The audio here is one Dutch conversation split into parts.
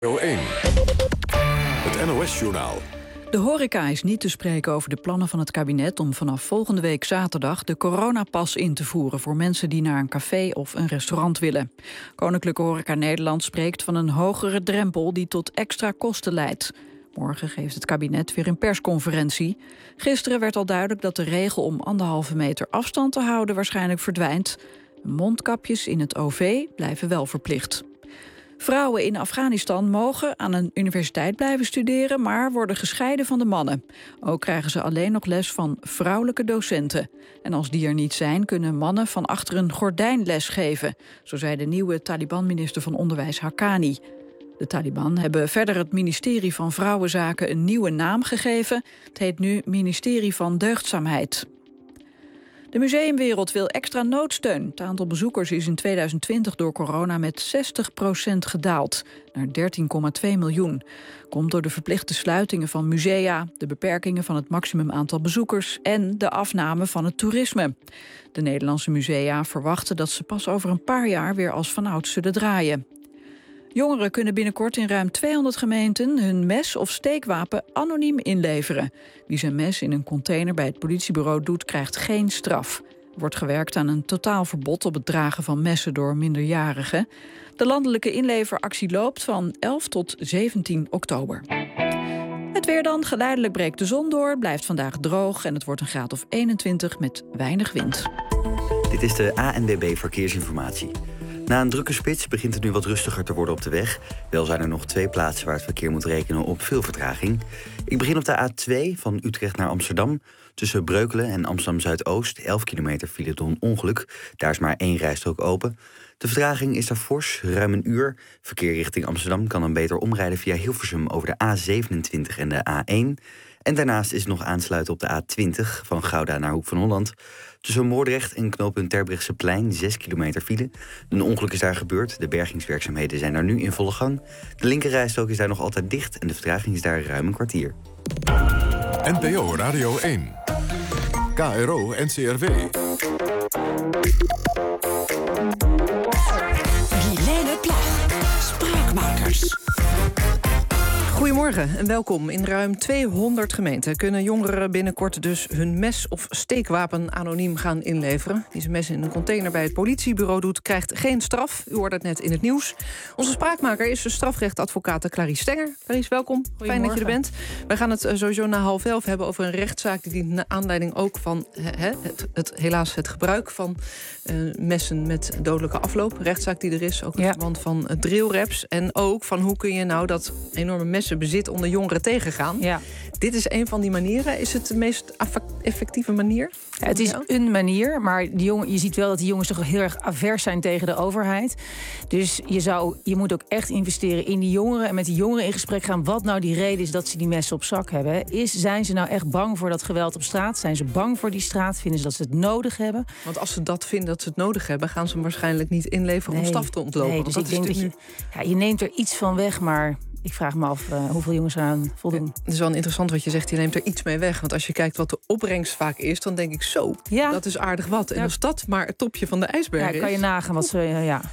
1. Het NOS-journaal. De horeca is niet te spreken over de plannen van het kabinet om vanaf volgende week zaterdag de coronapas in te voeren voor mensen die naar een café of een restaurant willen. Koninklijke Horeca Nederland spreekt van een hogere drempel die tot extra kosten leidt. Morgen geeft het kabinet weer een persconferentie. Gisteren werd al duidelijk dat de regel om 1,5 meter afstand te houden waarschijnlijk verdwijnt. Mondkapjes in het OV blijven wel verplicht. Vrouwen in Afghanistan mogen aan een universiteit blijven studeren, maar worden gescheiden van de mannen. Ook krijgen ze alleen nog les van vrouwelijke docenten. En als die er niet zijn, kunnen mannen van achter een gordijn les geven. Zo zei de nieuwe Taliban-minister van Onderwijs Haqqani. De Taliban hebben verder het ministerie van Vrouwenzaken een nieuwe naam gegeven. Het heet nu Ministerie van Deugdzaamheid. De museumwereld wil extra noodsteun. Het aantal bezoekers is in 2020 door corona met 60% gedaald, naar 13,2 miljoen. Komt door de verplichte sluitingen van musea, de beperkingen van het maximum aantal bezoekers en de afname van het toerisme. De Nederlandse musea verwachten dat ze pas over een paar jaar weer als vanouds zullen draaien. Jongeren kunnen binnenkort in ruim 200 gemeenten hun mes of steekwapen anoniem inleveren. Wie zijn mes in een container bij het politiebureau doet, krijgt geen straf. Er wordt gewerkt aan een totaalverbod op het dragen van messen door minderjarigen. De landelijke inleveractie loopt van 11 tot 17 oktober. Het weer dan, geleidelijk breekt de zon door, blijft vandaag droog en het wordt een graad of 21 met weinig wind. Dit is de ANWB Verkeersinformatie. Na een drukke spits begint het nu wat rustiger te worden op de weg. Wel zijn er nog 2 plaatsen waar het verkeer moet rekenen op veel vertraging. Ik begin op de A2 van Utrecht naar Amsterdam. Tussen Breukelen en Amsterdam-Zuidoost, 11 kilometer file door een ongeluk. Daar is maar 1 rijstrook open. De vertraging is daar fors, ruim een uur. Verkeer richting Amsterdam kan dan beter omrijden via Hilversum over de A27 en de A1. En daarnaast is het nog aansluiten op de A20 van Gouda naar Hoek van Holland. Tussen Moordrecht en knooppunt Terbrechtseplein 6 kilometer file. Een ongeluk is daar gebeurd. De bergingswerkzaamheden zijn daar nu in volle gang. De linkerrijstrook is daar nog altijd dicht en de vertraging is daar ruim een kwartier. NPO Radio 1. KRO NCRW. Guilaine Plag. Spraakmakers. Goedemorgen en welkom. In ruim 200 gemeenten kunnen jongeren binnenkort dus hun mes of steekwapen anoniem gaan inleveren. Wie zijn mes in een container bij het politiebureau doet, krijgt geen straf. U hoorde het net in het nieuws. Onze spraakmaker is de strafrechtadvocaat Clarice Stenger. Clarice, welkom. Fijn dat je er bent. Wij gaan het sowieso na 10:30 hebben over een rechtszaak die dient naar aanleiding ook van helaas het gebruik van messen met dodelijke afloop. Rechtszaak die er is, ook in verband van drillraps. En ook van hoe kun je nou dat enorme messenbezit onder jongeren tegengaan. Ja. Dit is een van die manieren. Is het de meest effectieve manier? Ja, het is een manier, maar je ziet wel dat die jongens toch heel erg avers zijn tegen de overheid. Dus je moet ook echt investeren in die jongeren en met die jongeren in gesprek gaan wat nou die reden is dat ze die messen op zak hebben. Zijn ze nou echt bang voor dat geweld op straat? Zijn ze bang voor die straat? Vinden ze dat ze het nodig hebben? Want als ze dat vinden dat ze het nodig hebben, gaan ze hem waarschijnlijk niet inleveren om straf te ontlopen. Nee, dus ik denk dat je neemt er iets van weg, maar ik vraag me af hoeveel jongens eraan voldoen. Het is wel interessant wat je zegt, je neemt er iets mee weg. Want als je kijkt wat de opbrengst vaak is, dan denk ik dat is aardig wat. En als dat maar het topje van de ijsberg is, kan je nagaan wat ze... Ja,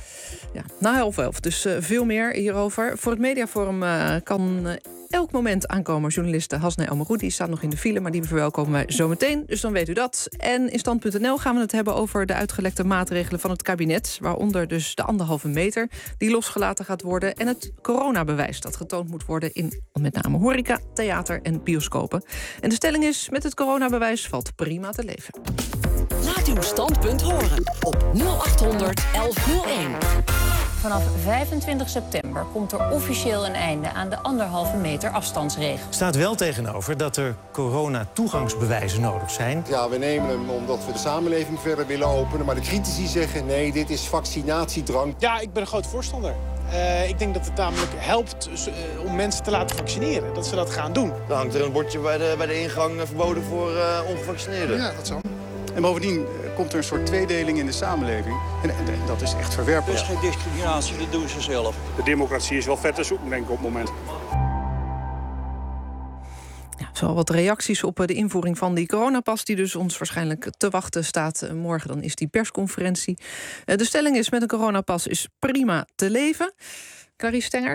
na 11:30. Dus veel meer hierover. Voor het Mediaforum kan elk moment aankomen. Journaliste Hasne Elmeroudi, die staat nog in de file, maar die verwelkomen wij zometeen. Dus dan weet u dat. En in Stand.nl gaan we het hebben over de uitgelekte maatregelen van het kabinet. Waaronder dus de 1,5 meter die losgelaten gaat worden. En het coronabewijs dat getoond moet worden in met name horeca, theater en bioscopen. En de stelling is, met het coronabewijs valt prima te leven. Laat uw standpunt horen op 0800 1101. Vanaf 25 september komt er officieel een einde aan de 1,5 meter afstandsregel. Staat wel tegenover dat er corona-toegangsbewijzen nodig zijn. Ja, we nemen hem omdat we de samenleving verder willen openen. Maar de critici zeggen, nee, dit is vaccinatiedrang. Ja, ik ben een groot voorstander. Ik denk dat het namelijk helpt om mensen te laten vaccineren. Dat ze dat gaan doen. Dan hangt er een bordje bij de ingang verboden voor ongevaccineerden. Ja, dat zou. En bovendien komt er een soort tweedeling in de samenleving. En dat is echt verwerpelijk. Dus geen discriminatie, dat doen ze zelf. De democratie is wel vet te zoeken, denk ik, op het moment. Ja, zo wat reacties op de invoering van die coronapas, die dus ons waarschijnlijk te wachten staat. Morgen dan is die persconferentie. De stelling is, met een coronapas is prima te leven. Clarice Stenger,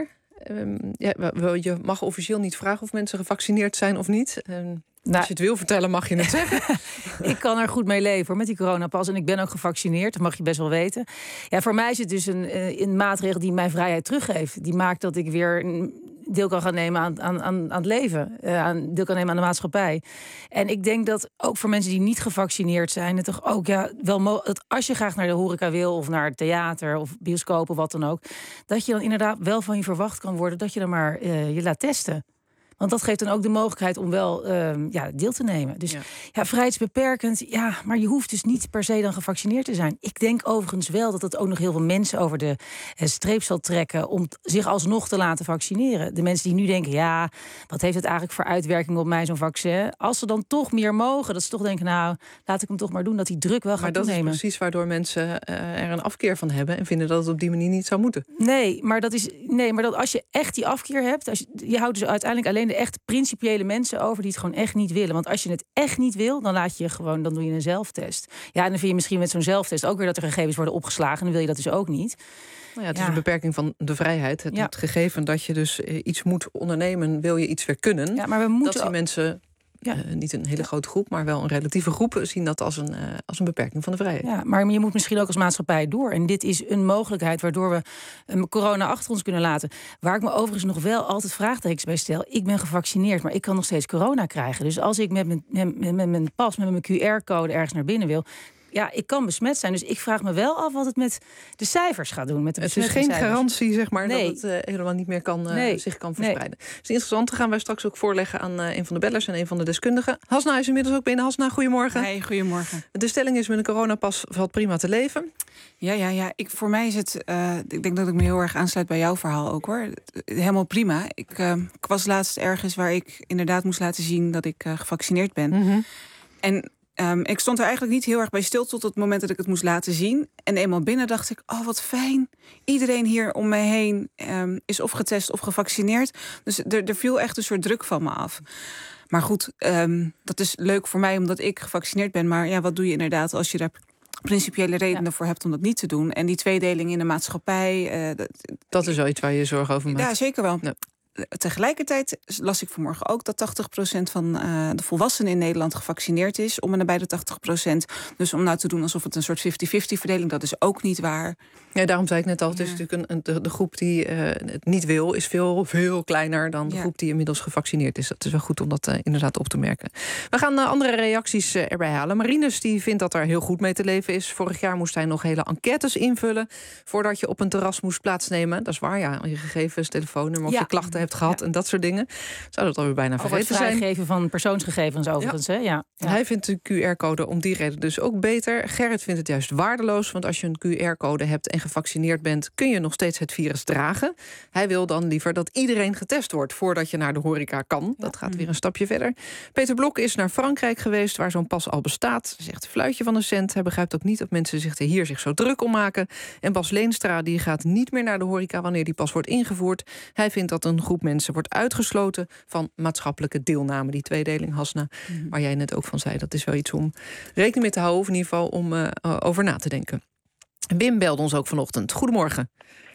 Je mag officieel niet vragen of mensen gevaccineerd zijn of niet. Als je het wil vertellen, mag je het zeggen. Ik kan er goed mee leven hoor, met die coronapas. En ik ben ook gevaccineerd, dat mag je best wel weten. Ja, voor mij is het dus een maatregel die mijn vrijheid teruggeeft. Die maakt dat ik weer deel kan gaan nemen aan het leven. Deel kan nemen aan de maatschappij. En ik denk dat ook voor mensen die niet gevaccineerd zijn... het toch ook dat als je graag naar de horeca wil... of naar het theater of bioscoop of wat dan ook... dat je dan inderdaad wel van je verwacht kan worden... dat je dan maar je laat testen. Want dat geeft dan ook de mogelijkheid om wel deel te nemen. Dus vrijheidsbeperkend, maar je hoeft dus niet per se dan gevaccineerd te zijn. Ik denk overigens wel dat het ook nog heel veel mensen over de streep zal trekken... om zich alsnog te laten vaccineren. De mensen die nu denken, wat heeft het eigenlijk voor uitwerking op mij, zo'n vaccin? Als ze dan toch meer mogen, dat ze toch denken... laat ik hem toch maar doen, dat die druk wel gaat toenemen. Maar dat is precies waardoor mensen er een afkeer van hebben... en vinden dat het op die manier niet zou moeten. Nee, maar als je echt die afkeer hebt... je houdt dus uiteindelijk alleen de echt principiële mensen over die het gewoon echt niet willen. Want als je het echt niet wil, dan dan doe je een zelftest. Ja, en dan vind je misschien met zo'n zelftest ook weer dat er gegevens worden opgeslagen. En dan wil je dat dus ook niet. Het is een beperking van de vrijheid. Het gegeven dat je dus iets moet ondernemen, wil je iets weer kunnen. Ja, maar we moeten dat zien mensen... niet een hele grote groep, maar wel een relatieve groep... zien dat als een beperking van de vrijheid. Ja, maar je moet misschien ook als maatschappij door. En dit is een mogelijkheid waardoor we corona achter ons kunnen laten. Waar ik me overigens nog wel altijd vraagtekens bij stel... ik ben gevaccineerd, maar ik kan nog steeds corona krijgen. Dus als ik met mijn pas, met mijn QR-code ergens naar binnen wil... ik kan besmet zijn. Dus ik vraag me wel af wat het met de cijfers gaat doen. Met de het is geen garantie, zeg maar, dat het helemaal niet meer zich kan verspreiden. Het is interessant. Dat gaan wij straks ook voorleggen aan een van de bellers en een van de deskundigen. Hasna is inmiddels ook binnen. Hasna, goedemorgen. Hey, goedemorgen. De stelling is: met een coronapas valt prima te leven. Ja. Voor mij is het... ik denk dat ik me heel erg aansluit bij jouw verhaal ook, hoor. Helemaal prima. Ik was laatst ergens waar ik inderdaad moest laten zien dat ik gevaccineerd ben. Mm-hmm. En... ik stond er eigenlijk niet heel erg bij stil tot het moment dat ik het moest laten zien. En eenmaal binnen dacht ik, wat fijn. Iedereen hier om mij heen is of getest of gevaccineerd. Dus er viel echt een soort druk van me af. Maar goed, dat is leuk voor mij omdat ik gevaccineerd ben. Maar wat doe je inderdaad als je daar principiële redenen voor hebt om dat niet te doen? En die tweedeling in de maatschappij... dat is wel iets waar je zorgen over maakt. Ja, zeker wel. Ja. Tegelijkertijd las ik vanmorgen ook dat 80% van de volwassenen in Nederland gevaccineerd is. Om en nabij de 80%. Dus om nou te doen alsof het een soort 50-50 verdeling, dat is ook niet waar. Ja, daarom zei ik net al, het is natuurlijk de groep die het niet wil, is veel, veel kleiner dan de groep die inmiddels gevaccineerd is. Dat is wel goed om dat inderdaad op te merken. We gaan andere reacties erbij halen. Marinus die vindt dat er heel goed mee te leven is. Vorig jaar moest hij nog hele enquêtes invullen voordat je op een terras moest plaatsnemen. Dat is waar, je gegevens, telefoonnummer of je klachten hebt gehad en dat soort dingen. Zou dat alweer bijna vergeten zijn. Het vrijgeven van persoonsgegevens overigens. Hè? Ja. Hij vindt de QR-code om die reden dus ook beter. Gerrit vindt het juist waardeloos, want als je een QR-code hebt en gevaccineerd bent, kun je nog steeds het virus dragen. Hij wil dan liever dat iedereen getest wordt voordat je naar de horeca kan. Dat gaat weer een stapje verder. Peter Blok is naar Frankrijk geweest, waar zo'n pas al bestaat. Zegt fluitje van een cent. Hij begrijpt ook niet dat mensen zich hier zo druk om maken. En Bas Leenstra die gaat niet meer naar de horeca wanneer die pas wordt ingevoerd. Hij vindt dat een groep mensen wordt uitgesloten van maatschappelijke deelname. Die tweedeling, Hasna, waar jij net ook van zei. Dat is wel iets om rekening mee te houden, of in ieder geval om over na te denken. Wim belde ons ook vanochtend. Goedemorgen.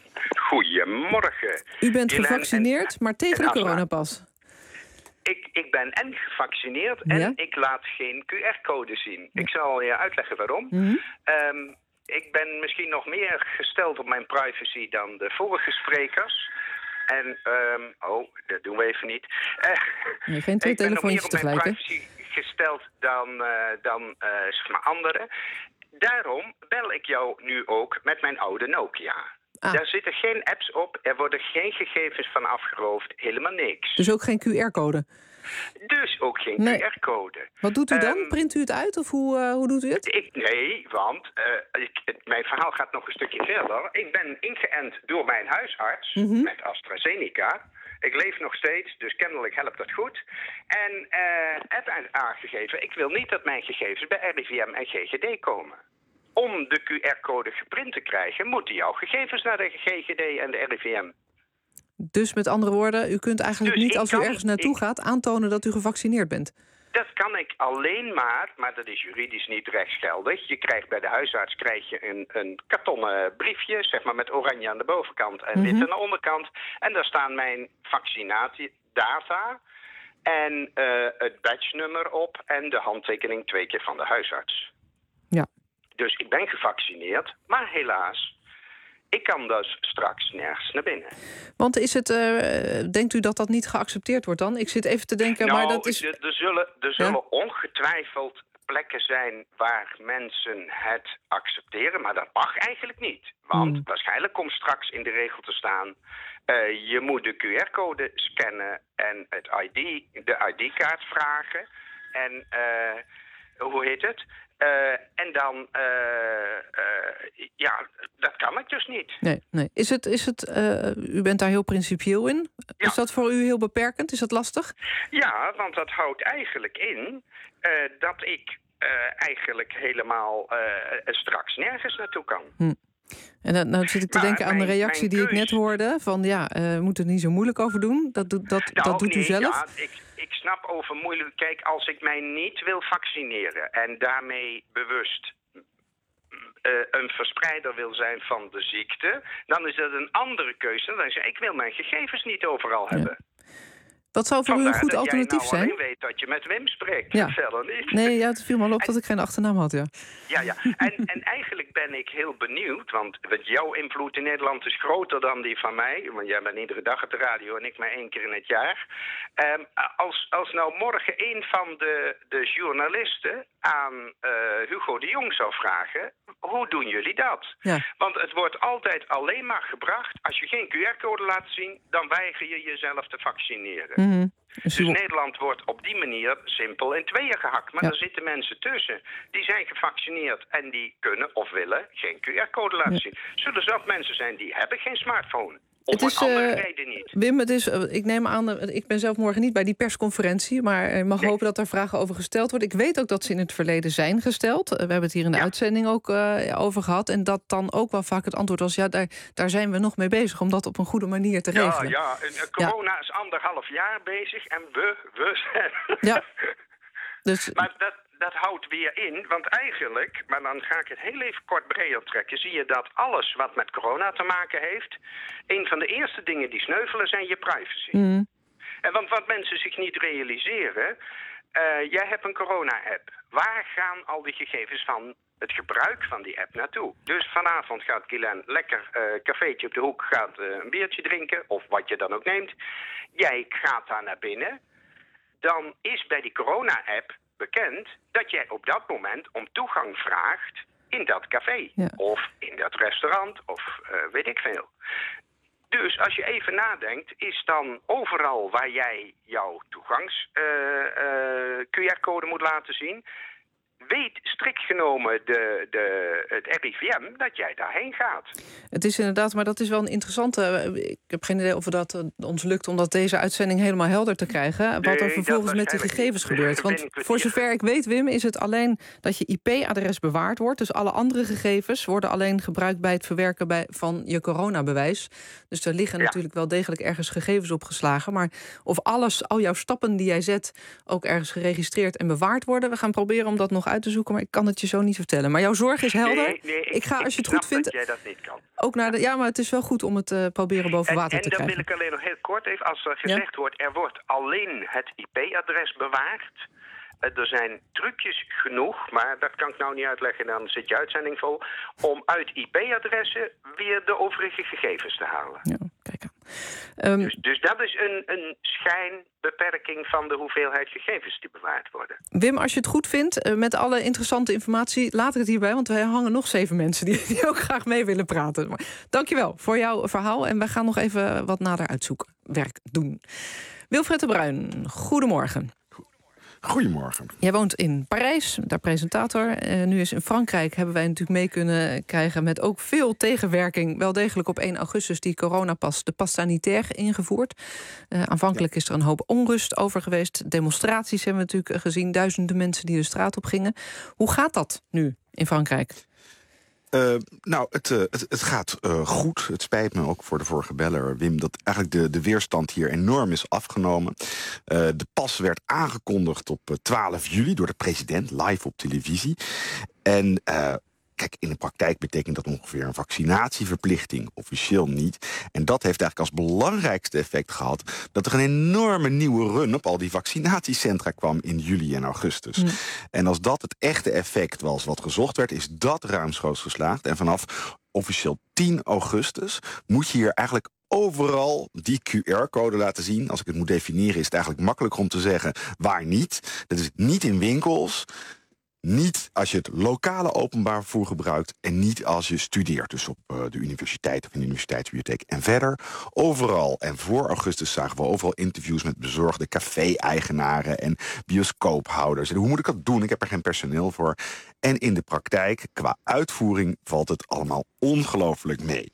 Goedemorgen. U bent gevaccineerd, maar tegen de coronapas. Ik ben en gevaccineerd en ik laat geen QR-code zien. Ik zal je uitleggen waarom. Mm-hmm. Ik ben misschien nog meer gesteld op mijn privacy dan de vorige sprekers. En, dat doen we even niet. Geen twee telefoontjes tegelijk, hè? Ik ben nog meer op mijn privacy gesteld dan zeg maar anderen. Daarom bel ik jou nu ook met mijn oude Nokia. Daar zitten geen apps op, er worden geen gegevens van afgeroofd, helemaal niks. Dus ook geen QR-code? Dus ook geen QR-code. Wat doet u dan? Print u het uit of hoe doet u het? Nee, want mijn verhaal gaat nog een stukje verder. Ik ben ingeënt door mijn huisarts met AstraZeneca. Ik leef nog steeds, dus kennelijk helpt dat goed. En heb aangegeven, ik wil niet dat mijn gegevens bij RIVM en GGD komen. Om de QR-code geprint te krijgen, moeten jouw gegevens naar de GGD en de RIVM. Dus met andere woorden, u kunt eigenlijk niet, als u ergens naartoe gaat, aantonen dat u gevaccineerd bent? Dat kan ik alleen maar dat is juridisch niet rechtsgeldig. Je krijgt bij de huisarts een kartonnen briefje, zeg maar met oranje aan de bovenkant en wit aan de onderkant. En daar staan mijn vaccinatiedata en het badge-nummer op en de handtekening 2 keer van de huisarts. Ja. Dus ik ben gevaccineerd, maar helaas, ik kan dus straks nergens naar binnen. Want is het, denkt u dat dat niet geaccepteerd wordt dan? Ik zit even te denken, maar dat is... Er zullen ongetwijfeld plekken zijn waar mensen het accepteren, maar dat mag eigenlijk niet. Want waarschijnlijk komt straks in de regel te staan, je moet de QR-code scannen en de ID-kaart vragen. En hoe heet het? En dan, dat kan ik dus niet. Nee. Is het u bent daar heel principieel in. Ja. Is dat voor u heel beperkend? Is dat lastig? Ja, want dat houdt eigenlijk in dat ik eigenlijk helemaal straks nergens naartoe kan. En dan zit ik te denken aan de reactie die ik net hoorde. Van we moeten er niet zo moeilijk over doen. Dat doet u zelf. Ja, ik snap over moeilijk. Kijk, als ik mij niet wil vaccineren en daarmee bewust een verspreider wil zijn van de ziekte, dan is dat een andere keuze. Dan zeg ik wil mijn gegevens niet overal hebben. Wat zou voor u een goed alternatief zijn? Alleen weet dat je met Wim spreekt, verder niet. Nee, het viel me al op dat ik geen achternaam had, Ja. En eigenlijk ben ik heel benieuwd, want jouw invloed in Nederland is groter dan die van mij. Want jij bent iedere dag op de radio en ik maar 1 keer in het jaar. Als nou morgen een van de journalisten aan Hugo de Jong zou vragen, hoe doen jullie dat? Ja. Want het wordt altijd alleen maar gebracht, als je geen QR-code laat zien, dan weiger je jezelf te vaccineren. Dus Nederland wordt op die manier simpel in 2 gehakt. Maar er zitten mensen tussen. Die zijn gevaccineerd en die kunnen of willen geen QR-code laten zien. Zullen er ook mensen zijn die hebben geen smartphone? Om een andere reden niet. Wim, ik neem aan, ik ben zelf morgen niet bij die persconferentie, maar ik mag hopen dat er vragen over gesteld worden. Ik weet ook dat ze in het verleden zijn gesteld. We hebben het hier in de uitzending ook over gehad. En dat dan ook wel vaak het antwoord was, daar zijn we nog mee bezig om dat op een goede manier te regelen. Ja, corona is 1,5 jaar bezig en we zijn... Ja. Dus... Maar dat houdt weer in, want eigenlijk, maar dan ga ik het heel even kort breder trekken, zie je dat alles wat met corona te maken heeft, een van de eerste dingen die sneuvelen zijn je privacy. En want wat mensen zich niet realiseren, jij hebt een corona-app. Waar gaan al die gegevens van het gebruik van die app naartoe? Dus vanavond gaat Guylaine lekker cafeetje op de hoek, gaat een biertje drinken, of wat je dan ook neemt. Jij gaat daar naar binnen. Dan is bij die corona-app bekend dat jij op dat moment om toegang vraagt in dat café. Of in dat restaurant, of weet ik veel. Dus als je even nadenkt, is dan overal waar jij jouw toegangs QR-code moet laten zien, weet strikt genomen het RIVM dat jij daarheen gaat. Het is inderdaad, maar dat is wel een interessante... Ik heb geen idee of het ons lukt om dat deze uitzending helemaal helder te krijgen. Wat er vervolgens met die gegevens gebeurt. Want voor zover ik weet, Wim, is het alleen dat je IP-adres bewaard wordt. Dus alle andere gegevens worden alleen gebruikt bij het verwerken van je coronabewijs. Dus er liggen natuurlijk wel degelijk ergens gegevens opgeslagen. Maar of al jouw stappen die jij zet ook ergens geregistreerd en bewaard worden. We gaan proberen om dat nog uit te zoeken, maar ik kan het je zo niet vertellen. Maar jouw zorg is helder. Nee, ik ga, als je het goed vindt, dat jij dat niet kan. Ook naar de. Ja, maar het is wel goed om het proberen boven water te krijgen. En dan wil ik alleen nog heel kort even, als er gezegd wordt, er wordt alleen het IP-adres bewaard. Er zijn trucjes genoeg, maar dat kan ik nou niet uitleggen, dan zit je uitzending vol, om uit IP-adressen weer de overige gegevens te halen. Ja, kijk aan. Dus dat is een schijnbeperking van de hoeveelheid gegevens die bewaard worden. Wim, als je het goed vindt, met alle interessante informatie, laat ik het hierbij, want wij hangen nog 7 mensen die ook graag mee willen praten. Maar dankjewel voor jouw verhaal en wij gaan nog even wat nader uitzoeken. Werk doen. Wilfred de Bruin, goedemorgen. Goedemorgen. Jij woont in Parijs, daar presentator. Nu is in Frankrijk hebben wij natuurlijk mee kunnen krijgen met ook veel tegenwerking. Wel degelijk op 1 augustus die coronapas, de pas sanitaire, ingevoerd. Aanvankelijk is er een hoop onrust over geweest. Demonstraties hebben we natuurlijk gezien. Duizenden mensen die de straat op gingen. Hoe gaat dat nu in Frankrijk? Het gaat goed. Het spijt me ook voor de vorige beller, Wim, dat eigenlijk de weerstand hier enorm is afgenomen. De pas werd aangekondigd op 12 juli door de president, live op televisie. En kijk, in de praktijk betekent dat ongeveer een vaccinatieverplichting, officieel niet. En dat heeft eigenlijk als belangrijkste effect gehad dat er een enorme nieuwe run op al die vaccinatiecentra kwam in juli en augustus. En als dat het echte effect was wat gezocht werd, is dat ruimschoots geslaagd. En vanaf officieel 10 augustus moet je hier eigenlijk overal die QR-code laten zien. Als ik het moet definiëren, is het eigenlijk makkelijker om te zeggen waar niet. Dat is niet in winkels, niet als je het lokale openbaar vervoer gebruikt en niet als je studeert. Dus op de universiteit of in de universiteitsbibliotheek. En verder, overal. En voor augustus zagen we overal interviews met bezorgde café-eigenaren en bioscoophouders. En hoe moet ik dat doen? Ik heb er geen personeel voor. En in de praktijk, qua uitvoering, valt het allemaal ongelooflijk mee.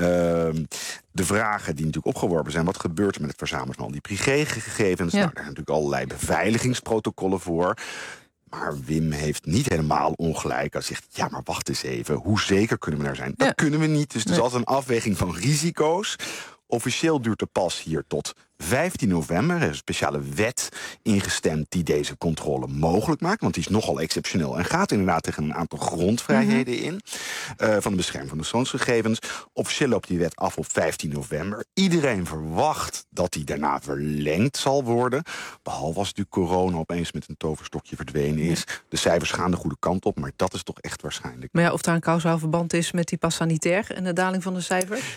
De vragen die natuurlijk opgeworpen zijn, wat gebeurt er met het verzamelen van al die privégegevens? Nou, daar zijn natuurlijk allerlei beveiligingsprotocollen voor. Maar Wim heeft niet helemaal ongelijk als hij zegt, ja, maar wacht eens even, hoe zeker kunnen we daar zijn? Dat kunnen we niet, dus het is altijd een afweging van risico's. Officieel duurt de pas hier tot 15 november. Er is een speciale wet ingestemd die deze controle mogelijk maakt. Want die is nogal exceptioneel en gaat inderdaad tegen een aantal grondvrijheden in. Van de bescherming van de persoonsgegevens. Officieel loopt die wet af op 15 november. Iedereen verwacht dat die daarna verlengd zal worden. Behalve als natuurlijk corona opeens met een toverstokje verdwenen is. De cijfers gaan de goede kant op, maar dat is toch echt waarschijnlijk. Maar ja, of daar een kausaal verband is met die pas sanitair en de daling van de cijfers?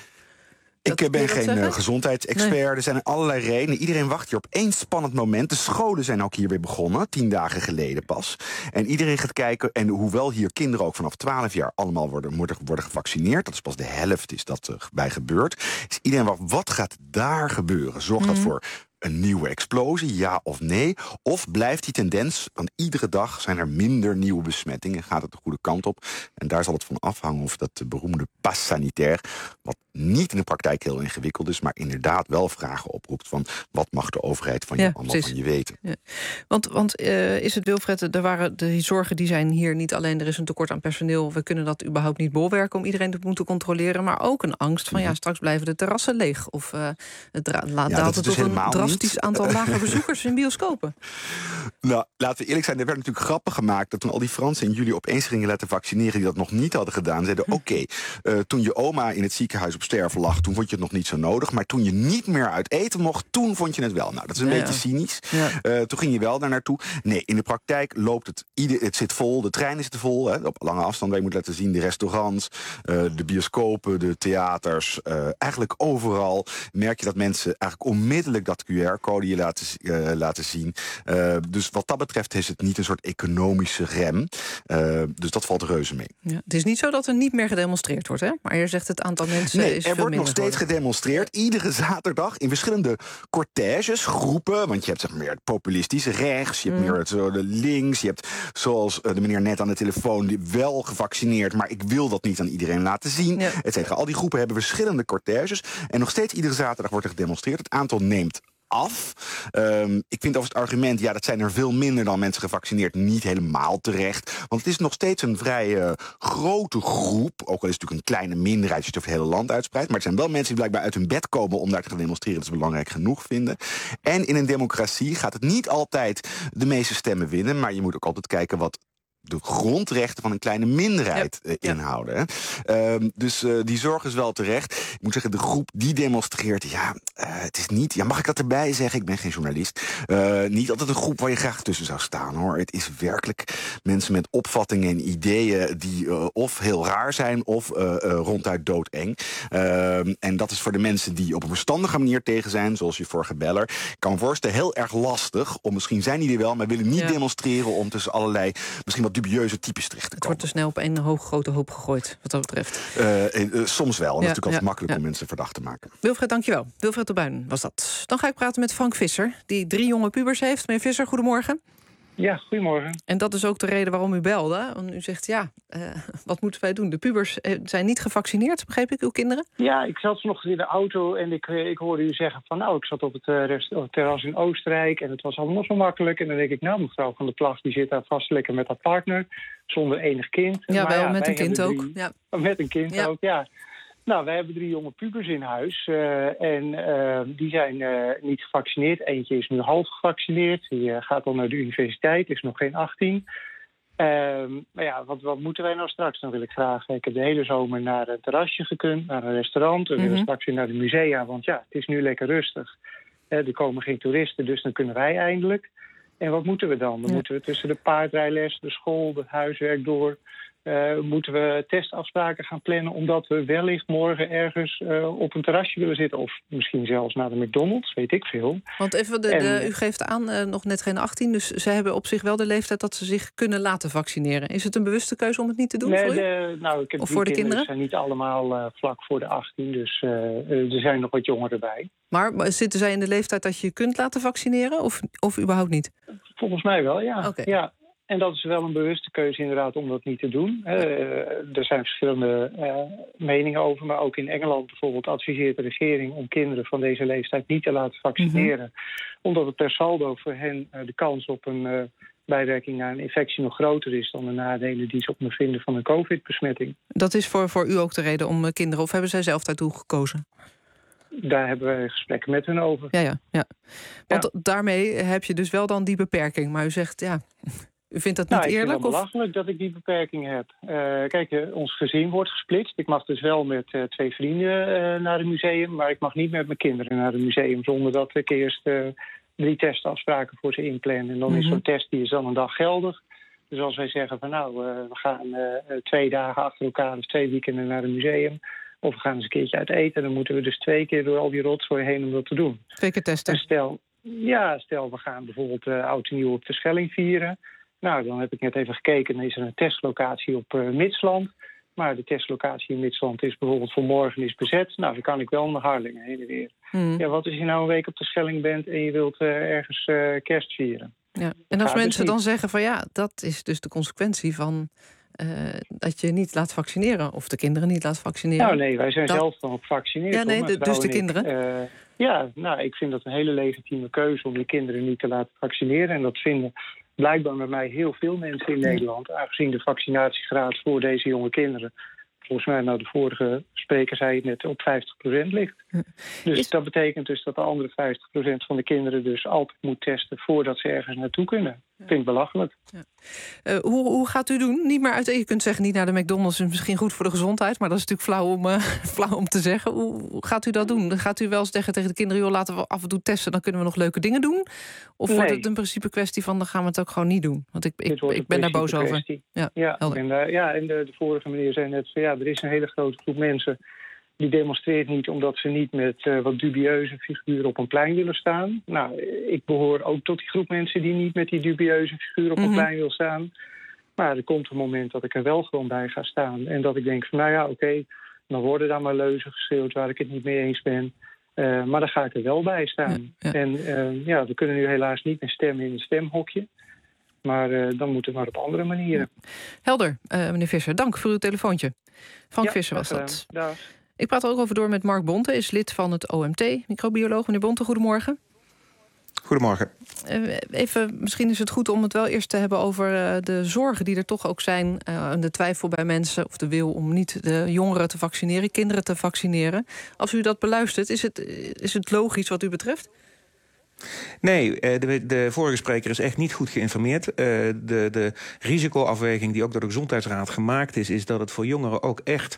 Ik ben geen gezondheidsexpert. Nee. Er zijn allerlei redenen. Iedereen wacht hier op één spannend moment. De scholen zijn ook hier weer begonnen, 10 dagen geleden pas. En iedereen gaat kijken. En hoewel hier kinderen ook vanaf 12 jaar allemaal worden gevaccineerd, dat is pas de helft is dat bij gebeurd, is iedereen wacht, wat gaat daar gebeuren? Zorgt dat voor een nieuwe explosie, ja of nee? Of blijft die tendens, want iedere dag zijn er minder nieuwe besmettingen, gaat het de goede kant op? En daar zal het van afhangen of dat beroemde pas sanitair, wat niet in de praktijk heel ingewikkeld is, maar inderdaad wel vragen oproept van wat mag de overheid van je allemaal van je weten? Ja. Want is het, Wilfred, er waren de zorgen die zijn hier niet alleen, er is een tekort aan personeel, we kunnen dat überhaupt niet bolwerken om iedereen te moeten controleren, maar ook een angst van straks blijven de terrassen leeg of het daalt het tot een drastisch aantal lage bezoekers in bioscopen. Nou, laten we eerlijk zijn, er werd natuurlijk grappen gemaakt dat toen al die Fransen in juli opeens gingen laten vaccineren die dat nog niet hadden gedaan, zeiden oké, toen je oma in het ziekenhuis op sterven lag, toen vond je het nog niet zo nodig, maar toen je niet meer uit eten mocht, toen vond je het wel. Nou, dat is een beetje cynisch. Ja. Toen ging je wel daar naartoe. Nee, in de praktijk loopt het zit vol, de treinen zitten vol, op lange afstand, waar je moet laten zien, de restaurants, de bioscopen, de theaters, eigenlijk overal merk je dat mensen eigenlijk onmiddellijk dat QR-code je laten zien. Dus wat dat betreft is het niet een soort economische rem. Dus dat valt reuze mee. Ja, het is niet zo dat er niet meer gedemonstreerd wordt, hè? Maar je zegt het aantal mensen is er wordt nog steeds gedemonstreerd. Iedere zaterdag in verschillende cortèges, groepen. Want je hebt zeg maar meer het populistisch rechts, je hebt meer het links. Je hebt, zoals de meneer net aan de telefoon, die wel gevaccineerd, maar ik wil dat niet aan iedereen laten zien. Ja. Et cetera. Al die groepen hebben verschillende cortèges. En nog steeds iedere zaterdag wordt er gedemonstreerd. Het aantal neemt af. Ik vind over het argument, dat zijn er veel minder dan mensen gevaccineerd, niet helemaal terecht. Want het is nog steeds een vrij grote groep, ook al is het natuurlijk een kleine minderheid als je het over het hele land uitspreidt, maar het zijn wel mensen die blijkbaar uit hun bed komen om daar te gaan demonstreren, dat ze belangrijk genoeg vinden. En in een democratie gaat het niet altijd de meeste stemmen winnen, maar je moet ook altijd kijken wat de grondrechten van een kleine minderheid inhouden. Hè? Dus die zorg is wel terecht. Ik moet zeggen, de groep die demonstreert, het is niet, mag ik dat erbij zeggen? Ik ben geen journalist. Niet altijd een groep waar je graag tussen zou staan, hoor. Het is werkelijk mensen met opvattingen en ideeën die of heel raar zijn of ronduit doodeng. En dat is voor de mensen die op een verstandige manier tegen zijn, zoals je vorige beller. Ik kan me voorstellen, heel erg lastig, om misschien zijn die er wel, maar willen niet demonstreren om tussen allerlei misschien wat dubieuze types terecht te komen. Het wordt te snel op één grote hoop gegooid, wat dat betreft. Soms wel. En het is natuurlijk altijd makkelijk om mensen verdacht te maken. Wilfred, dankjewel. Wilfred de Buijn was dat. Dan ga ik praten met Frank Visser, die 3 jonge pubers heeft. Meneer Visser, goedemorgen. Ja, goedemorgen. En dat is ook de reden waarom u belde. Want u zegt, wat moeten wij doen? De pubers zijn niet gevaccineerd, begreep ik, uw kinderen? Ja, ik zat vanochtend in de auto en ik hoorde u zeggen van... ik zat op het terras in Oostenrijk en het was allemaal zo makkelijk. En dan denk ik, mevrouw Van der Plas, die zit daar vast lekker met haar partner... zonder enig kind. Ja, maar met een kind ook. Ja. Met een kind ook, ja. Nou, wij hebben 3 jonge pubers in huis die zijn niet gevaccineerd. Eentje is nu half gevaccineerd. Die gaat al naar de universiteit, is nog geen 18. Maar wat moeten wij nou straks? Dan wil ik vragen. Ik heb de hele zomer naar een terrasje gekund, naar een restaurant. We willen straks weer naar de musea, want het is nu lekker rustig. Er komen geen toeristen, dus dan kunnen wij eindelijk. En wat moeten we dan? Dan moeten we tussen de paardrijles, de school, het huiswerk door... moeten we testafspraken gaan plannen... omdat we wellicht morgen ergens op een terrasje willen zitten. Of misschien zelfs naar de McDonald's, weet ik veel. Want even, u geeft aan, nog net geen 18... dus ze hebben op zich wel de leeftijd dat ze zich kunnen laten vaccineren. Is het een bewuste keuze om het niet te doen voor u? Ik heb of voor de kinderen? Ze zijn niet allemaal vlak voor de 18, dus er zijn nog wat jongeren bij. Maar zitten zij in de leeftijd dat je kunt laten vaccineren? Of überhaupt niet? Volgens mij wel, ja. Okay. Ja. En dat is wel een bewuste keuze inderdaad om dat niet te doen. Er zijn verschillende meningen over. Maar ook in Engeland bijvoorbeeld adviseert de regering... om kinderen van deze leeftijd niet te laten vaccineren. Omdat het per saldo voor hen de kans op een bijwerking naar een infectie nog groter is... dan de nadelen die ze ondervinden van een COVID-besmetting. Dat is voor u ook de reden om kinderen... of hebben zij zelf daartoe gekozen? Daar hebben we gesprekken met hen over. Ja. Want daarmee heb je dus wel dan die beperking. Maar u zegt, u vindt dat niet eerlijk? Ik vind het belachelijk dat ik die beperking heb. Kijk, ons gezin wordt gesplitst. Ik mag dus wel met 2 vrienden naar het museum... maar ik mag niet met mijn kinderen naar het museum... zonder dat ik eerst 3 testafspraken voor ze inplan. En dan is zo'n test die is dan een dag geldig. Dus als wij zeggen van we gaan 2 dagen achter elkaar... of 2 weekenden naar het museum... of we gaan eens een keertje uit eten... dan moeten we dus 2 keer door al die rotzooi heen om dat te doen. 2 keer testen? En stel we gaan bijvoorbeeld Oud en Nieuw op de Schelling vieren... Nou, dan heb ik net even gekeken, dan is er een testlocatie op Midsland. Maar de testlocatie in Midsland is bijvoorbeeld voor morgen is bezet. Nou, dan kan ik wel naar Harlingen heen en weer. Ja, wat als je nou een week op de Schelling bent en je wilt ergens kerst vieren? Ja. En als mensen dan zeggen van dat is dus de consequentie van... dat je niet laat vaccineren of de kinderen niet laat vaccineren. Nou nee, wij zijn zelf dan gevaccineerd. Ja, nee, dus de kinderen? Ik vind dat een hele legitieme keuze om de kinderen niet te laten vaccineren. En dat vinden blijkbaar bij mij heel veel mensen in Nederland... aangezien de vaccinatiegraad voor deze jonge kinderen... volgens mij, de vorige spreker zei het net, op 50% ligt. Dus dat betekent dus dat de andere 50% van de kinderen... dus altijd moet testen voordat ze ergens naartoe kunnen. Dat vind ik belachelijk. Ja. Hoe gaat u doen? Niet meer uit eten. Je kunt zeggen, niet naar de McDonald's is misschien goed voor de gezondheid... maar dat is natuurlijk flauw om te zeggen. Hoe gaat u dat doen? Dan gaat u wel zeggen tegen de kinderen... joh, laten we af en toe testen, dan kunnen we nog leuke dingen doen? Of wordt het een principe kwestie van... dan gaan we het ook gewoon niet doen? Want ik ben daar boos over. En de vorige meneer zei net... er is een hele grote groep mensen... die demonstreert niet omdat ze niet met wat dubieuze figuren op een plein willen staan. Nou, ik behoor ook tot die groep mensen die niet met die dubieuze figuren op een plein wil staan. Maar er komt een moment dat ik er wel gewoon bij ga staan. En dat ik denk van, oké, dan worden daar maar leuzen geschreeuwd waar ik het niet mee eens ben. Maar dan ga ik er wel bij staan. Ja. En we kunnen nu helaas niet meer stemmen in een stemhokje. Maar dan moeten we maar op andere manieren. Helder, meneer Visser. Dank voor uw telefoontje. Frank Visser was dat. Dag. Ik praat er ook over door met Mark Bonte, is lid van het OMT, microbioloog. Meneer Bonte, goedemorgen. Goedemorgen. Even, misschien is het goed om het wel eerst te hebben over de zorgen die er toch ook zijn... de twijfel bij mensen of de wil om niet de jongeren te vaccineren... kinderen te vaccineren. Als u dat beluistert, is het logisch wat u betreft? Nee, de vorige spreker is echt niet goed geïnformeerd. De risicoafweging die ook door de Gezondheidsraad gemaakt is dat het voor jongeren ook echt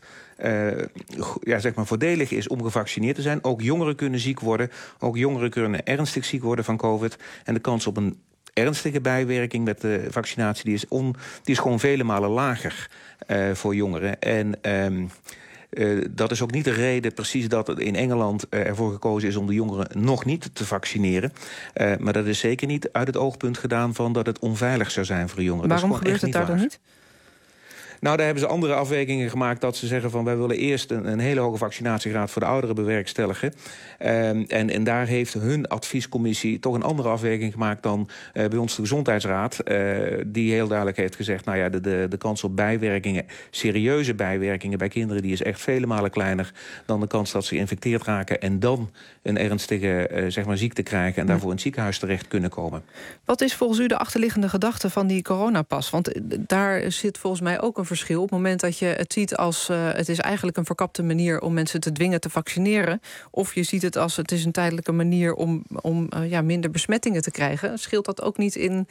voordelig is om gevaccineerd te zijn. Ook jongeren kunnen ziek worden. Ook jongeren kunnen ernstig ziek worden van COVID. En de kans op een ernstige bijwerking met de vaccinatie die is gewoon vele malen lager voor jongeren. En dat is ook niet de reden precies dat in Engeland ervoor gekozen is om de jongeren nog niet te vaccineren. Maar dat is zeker niet uit het oogpunt gedaan van dat het onveilig zou zijn voor jongeren. Waarom gebeurt het daar dan niet? Nou, daar hebben ze andere afwegingen gemaakt. Dat ze zeggen van wij willen eerst een hele hoge vaccinatiegraad voor de ouderen bewerkstelligen. En daar heeft hun adviescommissie toch een andere afweging gemaakt dan bij ons de Gezondheidsraad. Die heel duidelijk heeft gezegd, nou ja, de kans op bijwerkingen, serieuze bijwerkingen bij kinderen, die is echt vele malen kleiner dan de kans dat ze geïnfecteerd raken en dan een ernstige ziekte krijgen en daarvoor in het ziekenhuis terecht kunnen komen. Wat is volgens u de achterliggende gedachte van die coronapas? Want daar zit volgens mij ook een verschil. Op het moment dat je het ziet als het is eigenlijk een verkapte manier om mensen te dwingen te vaccineren, of je ziet het als het is een tijdelijke manier om minder besmettingen te krijgen, scheelt dat ook niet in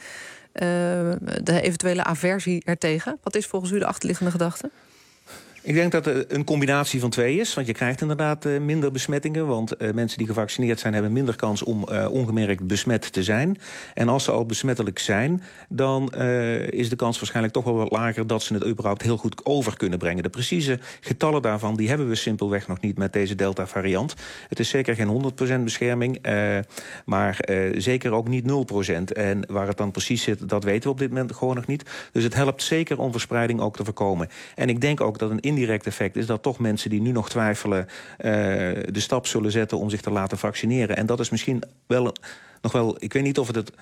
de eventuele aversie ertegen? Wat is volgens u de achterliggende gedachte? Ik denk dat het een combinatie van twee is. Want je krijgt inderdaad minder besmettingen. Want mensen die gevaccineerd zijn hebben minder kans om ongemerkt besmet te zijn. En als ze al besmettelijk zijn, dan is de kans waarschijnlijk toch wel wat lager dat ze het überhaupt heel goed over kunnen brengen. De precieze getallen daarvan die hebben we simpelweg nog niet met deze Delta-variant. Het is zeker geen 100% bescherming, maar zeker ook niet 0%. En waar het dan precies zit, dat weten we op dit moment gewoon nog niet. Dus het helpt zeker om verspreiding ook te voorkomen. En ik denk ook dat een indirect effect is dat toch mensen die nu nog twijfelen de stap zullen zetten om zich te laten vaccineren. En dat is misschien nog wel, ik weet niet of het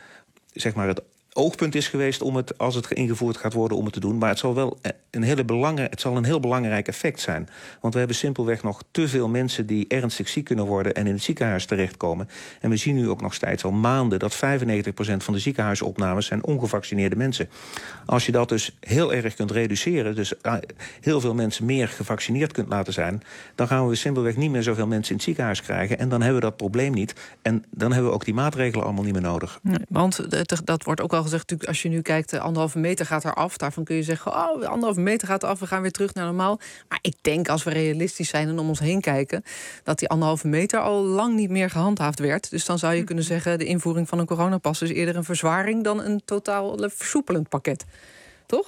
oogpunt is geweest om het, als het ingevoerd gaat worden, om het te doen. Maar het zal wel een heel belangrijk effect zijn. Want we hebben simpelweg nog te veel mensen die ernstig ziek kunnen worden en in het ziekenhuis terechtkomen. En we zien nu ook nog steeds al maanden dat 95% van de ziekenhuisopnames zijn ongevaccineerde mensen. Als je dat dus heel erg kunt reduceren, dus heel veel mensen meer gevaccineerd kunt laten zijn, dan gaan we simpelweg niet meer zoveel mensen in het ziekenhuis krijgen. En dan hebben we dat probleem niet. En dan hebben we ook die maatregelen allemaal niet meer nodig. Nee, want dat wordt ook al gezegd, natuurlijk, als je nu kijkt, 1,5 meter gaat eraf. Daarvan kun je zeggen, 1,5 meter gaat af, we gaan weer terug naar normaal. Maar ik denk, als we realistisch zijn en om ons heen kijken, dat die 1,5 meter al lang niet meer gehandhaafd werd. Dus dan zou je kunnen zeggen, de invoering van een coronapas is eerder een verzwaring dan een totaal versoepelend pakket. Toch?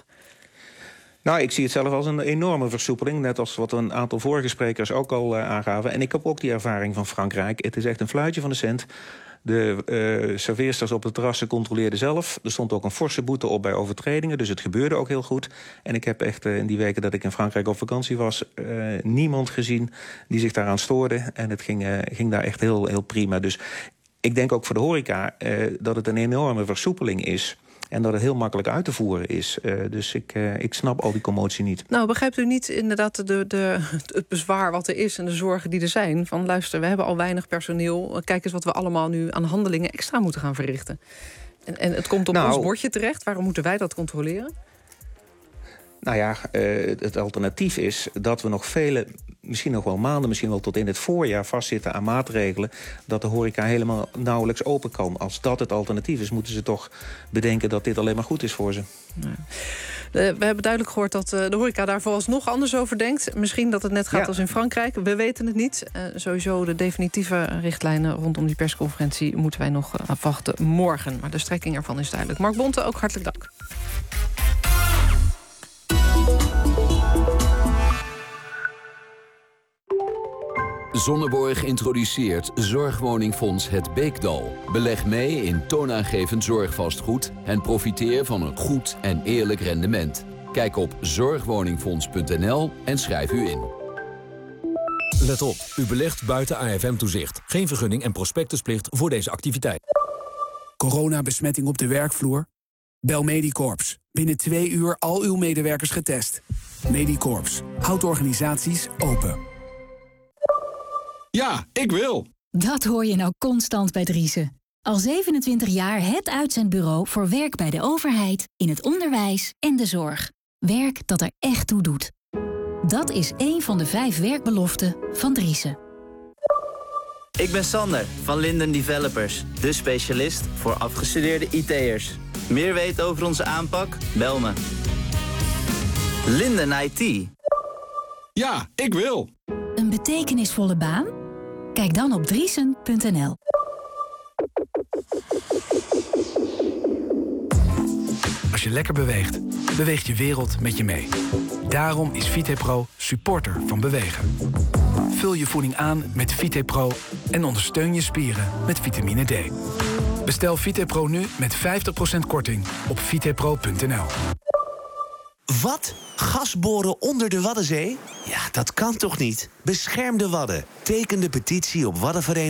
Nou, ik zie het zelf als een enorme versoepeling. Net als wat een aantal vorige sprekers ook al aangaven. En ik heb ook die ervaring van Frankrijk. Het is echt een fluitje van de cent. De serveersters op de terrassen controleerden zelf. Er stond ook een forse boete op bij overtredingen. Dus het gebeurde ook heel goed. En ik heb echt in die weken dat ik in Frankrijk op vakantie was, niemand gezien die zich daaraan stoorde. En het ging daar echt heel, heel prima. Dus ik denk ook voor de horeca dat het een enorme versoepeling is. En dat het heel makkelijk uit te voeren is. Dus ik snap al die commotie niet. Nou, begrijpt u niet inderdaad het bezwaar wat er is en de zorgen die er zijn? Van luister, we hebben al weinig personeel. Kijk eens wat we allemaal nu aan handelingen extra moeten gaan verrichten. En het komt op ons bordje terecht. Waarom moeten wij dat controleren? Nou ja, het alternatief is dat we nog misschien nog wel maanden, misschien wel tot in het voorjaar vastzitten aan maatregelen, dat de horeca helemaal nauwelijks open kan. Als dat het alternatief is, moeten ze toch bedenken dat dit alleen maar goed is voor ze. Ja. We hebben duidelijk gehoord dat de horeca daar vooralsnog anders over denkt. Misschien dat het net gaat als in Frankrijk. We weten het niet. Sowieso de definitieve richtlijnen rondom die persconferentie moeten wij nog afwachten morgen. Maar de strekking ervan is duidelijk. Mark Bonte, ook hartelijk dank. Sonneborg introduceert Zorgwoningfonds Het Beekdal. Beleg mee in toonaangevend zorgvastgoed en profiteer van een goed en eerlijk rendement. Kijk op zorgwoningfonds.nl en schrijf u in. Let op, u belegt buiten AFM-toezicht. Geen vergunning en prospectusplicht voor deze activiteit. Coronabesmetting op de werkvloer? Bel Medicorps. Binnen 2 uur al uw medewerkers getest. Medicorps. Houdt organisaties open. Ja, ik wil. Dat hoor je nou constant bij Driessen. Al 27 jaar het uitzendbureau voor werk bij de overheid, in het onderwijs en de zorg. Werk dat er echt toe doet. Dat is één van de 5 werkbeloften van Driessen. Ik ben Sander van Linden Developers, de specialist voor afgestudeerde IT'ers. Meer weten over onze aanpak? Bel me. Linden IT. Ja, ik wil. Een betekenisvolle baan? Kijk dan op Driessen.nl. Als je lekker beweegt, beweegt je wereld met je mee. Daarom is VitePro supporter van bewegen. Vul je voeding aan met VitePro en ondersteun je spieren met vitamine D. Bestel VitePro nu met 50% korting op vitepro.nl. Wat? Gasboren onder de Waddenzee? Ja, dat kan toch niet? Bescherm de Wadden. Teken de petitie op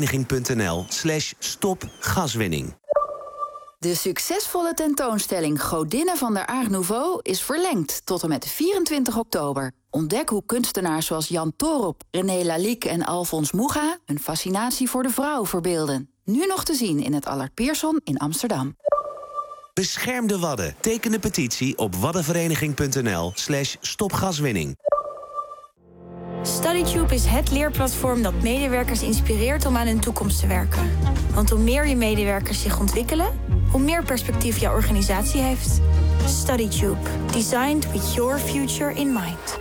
waddenvereniging.nl/stopgaswinning. De succesvolle tentoonstelling Godinnen van der Art Nouveau is verlengd tot en met 24 oktober. Ontdek hoe kunstenaars zoals Jan Toorop, René Lalique en Alfons Mucha een fascinatie voor de vrouw verbeelden. Nu nog te zien in het Allard Pierson in Amsterdam. Bescherm de Wadden. Teken de petitie op waddenvereniging.nl/stopgaswinning. StudyTube is het leerplatform dat medewerkers inspireert om aan hun toekomst te werken. Want hoe meer je medewerkers zich ontwikkelen, hoe meer perspectief jouw organisatie heeft. StudyTube. Designed with your future in mind.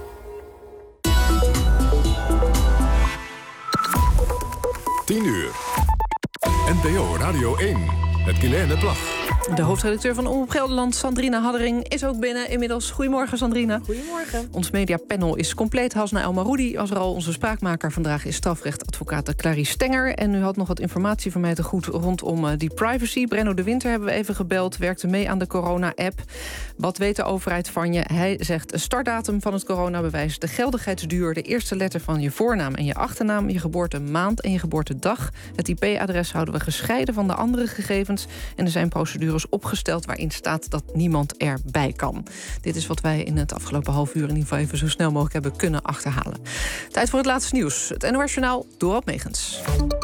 Uur. NPO Radio 1. Met Guilaine Plag. De hoofdredacteur van Omroep Gelderland, Sandrine Haddering, is ook binnen inmiddels. Goedemorgen, Sandrine. Goedemorgen. Ons mediapanel is compleet. Hasna El Maroudi was er al. Onze spraakmaker vandaag is strafrechtadvocaat Clarice Stenger. En u had nog wat informatie van mij te goed rondom die privacy. Brenno de Winter hebben we even gebeld. Werkte mee aan de corona-app. Wat weet de overheid van je? Hij zegt een startdatum van het coronabewijs, de geldigheidsduur, de eerste letter van je voornaam en je achternaam, je geboortemaand en je geboortedag. Het IP-adres houden we gescheiden van de andere gegevens. En er zijn procedures opgesteld waarin staat dat niemand erbij kan. Dit is wat wij in het afgelopen half uur in ieder geval even zo snel mogelijk hebben kunnen achterhalen. Tijd voor het laatste nieuws. Het NOS Journaal, Dorot Megens.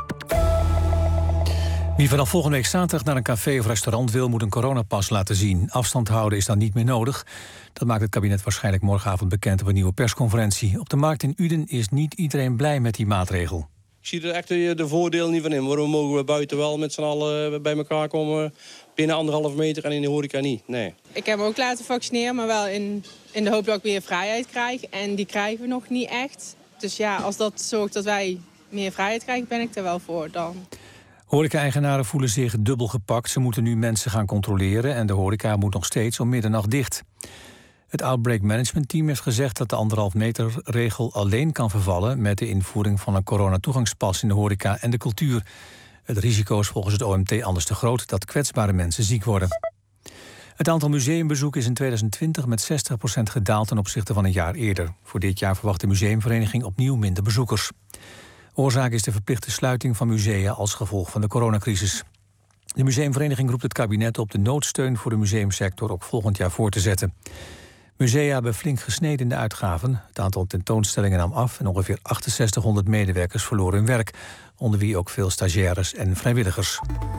Wie vanaf volgende week zaterdag naar een café of restaurant wil, moet een coronapas laten zien. Afstand houden is dan niet meer nodig. Dat maakt het kabinet waarschijnlijk morgenavond bekend op een nieuwe persconferentie. Op de markt in Uden is niet iedereen blij met die maatregel. Ik zie er echt de voordelen niet van in. Waarom mogen we buiten wel met z'n allen bij elkaar komen binnen 1,5 meter en in de horeca niet? Nee. Ik heb me ook laten vaccineren, maar wel in de hoop dat ik weer vrijheid krijg. En die krijgen we nog niet echt. Dus ja, als dat zorgt dat wij meer vrijheid krijgen, ben ik er wel voor dan. Horeca-eigenaren voelen zich dubbel gepakt. Ze moeten nu mensen gaan controleren en de horeca moet nog steeds om middernacht dicht. Het Outbreak Management Team heeft gezegd dat de 1,5 meter regel alleen kan vervallen met de invoering van een coronatoegangspas in de horeca en de cultuur. Het risico is volgens het OMT anders te groot dat kwetsbare mensen ziek worden. Het aantal museumbezoeken is in 2020 met 60% gedaald ten opzichte van een jaar eerder. Voor dit jaar verwacht de museumvereniging opnieuw minder bezoekers. Oorzaak is de verplichte sluiting van musea als gevolg van de coronacrisis. De museumvereniging roept het kabinet op de noodsteun voor de museumsector ook volgend jaar voor te zetten. Musea hebben flink gesneden in de uitgaven. Het aantal tentoonstellingen nam af en ongeveer 6800 medewerkers verloren hun werk, onder wie ook veel stagiaires en vrijwilligers.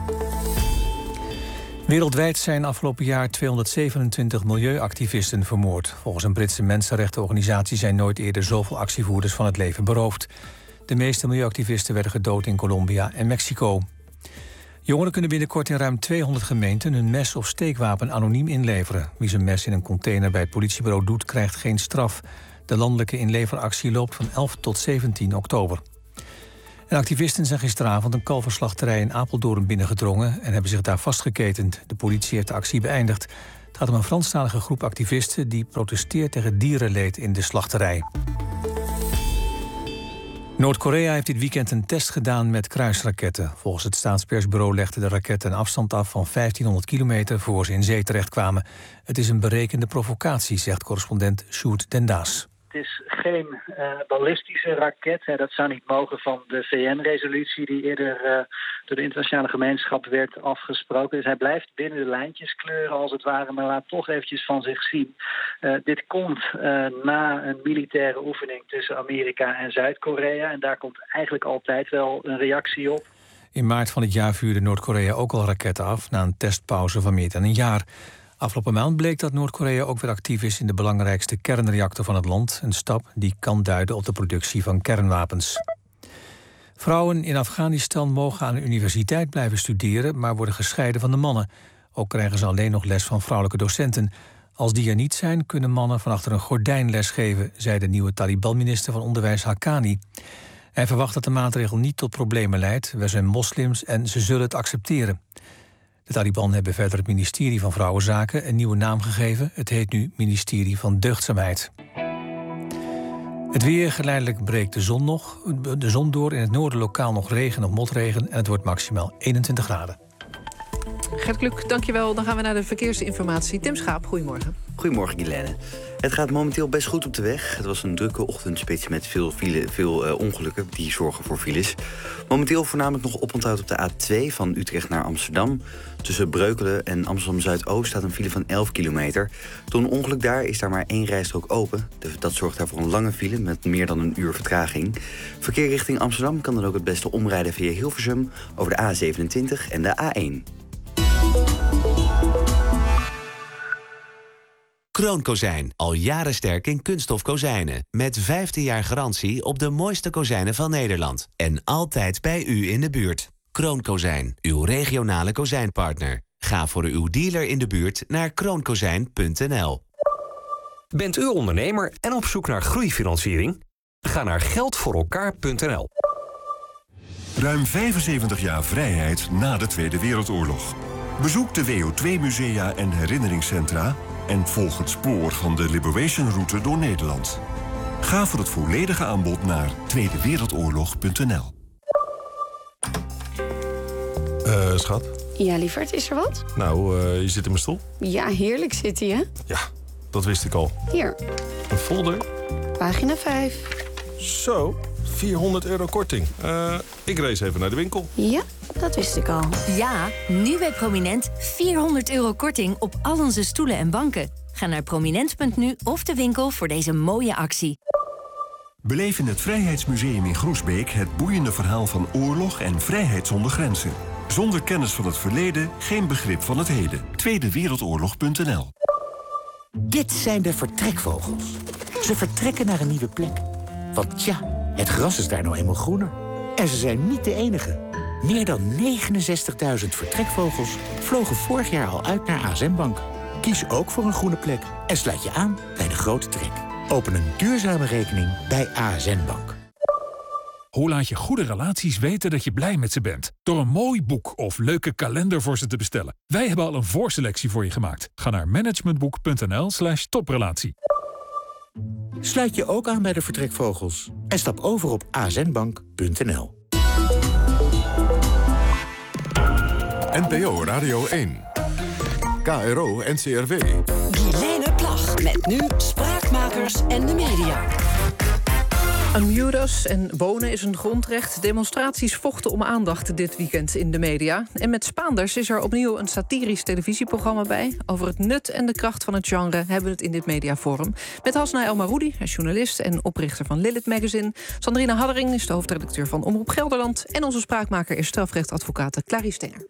Wereldwijd zijn afgelopen jaar 227 milieuactivisten vermoord. Volgens een Britse mensenrechtenorganisatie zijn nooit eerder zoveel actievoerders van het leven beroofd. De meeste milieuactivisten werden gedood in Colombia en Mexico. Jongeren kunnen binnenkort in ruim 200 gemeenten hun mes of steekwapen anoniem inleveren. Wie zijn mes in een container bij het politiebureau doet, krijgt geen straf. De landelijke inleveractie loopt van 11 tot 17 oktober. En activisten zijn gisteravond een kalverslachterij in Apeldoorn binnengedrongen en hebben zich daar vastgeketend. De politie heeft de actie beëindigd. Het gaat om een Franstalige groep activisten die protesteert tegen dierenleed in de slachterij. Noord-Korea heeft dit weekend een test gedaan met kruisraketten. Volgens het staatspersbureau legden de raketten een afstand af van 1500 kilometer voor ze in zee terechtkwamen. Het is een berekende provocatie, zegt correspondent Sjoerd Den Daas. Het is geen ballistische raket. Dat zou niet mogen van de VN-resolutie die eerder door de internationale gemeenschap werd afgesproken. Dus hij blijft binnen de lijntjes kleuren als het ware, maar laat toch eventjes van zich zien. Dit komt na een militaire oefening tussen Amerika en Zuid-Korea. En daar komt eigenlijk altijd wel een reactie op. In maart van dit jaar vuurde Noord-Korea ook al raketten af na een testpauze van meer dan een jaar. Afgelopen maand bleek dat Noord-Korea ook weer actief is in de belangrijkste kernreactor van het land. Een stap die kan duiden op de productie van kernwapens. Vrouwen in Afghanistan mogen aan de universiteit blijven studeren, maar worden gescheiden van de mannen. Ook krijgen ze alleen nog les van vrouwelijke docenten. Als die er niet zijn, kunnen mannen van achter een gordijn lesgeven, zei de nieuwe Taliban-minister van Onderwijs Haqqani. Hij verwacht dat de maatregel niet tot problemen leidt. We zijn moslims en ze zullen het accepteren. De Taliban hebben verder het ministerie van Vrouwenzaken een nieuwe naam gegeven. Het heet nu ministerie van Deugdzaamheid. Het weer, geleidelijk breekt de zon door. In het noorden lokaal nog regen of motregen en het wordt maximaal 21 graden. Gert Kluk, dankjewel. Dan gaan we naar de verkeersinformatie. Tim Schaap, goedemorgen. Goedemorgen, Guilaine. Het gaat momenteel best goed op de weg. Het was een drukke ochtendspits met veel ongelukken. Die zorgen voor files. Momenteel voornamelijk nog oponthoud op de A2 van Utrecht naar Amsterdam. Tussen Breukelen en Amsterdam-Zuidoost staat een file van 11 kilometer. Door een ongeluk daar is daar maar 1 rijstrook open. Dat zorgt daarvoor een lange file met meer dan een uur vertraging. Verkeer richting Amsterdam kan dan ook het beste omrijden via Hilversum over de A27 en de A1. Kroonkozijn, al jaren sterk in kunststof kozijnen. Met 15 jaar garantie op de mooiste kozijnen van Nederland. En altijd bij u in de buurt. Kroonkozijn, uw regionale kozijnpartner. Ga voor uw dealer in de buurt naar kroonkozijn.nl. Bent u ondernemer en op zoek naar groeifinanciering? Ga naar geldvoorelkaar.nl. Ruim 75 jaar vrijheid na de Tweede Wereldoorlog. Bezoek de WO2-musea en herinneringscentra en volg het spoor van de Liberation-route door Nederland. Ga voor het volledige aanbod naar tweedewereldoorlog.nl. Schat? Ja, lieverd, is er wat? Nou, je zit in mijn stoel. Ja, heerlijk zit hij, hè? Ja, dat wist ik al. Hier. Een folder. Pagina 5. Zo, €400 korting. Ik race even naar de winkel. Ja, dat wist ik al. Ja, nu bij Prominent €400 korting op al onze stoelen en banken. Ga naar prominent.nu of de winkel voor deze mooie actie. Beleef in het Vrijheidsmuseum in Groesbeek het boeiende verhaal van oorlog en vrijheid zonder grenzen. Zonder kennis van het verleden, geen begrip van het heden. Tweedewereldoorlog.nl. Dit zijn de vertrekvogels. Ze vertrekken naar een nieuwe plek. Want ja, het gras is daar nou eenmaal groener. En ze zijn niet de enige. Meer dan 69.000 vertrekvogels vlogen vorig jaar al uit naar ASN Bank. Kies ook voor een groene plek en sluit je aan bij de grote trek. Open een duurzame rekening bij ASN Bank. Hoe laat je goede relaties weten dat je blij met ze bent? Door een mooi boek of leuke kalender voor ze te bestellen. Wij hebben al een voorselectie voor je gemaakt. Ga naar managementboek.nl/toprelatie. Sluit je ook aan bij de vertrekvogels en stap over op asnbank.nl. NPO Radio 1. KRO NCRW. Guilaine Plag met nu Spraakmakers en de media. Unmute us en wonen is een grondrecht. Demonstraties vochten om aandacht dit weekend in de media. En met Spaanders is er opnieuw een satirisch televisieprogramma bij. Over het nut en de kracht van het genre hebben we het in dit mediaforum. Met Hasna El-Maroudi, hij is journalist en oprichter van Lilith Magazine. Sandrine Haddering is de hoofdredacteur van Omroep Gelderland. En onze spraakmaker is strafrechtadvocaat Clarice Stenger.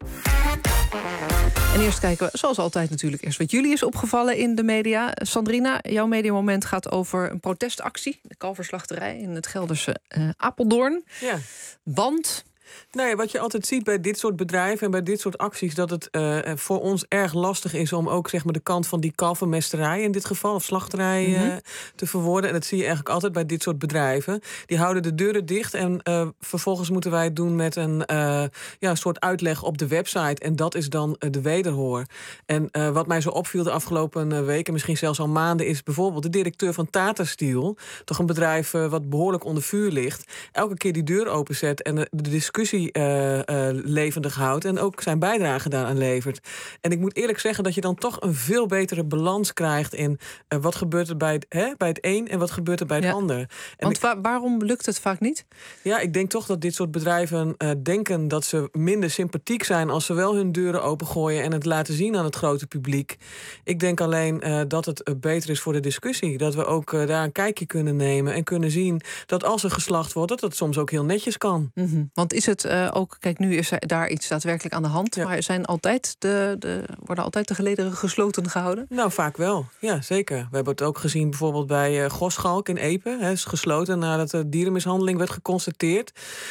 En eerst kijken we, zoals altijd natuurlijk, eerst wat jullie is opgevallen in de media. Sandrina, jouw mediamoment gaat over een protestactie. De kalverslachterij in het Gelderse Apeldoorn. Ja. Want... Nou ja, wat je altijd ziet bij dit soort bedrijven en bij dit soort acties, dat het voor ons erg lastig is om ook zeg maar de kant van die kalvermesterij in dit geval, of slachterij, te verwoorden. En dat zie je eigenlijk altijd bij dit soort bedrijven. Die houden de deuren dicht en vervolgens moeten wij het doen met een soort uitleg op de website. En dat is dan de wederhoor. En wat mij zo opviel de afgelopen weken, misschien zelfs al maanden, is bijvoorbeeld de directeur van Tata Steel, toch een bedrijf wat behoorlijk onder vuur ligt, elke keer die deur openzet en de discussie levendig houdt en ook zijn bijdrage daaraan levert. En ik moet eerlijk zeggen dat je dan toch een veel betere balans krijgt in wat gebeurt er bij het een en wat gebeurt er bij het ander. En waarom lukt het vaak niet? Ja, ik denk toch dat dit soort bedrijven denken dat ze minder sympathiek zijn als ze wel hun deuren opengooien en het laten zien aan het grote publiek. Ik denk alleen dat het beter is voor de discussie. Dat we ook daar een kijkje kunnen nemen en kunnen zien dat als er geslacht wordt, dat het soms ook heel netjes kan. Want is het ook, kijk, nu is er daar iets daadwerkelijk aan de hand, maar zijn altijd worden altijd de gelederen gesloten gehouden? Nou, vaak wel. Ja, zeker. We hebben het ook gezien bijvoorbeeld bij Goschalk in Epe. Het is gesloten nadat de dierenmishandeling werd geconstateerd.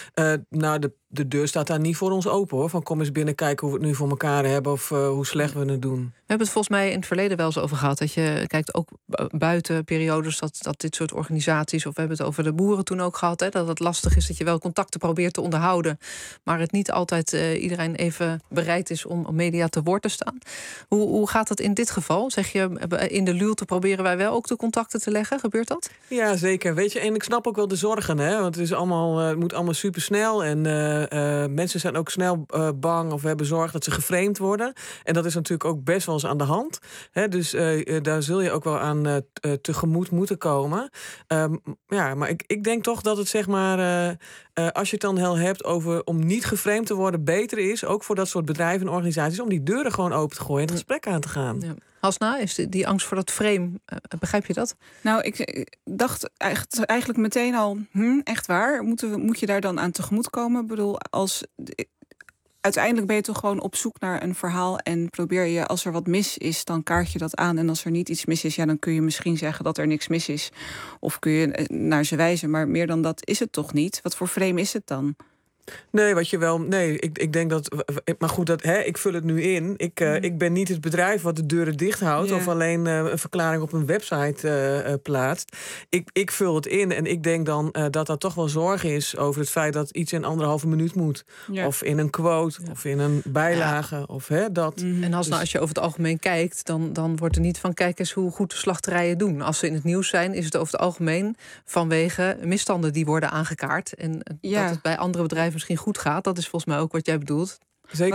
De deur staat daar niet voor ons open, hoor. Van kom eens binnen kijken hoe we het nu voor elkaar hebben of hoe slecht we het doen. We hebben het volgens mij in het verleden wel eens over gehad. Dat je kijkt ook buiten periodes dat dit soort organisaties, of we hebben het over de boeren toen ook gehad, dat het lastig is dat je wel contacten probeert te onderhouden, maar het niet altijd iedereen even bereid is om media te woord te staan. Hoe gaat dat in dit geval? Zeg je, in de luwte proberen wij wel ook de contacten te leggen? Gebeurt dat? Ja, zeker. Weet je, en ik snap ook wel de zorgen, hè? Want het moet allemaal supersnel en mensen zijn ook snel bang of hebben zorg dat ze geframed worden. En dat is natuurlijk ook best wel eens aan de hand. Dus daar zul je ook wel aan tegemoet moeten komen. Maar ik denk toch dat het zeg maar... als je het dan heel hebt over om niet geframed te worden... beter is, ook voor dat soort bedrijven en organisaties... om die deuren gewoon open te gooien en het gesprek aan te gaan. Ja. Hasna, is die angst voor dat frame, begrijp je dat? Nou, ik dacht eigenlijk meteen al, echt waar? Moet je daar dan aan tegemoet komen? Ik bedoel, uiteindelijk ben je toch gewoon op zoek naar een verhaal... en probeer je, als er wat mis is, dan kaart je dat aan. En als er niet iets mis is, dan kun je misschien zeggen dat er niks mis is. Of kun je naar ze wijzen, maar meer dan dat is het toch niet? Wat voor frame is het dan? Nee, ik denk dat... Maar goed, ik vul het nu in. Ik ben niet het bedrijf wat de deuren dicht houdt... of alleen een verklaring op een website plaatst. Ik vul het in en ik denk dan dat toch wel zorg is... over het feit dat iets in 1,5 minuut moet. Ja. Of in een quote, of in een bijlage, of dat. En als je over het algemeen kijkt... dan wordt er niet van, kijk eens hoe goed de slachterijen doen. Als ze in het nieuws zijn, is het over het algemeen... vanwege misstanden die worden aangekaart. En dat het bij andere bedrijven misschien goed gaat. Dat is volgens mij ook wat jij bedoelt. Zeker.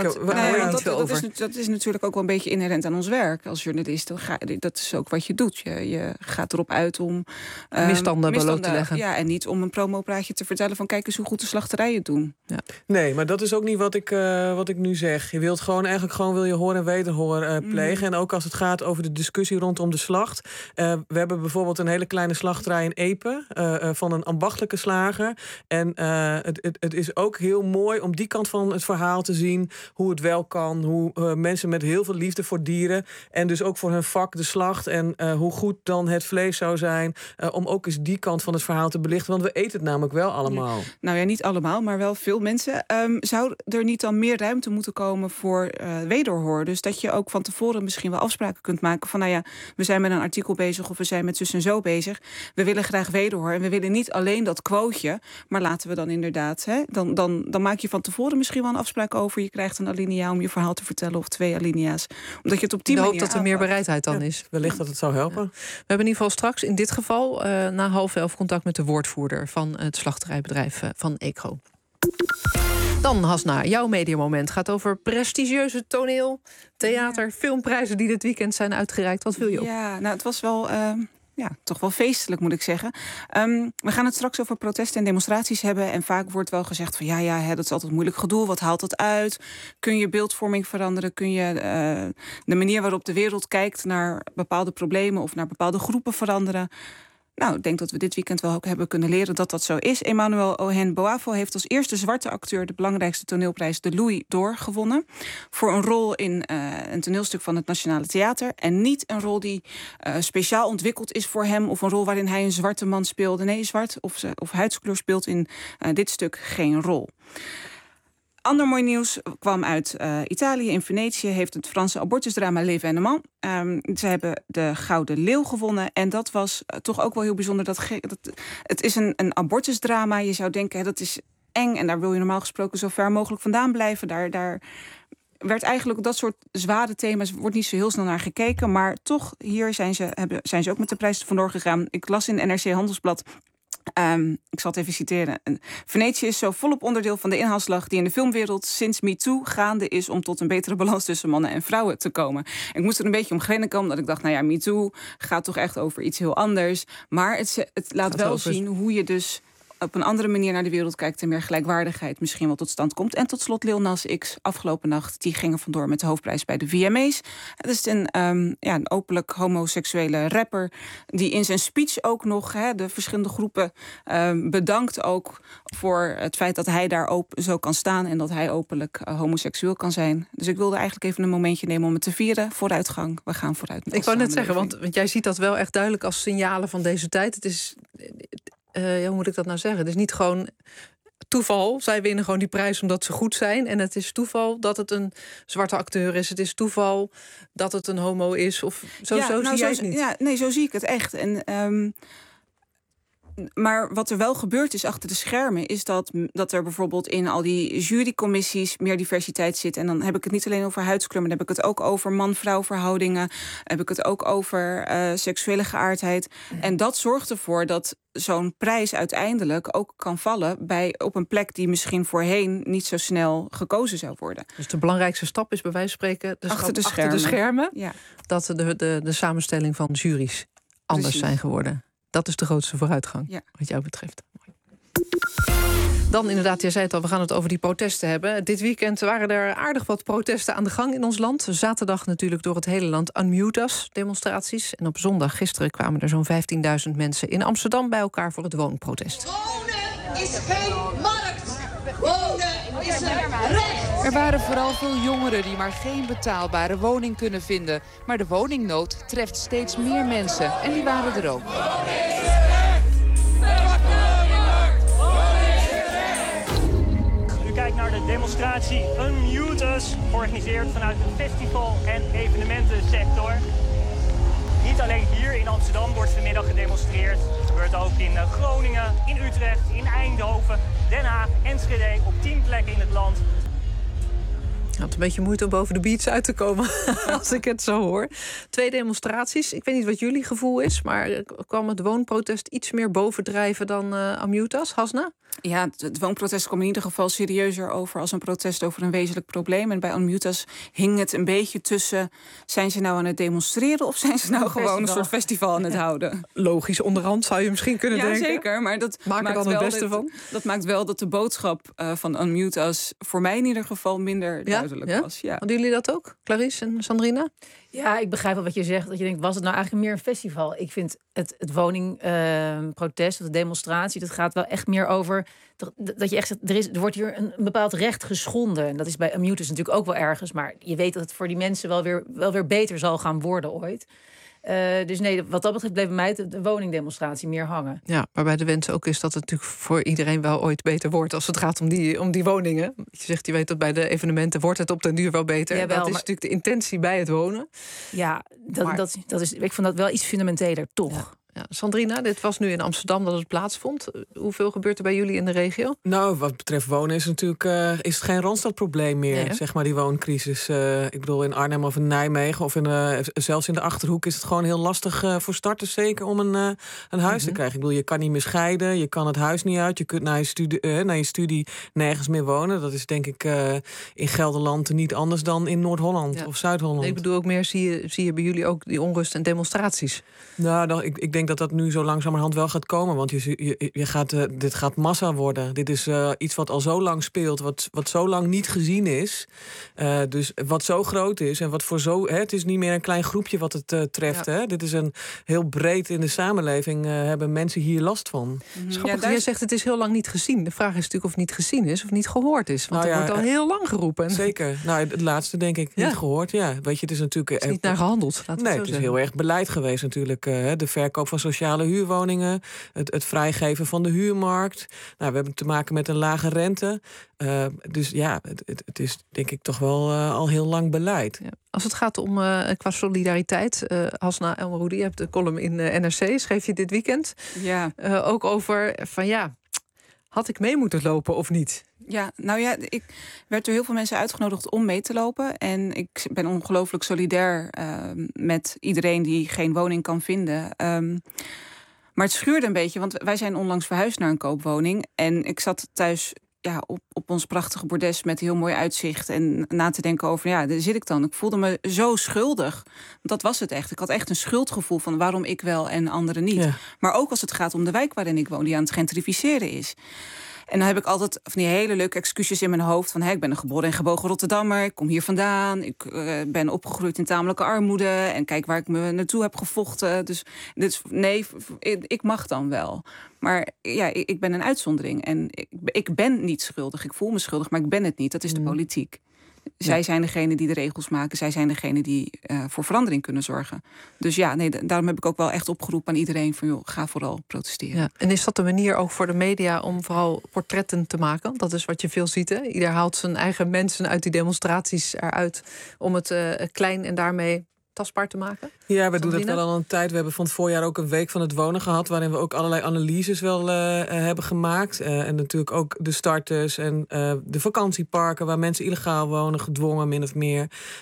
Dat is natuurlijk ook wel een beetje inherent aan ons werk als journalist. Dat is ook wat je doet. Je gaat erop uit om misstanden bloot te leggen. Ja, en niet om een promopraatje te vertellen van kijk eens hoe goed de slachterijen het doen. Ja. Nee, maar dat is ook niet wat ik nu zeg. Je wilt wil je hoor en wederhoor plegen. En ook als het gaat over de discussie rondom de slacht. We hebben bijvoorbeeld een hele kleine slachterij in Epe van een ambachtelijke slager. En het is ook heel mooi om die kant van het verhaal te zien. Hoe het wel kan, hoe mensen met heel veel liefde voor dieren... en dus ook voor hun vak, de slacht... en hoe goed dan het vlees zou zijn... om ook eens die kant van het verhaal te belichten. Want we eten het namelijk wel allemaal. Ja. Nou ja, niet allemaal, maar wel veel mensen. Zou er niet dan meer ruimte moeten komen voor wederhoor? Dus dat je ook van tevoren misschien wel afspraken kunt maken... van we zijn met een artikel bezig of we zijn met zus en zo bezig. We willen graag wederhoor en we willen niet alleen dat quoteje... maar laten we dan inderdaad... Dan maak je van tevoren misschien wel een afspraak over... Je krijgt een alinea om je verhaal te vertellen of 2 alinea's. Omdat je het op die manier dat er meer bereidheid dan is. Wellicht dat het zou helpen. Ja. We hebben in ieder geval straks in dit geval... na 10:30 contact met de woordvoerder van het slachterijbedrijf van Eekro. Dan, Hasna, jouw mediamoment gaat over prestigieuze toneel, theater, filmprijzen die dit weekend zijn uitgereikt. Wat wil je op? Ja, nou, het was wel... toch wel feestelijk, moet ik zeggen. We gaan het straks over protesten en demonstraties hebben. En vaak wordt wel gezegd van dat is altijd moeilijk gedoe. Wat haalt dat uit? Kun je beeldvorming veranderen? Kun je de manier waarop de wereld kijkt naar bepaalde problemen of naar bepaalde groepen veranderen? Nou, ik denk dat we dit weekend wel ook hebben kunnen leren dat dat zo is. Emmanuel Ohen-Boafo heeft als eerste zwarte acteur de belangrijkste toneelprijs, de Louis d'Or, gewonnen. Voor een rol in een toneelstuk van het Nationale Theater. En niet een rol die speciaal ontwikkeld is voor hem, of een rol waarin hij een zwarte man speelde. Nee, zwart of huidskleur speelt in dit stuk geen rol. Ander mooi nieuws kwam uit Italië. In Venetië heeft het Franse abortusdrama L'Événement. Ze hebben de Gouden Leeuw gewonnen. En dat was toch ook wel heel bijzonder. Het is een abortusdrama. Je zou denken, dat is eng. En daar wil je normaal gesproken zo ver mogelijk vandaan blijven. Daar werd eigenlijk dat soort zware thema's... wordt niet zo heel snel naar gekeken. Maar toch, hier zijn ze ook met de prijs vandoor gegaan. Ik las in NRC Handelsblad... ik zal het even citeren. Venetië is zo volop onderdeel van de inhaalslag die in de filmwereld sinds MeToo gaande is om tot een betere balans tussen mannen en vrouwen te komen. Ik moest er een beetje om grinniken, omdat ik dacht, MeToo gaat toch echt over iets heel anders. Maar het laat wel zien hoe je dus op een andere manier naar de wereld kijkt en meer gelijkwaardigheid misschien wel tot stand komt. En tot slot Lil Nas X afgelopen nacht, die gingen vandoor met de hoofdprijs bij de VMA's. Het is een openlijk homoseksuele rapper die in zijn speech ook nog de verschillende groepen bedankt ook voor het feit dat hij daar zo kan staan en dat hij openlijk homoseksueel kan zijn. Dus ik wilde eigenlijk even een momentje nemen om het te vieren. Vooruitgang, we gaan vooruit. Ik wou net zeggen, want jij ziet dat wel echt duidelijk als signalen van deze tijd. Het is... hoe moet ik dat nou zeggen? Het is niet gewoon toeval. Zij winnen gewoon die prijs omdat ze goed zijn. En het is toeval dat het een zwarte acteur is. Het is toeval dat het een homo is. Of zo zie jij het niet. Ja, nee, zo zie ik het echt. En Maar wat er wel gebeurd is achter de schermen, is dat er bijvoorbeeld in al die jurycommissies meer diversiteit zit. En dan heb ik het niet alleen over huidskleur, maar dan heb ik het ook over man-vrouw verhoudingen. Heb ik het ook over seksuele geaardheid. En dat zorgt ervoor dat zo'n prijs uiteindelijk ook kan vallen op een plek die misschien voorheen niet zo snel gekozen zou worden. Dus de belangrijkste stap is bij wijze van spreken achter de schermen. Ja. Dat de samenstelling van juries anders zijn geworden. Dat is de grootste vooruitgang, wat jou betreft. Dan inderdaad, jij zei het al, we gaan het over die protesten hebben. Dit weekend waren er aardig wat protesten aan de gang in ons land. Zaterdag natuurlijk door het hele land Unmute Us demonstraties. En op zondag gisteren kwamen er zo'n 15.000 mensen in Amsterdam bij elkaar voor het woonprotest. Wonen is geen markt. Wonen is een recht. Er waren vooral veel jongeren die maar geen betaalbare woning kunnen vinden. Maar de woningnood treft steeds meer mensen. En die waren er ook. U kijkt naar de demonstratie Unmute Us, georganiseerd vanuit de festival- en evenementensector. Niet alleen hier in Amsterdam wordt vanmiddag gedemonstreerd. Het gebeurt ook in Groningen, in Utrecht, in Eindhoven, Den Haag, Enschede, op 10 plekken in het land. Ik had een beetje moeite om boven de beats uit te komen, als ik het zo hoor. 2 demonstraties. Ik weet niet wat jullie gevoel is, maar kwam het woonprotest iets meer bovendrijven dan Unmute Us? Hasna? Ja, het woonprotest kwam in ieder geval serieuzer over als een protest over een wezenlijk probleem. En bij Unmute Us hing het een beetje tussen, zijn ze nou aan het demonstreren of zijn ze nou gewoon een soort festival aan het houden? Logisch, onderhand zou je misschien kunnen denken. Ja, zeker, maar dat maak er dan het beste van. Dat maakt wel dat de boodschap van Unmute Us voor mij in ieder geval minder duidelijk was. Ja. Hadden jullie dat ook, Clarice en Sandrina? Ja, ik begrijp wel wat je zegt. Dat je denkt, was het nou eigenlijk meer een festival? Ik vind het woningprotest, de demonstratie, dat gaat wel echt meer over dat je echt zegt, er wordt hier een bepaald recht geschonden. En dat is bij Unmute Us natuurlijk ook wel ergens. Maar je weet dat het voor die mensen wel weer beter zal gaan worden ooit. Dus nee, wat dat betreft bleef bij mij de woningdemonstratie meer hangen. Ja, waarbij de wens ook is dat het natuurlijk voor iedereen wel ooit beter wordt als het gaat om die woningen. Je zegt, je weet dat bij de evenementen wordt het op den duur wel beter. Ja, dat is natuurlijk de intentie bij het wonen. Ja, dat is, ik vond dat wel iets fundamenteler, toch. Ja. Ja, Sandrina, dit was nu in Amsterdam dat het plaatsvond. Hoeveel gebeurt er bij jullie in de regio? Nou, wat betreft wonen is het natuurlijk is het geen Randstadprobleem meer, zeg maar, die wooncrisis. Ik bedoel, in Arnhem of in Nijmegen of zelfs in de Achterhoek is het gewoon heel lastig voor starters zeker om een huis te krijgen. Ik bedoel, je kan niet meer scheiden, je kan het huis niet uit, je kunt naar je studie nergens meer wonen. Dat is denk ik in Gelderland niet anders dan in Noord-Holland of Zuid-Holland. Nee, ik bedoel ook meer, zie je bij jullie ook die onrust en demonstraties? Nou, ik denk dat nu zo langzamerhand wel gaat komen. Want dit gaat massa worden. Dit is iets wat al zo lang speelt. Wat zo lang niet gezien is. Dus wat zo groot is. En wat voor zo. Het is niet meer een klein groepje wat het treft. Ja. Hè? Dit is een heel breed in de samenleving. Hebben mensen hier last van. Schappig, je zegt het is heel lang niet gezien. De vraag is natuurlijk of het niet gezien is of niet gehoord is. Want er wordt al heel lang geroepen. Zeker. Nou, het laatste denk ik niet gehoord. Ja, weet je, het is natuurlijk. Het is niet naar gehandeld. Het is heel erg beleid geweest natuurlijk. De verkoop van sociale huurwoningen, het vrijgeven van de huurmarkt. Nou, we hebben te maken met een lage rente. Dus ja, het is denk ik toch wel al heel lang beleid. Ja. Als het gaat om qua solidariteit, Hasna Elmaroudi, je hebt de column in NRC, schreef je dit weekend. Ja. Ook over van had ik mee moeten lopen of niet? Ja, nou ja, ik werd door heel veel mensen uitgenodigd om mee te lopen. En ik ben ongelooflijk solidair met iedereen die geen woning kan vinden. Maar het schuurde een beetje, want wij zijn onlangs verhuisd naar een koopwoning. En ik zat thuis op ons prachtige bordes met heel mooi uitzicht. En na te denken over, daar zit ik dan. Ik voelde me zo schuldig. Dat was het echt. Ik had echt een schuldgevoel van waarom ik wel en anderen niet. Ja. Maar ook als het gaat om de wijk waarin ik woon, die aan het gentrificeren is. En dan heb ik altijd van die hele leuke excuses in mijn hoofd. Van ik ben een geboren en gebogen Rotterdammer. Ik kom hier vandaan. Ik ben opgegroeid in tamelijke armoede. En kijk waar ik me naartoe heb gevochten. Dus nee, ik mag dan wel. Maar ik ben een uitzondering. En ik ben niet schuldig. Ik voel me schuldig, maar ik ben het niet. Dat is de politiek. Zij zijn degene die de regels maken. Zij zijn degene die voor verandering kunnen zorgen. Dus daarom heb ik ook wel echt opgeroepen aan iedereen van ga vooral protesteren. Ja. En is dat de manier ook voor de media om vooral portretten te maken? Dat is wat je veel ziet, hè? Ieder haalt zijn eigen mensen uit die demonstraties eruit om het klein en daarmee tastbaar te maken? Ja, we doen dat wel al een tijd. We hebben van het voorjaar ook een week van het wonen gehad, waarin we ook allerlei analyses wel hebben gemaakt. En natuurlijk ook de starters en de vakantieparken waar mensen illegaal wonen, gedwongen min of meer.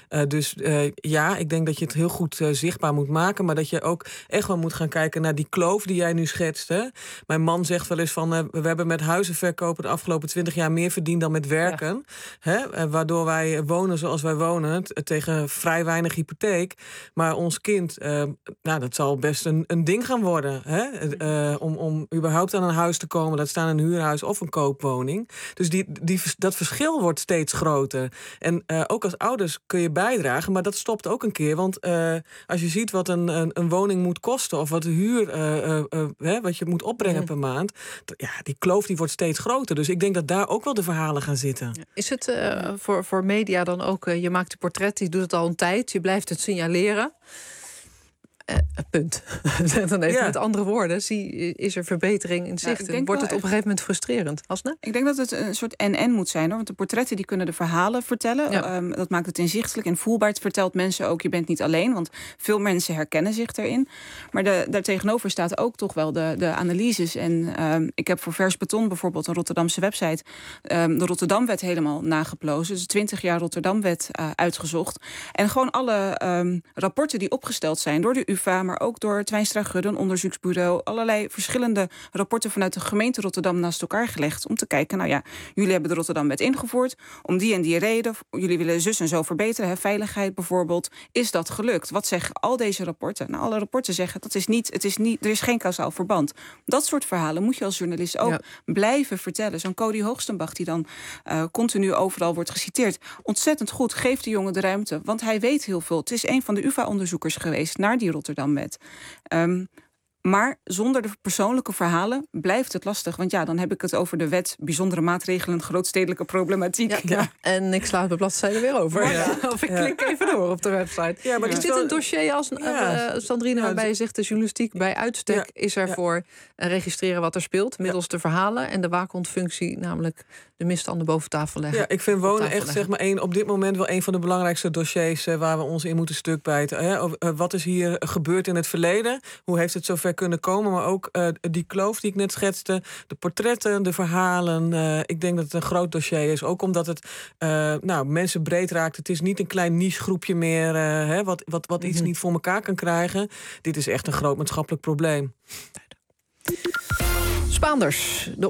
Ik denk dat je het heel goed zichtbaar moet maken, maar dat je ook echt wel moet gaan kijken naar die kloof die jij nu schetst. Hè? Mijn man zegt wel eens van, we hebben met huizen verkopen de afgelopen 20 jaar meer verdiend dan met werken. Ja. Hè? Waardoor wij wonen zoals wij wonen, tegen vrij weinig hypotheek. Maar ons kind, dat zal best een ding gaan worden. Hè? Om überhaupt aan een huis te komen, dat staan een huurhuis of een koopwoning. Dus dat verschil wordt steeds groter. En ook als ouders kun je bijdragen, maar dat stopt ook een keer. Want als je ziet wat een woning moet kosten of wat de huur, wat je moet opbrengen per maand, die kloof die wordt steeds groter. Dus ik denk dat daar ook wel de verhalen gaan zitten. Is het voor media dan ook, je maakt een portret, je doet het al een tijd, je blijft het signaleren. Punt. Dan even met andere woorden, is er verbetering in zicht? Wordt het op een gegeven moment frustrerend? Hasna? Ik denk dat het een soort en moet zijn. Hoor. Want de portretten die kunnen de verhalen vertellen. Ja. Dat maakt het inzichtelijk en voelbaar. Het vertelt mensen ook, je bent niet alleen. Want veel mensen herkennen zich erin. Maar daartegenover staat ook toch wel de analyses. En ik heb voor Vers Beton bijvoorbeeld een Rotterdamse website de Rotterdamwet helemaal nageplozen. Dus 20 jaar Rotterdamwet uitgezocht. En gewoon alle rapporten die opgesteld zijn door de UvA, maar ook door het Twijnstra-Gudde, een onderzoeksbureau, allerlei verschillende rapporten vanuit de gemeente Rotterdam naast elkaar gelegd om te kijken, jullie hebben de Rotterdamwet ingevoerd om die en die reden, jullie willen zus en zo verbeteren, veiligheid bijvoorbeeld. Is dat gelukt? Wat zeggen al deze rapporten? Alle rapporten zeggen er is geen kausaal verband. Dat soort verhalen moet je als journalist ook blijven vertellen. Zo'n Cody Hoogstenbach die dan continu overal wordt geciteerd. Ontzettend goed, geef de jongen de ruimte, want hij weet heel veel. Het is een van de UvA-onderzoekers geweest naar die Rotterdamwet. Maar zonder de persoonlijke verhalen blijft het lastig. Want dan heb ik het over de wet bijzondere maatregelen, grootstedelijke problematiek. Ja. En ik sla de bladzijde weer over. Ja. Of ik klik even door op de website. Ja, maar is dit een dossier als Sandrine, waarbij je zegt de journalistiek bij uitstek is er voor registreren wat er speelt, middels de verhalen en de waakhondfunctie, namelijk de misstanden boven tafel leggen. Ja, ik vind wonen echt op dit moment wel een van de belangrijkste dossiers waar we ons in moeten stuk bijten. Wat is hier gebeurd in het verleden? Hoe heeft het zover kunnen komen? Maar ook die kloof die ik net schetste, de portretten, de verhalen. Ik denk dat het een groot dossier is. Ook omdat het mensen breed raakt. Het is niet een klein niche groepje meer wat iets niet voor elkaar kan krijgen. Dit is echt een groot maatschappelijk probleem. Spaanders. De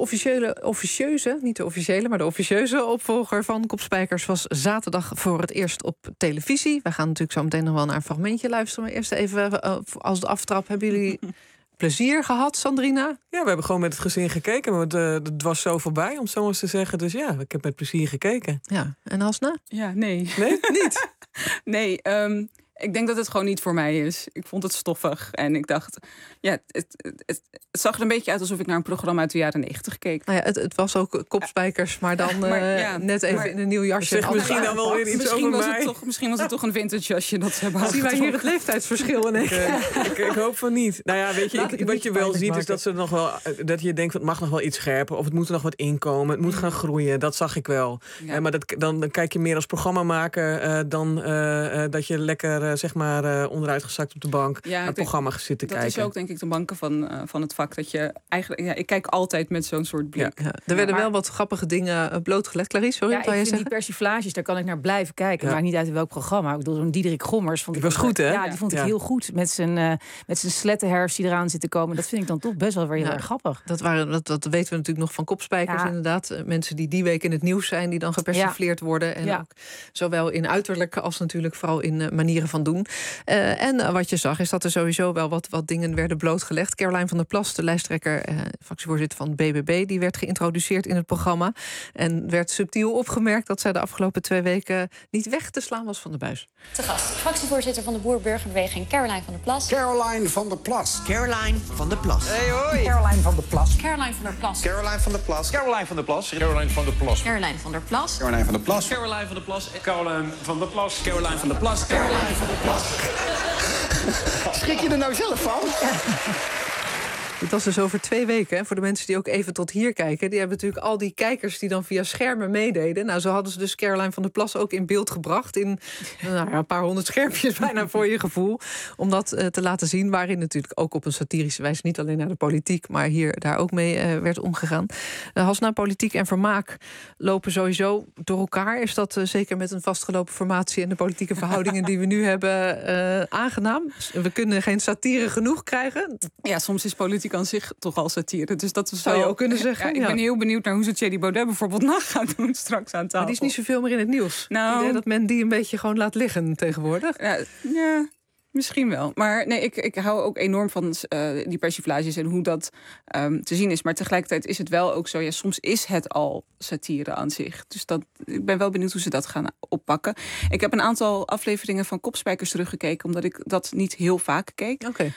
officieuze opvolger van Kop Spijkers was zaterdag voor het eerst op televisie. We gaan natuurlijk zo meteen nog wel naar een fragmentje luisteren. Maar eerst even als de aftrap. Hebben jullie plezier gehad, Sandrina? Ja, we hebben gewoon met het gezin gekeken. Maar het was zo voorbij, om zo eens te zeggen. Dus ja, ik heb met plezier gekeken. Ja, en Hasna? Ja, nee. Nee? Niet? Nee, ik denk dat het gewoon niet voor mij is. Ik vond het stoffig. En ik dacht, het zag er een beetje uit alsof ik naar een programma uit de jaren 90 keek. Het was ook Kopspijkers, maar dan net even in een nieuw jasje. Zeg misschien dan wel weer iets over mij. Misschien was het toch een vintage jasje dat ze hebben. Zien wij hier het leeftijdsverschil in? Ik hoop van niet. Nou ja, weet je, wat je wel ziet is dat ze nog wel, dat je denkt, het mag nog wel iets scherper, of het moet er nog wat inkomen, het moet gaan groeien. Dat zag ik wel. Ja. Maar dan kijk je meer als programma maken dan dat je lekker onderuitgezakt op de bank naar het programma zit te kijken. Dat is ook denk ik de banken van het vak. Dat je eigenlijk, ik kijk altijd met zo'n soort blik. Ja. Er werden wel wat grappige dingen blootgelegd. Clarice, sorry, ik vind die persiflages, daar kan ik naar blijven kijken. Maakt niet uit in welk programma. Ik bedoel, zo'n Diederik Gommers vond ik was goed, hè? Ja, die vond ik heel goed. Met zijn slettenherfst die eraan zit te komen. Dat vind ik dan toch best wel weer heel erg grappig. Dat weten we natuurlijk nog van Kopspijkers, inderdaad. Mensen die week in het nieuws zijn, die dan gepersifleerd worden. En ook zowel in uiterlijk als natuurlijk vooral in manieren van doen. En wat je zag, is dat er sowieso wel wat dingen werden blootgelegd. Caroline van der Plas, de lijsttrekker, fractievoorzitter van BBB, die werd geïntroduceerd in het programma. En werd subtiel opgemerkt dat zij de afgelopen 2 weken niet weg te slaan was van de buis. Te gast, fractievoorzitter van de Boer-Burgerbeweging, Caroline van der Plas. Caroline van der Plas. Caroline van der Plas. Hey, hoi. Caroline van der Plas. Caroline van der Plas. Caroline van der Plas. Caroline van der Plas. Caroline van der Plas. Caroline van der Plas. Caroline van der Plas. Caroline van der Plas. Caroline van der Plas. Caroline van der Plas. Caroline van der Plas. Schrik je er nou zelf van? Dit was dus over 2 weken. Hè? Voor de mensen die ook even tot hier kijken. Die hebben natuurlijk al die kijkers die dan via schermen meededen. Nou, zo hadden ze dus Caroline van der Plas ook in beeld gebracht. In een paar 100 schermpjes bijna voor je gevoel. Om dat te laten zien. Waarin natuurlijk ook op een satirische wijze niet alleen naar de politiek, maar daar ook mee werd omgegaan. Hasna, politiek en vermaak lopen sowieso door elkaar. Is dat zeker met een vastgelopen formatie en de politieke verhoudingen die we nu hebben aangenaam? We kunnen geen satire genoeg krijgen. Ja, soms is politiek aan zich toch al satire. Dus dat zou je ook kunnen zeggen. Ja, ik ben heel benieuwd naar hoe ze Thierry Baudet bijvoorbeeld na gaat doen straks aan tafel. Maar die is niet zoveel meer in het nieuws. Nou, het idee dat men die een beetje gewoon laat liggen tegenwoordig. Ja, misschien wel. Maar nee, ik hou ook enorm van die persiflages en hoe dat te zien is. Maar tegelijkertijd is het wel ook zo, ja, soms is het al satire aan zich. Dus ik ben wel benieuwd hoe ze dat gaan oppakken. Ik heb een aantal afleveringen van Kopspijkers teruggekeken, omdat ik dat niet heel vaak keek. Oké.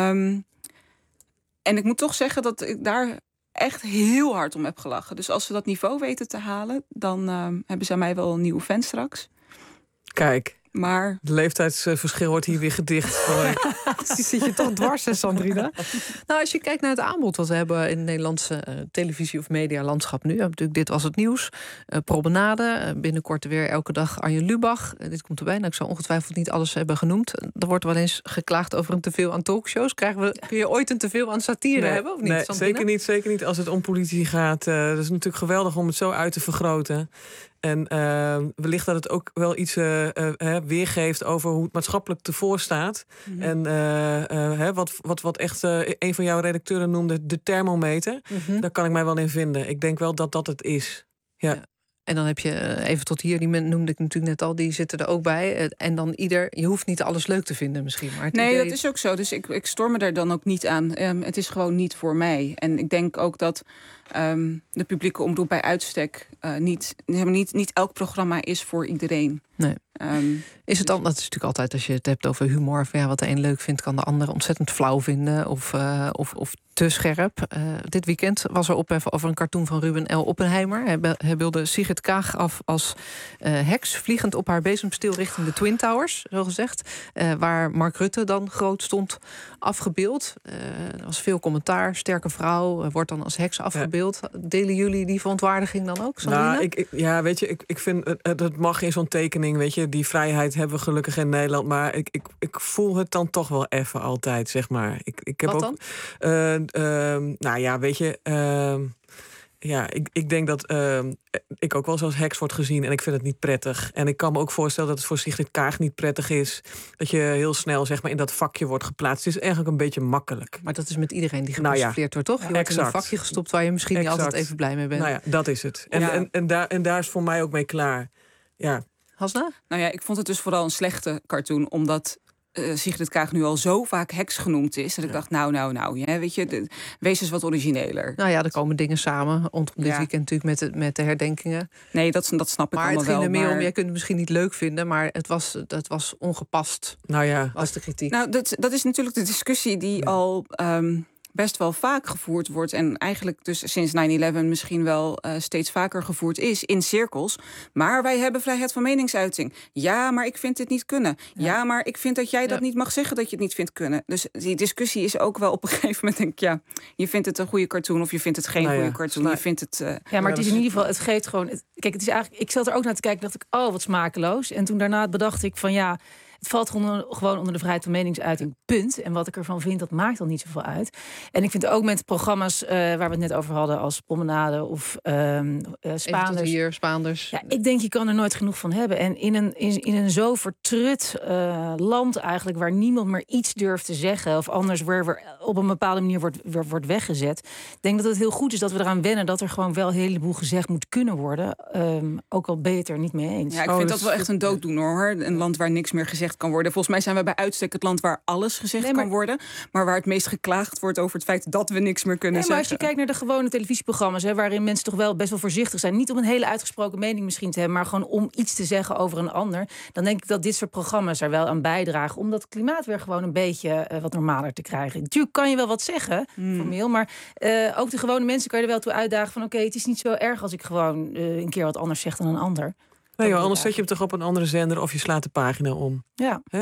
En ik moet toch zeggen dat ik daar echt heel hard om heb gelachen. Dus als ze dat niveau weten te halen, dan hebben ze mij wel een nieuwe fan straks. Kijk. Maar het leeftijdsverschil wordt hier weer gedicht. Die zit je toch dwars, hè, Sandrine? Nou, als je kijkt naar het aanbod wat we hebben in het Nederlandse televisie- of medialandschap nu. Natuurlijk, dit was het nieuws. Promenade, binnenkort weer elke dag Arjen Lubach. Dit komt erbij. Nou, ik zou ongetwijfeld niet alles hebben genoemd. Er wordt wel eens geklaagd over een teveel aan talkshows. Kun je ooit een teveel aan satire hebben, of niet? Nee, zeker niet als het om politici gaat. Het is natuurlijk geweldig om het zo uit te vergroten. En wellicht dat het ook wel iets weergeeft over hoe het maatschappelijk ervoor staat. Mm-hmm. En wat echt een van jouw redacteuren noemde de thermometer. Mm-hmm. Daar kan ik mij wel in vinden. Ik denk wel dat het is. Ja. En dan heb je even tot hier, die noemde ik natuurlijk net al, die zitten er ook bij. En dan je hoeft niet alles leuk te vinden misschien. Maar nee, dat is ook zo. Dus ik stoor me daar dan ook niet aan. Het is gewoon niet voor mij. En ik denk ook dat de publieke omroep bij uitstek niet elk programma is voor iedereen. Nee. Is het dan, dat is natuurlijk altijd als je het hebt over humor, van wat de een leuk vindt, kan de ander ontzettend flauw vinden of te scherp. Dit weekend was er ophef over een cartoon van Ruben L. Oppenheimer. Hij beelde Sigrid Kaag af als heks, vliegend op haar bezemsteel richting de Twin Towers, zo gezegd. Waar Mark Rutte dan groot stond afgebeeld. Er was veel commentaar, sterke vrouw, wordt dan als heks afgebeeld. Ja. Delen jullie die verontwaardiging dan ook, Sandrine? Nou, ik vind het mag in zo'n tekening, weet je. Die vrijheid hebben we gelukkig in Nederland. Maar ik voel het dan toch wel even altijd, zeg maar. Ik heb wat ook, dan? Nou ja, weet je. Ik denk dat ik ook wel zoals heks wordt gezien. En ik vind het niet prettig. En ik kan me ook voorstellen dat het voor Sigrid Kaag niet prettig is. Dat je heel snel, zeg maar, in dat vakje wordt geplaatst. Het is eigenlijk een beetje makkelijk. Maar dat is met iedereen die gepersifleerd wordt, toch? Je wordt in een vakje gestopt waar je misschien niet altijd even blij mee bent. Nou ja, dat is het. En daar is voor mij ook mee klaar. Ja. Hasna? Nou ja, ik vond het dus vooral een slechte cartoon, omdat Sigrid Kaag nu al zo vaak heks genoemd is. Dat ik dacht, nou, ja, weet je, wees eens wat origineler. Nou ja, er komen dingen samen. Rondom dit weekend natuurlijk met de herdenkingen. Nee, dat snap ik allemaal wel. Maar het ging er meer om, jij kunt het misschien niet leuk vinden, maar het was ongepast. Nou ja. Was de kritiek. Nou, dat is natuurlijk de discussie die al best wel vaak gevoerd wordt. En eigenlijk dus sinds 9/11 misschien wel steeds vaker gevoerd is in cirkels. Maar wij hebben vrijheid van meningsuiting. Ja, maar ik vind dit niet kunnen. Ja, maar ik vind dat jij dat niet mag zeggen dat je het niet vindt kunnen. Dus die discussie is ook wel op een gegeven moment, denk ik, ja, je vindt het een goede cartoon of je vindt het geen goede cartoon. Je vindt het. Ja, maar het is in ieder geval, het geeft gewoon. Kijk, het is eigenlijk. Ik zat er ook naar te kijken, dacht ik, oh, wat smakeloos. En toen daarna bedacht ik van ja. Het valt gewoon onder de vrijheid van meningsuiting, punt. En wat ik ervan vind, dat maakt dan niet zoveel uit. En ik vind ook met programma's waar we het net over hadden, als Promenade of Spaanders. Ja, ik denk, je kan er nooit genoeg van hebben. En in een zo vertrut land eigenlijk, waar niemand meer iets durft te zeggen, of anders waar op een bepaalde manier wordt weggezet. Ik denk dat het heel goed is dat we eraan wennen dat er gewoon wel een heleboel gezegd moet kunnen worden. Ook al ben je het er niet mee eens. Ja, ik vind dat wel echt een dooddoener, hoor. Een land waar niks meer gezegd kan worden. Volgens mij zijn we bij uitstek het land waar alles gezegd kan worden, maar waar het meest geklaagd wordt over het feit dat we niks meer kunnen zeggen. Maar als je kijkt naar de gewone televisieprogramma's, waarin mensen toch wel best wel voorzichtig zijn, niet om een hele uitgesproken mening misschien te hebben, maar gewoon om iets te zeggen over een ander, dan denk ik dat dit soort programma's er wel aan bijdragen om dat klimaat weer gewoon een beetje wat normaler te krijgen. Natuurlijk kan je wel wat zeggen, formeel, maar ook de gewone mensen kan je er wel toe uitdagen van oké, het is niet zo erg als ik gewoon een keer wat anders zeg dan een ander. Nee joh, anders zet je hem toch op een andere zender of je slaat de pagina om. Ja. Hè?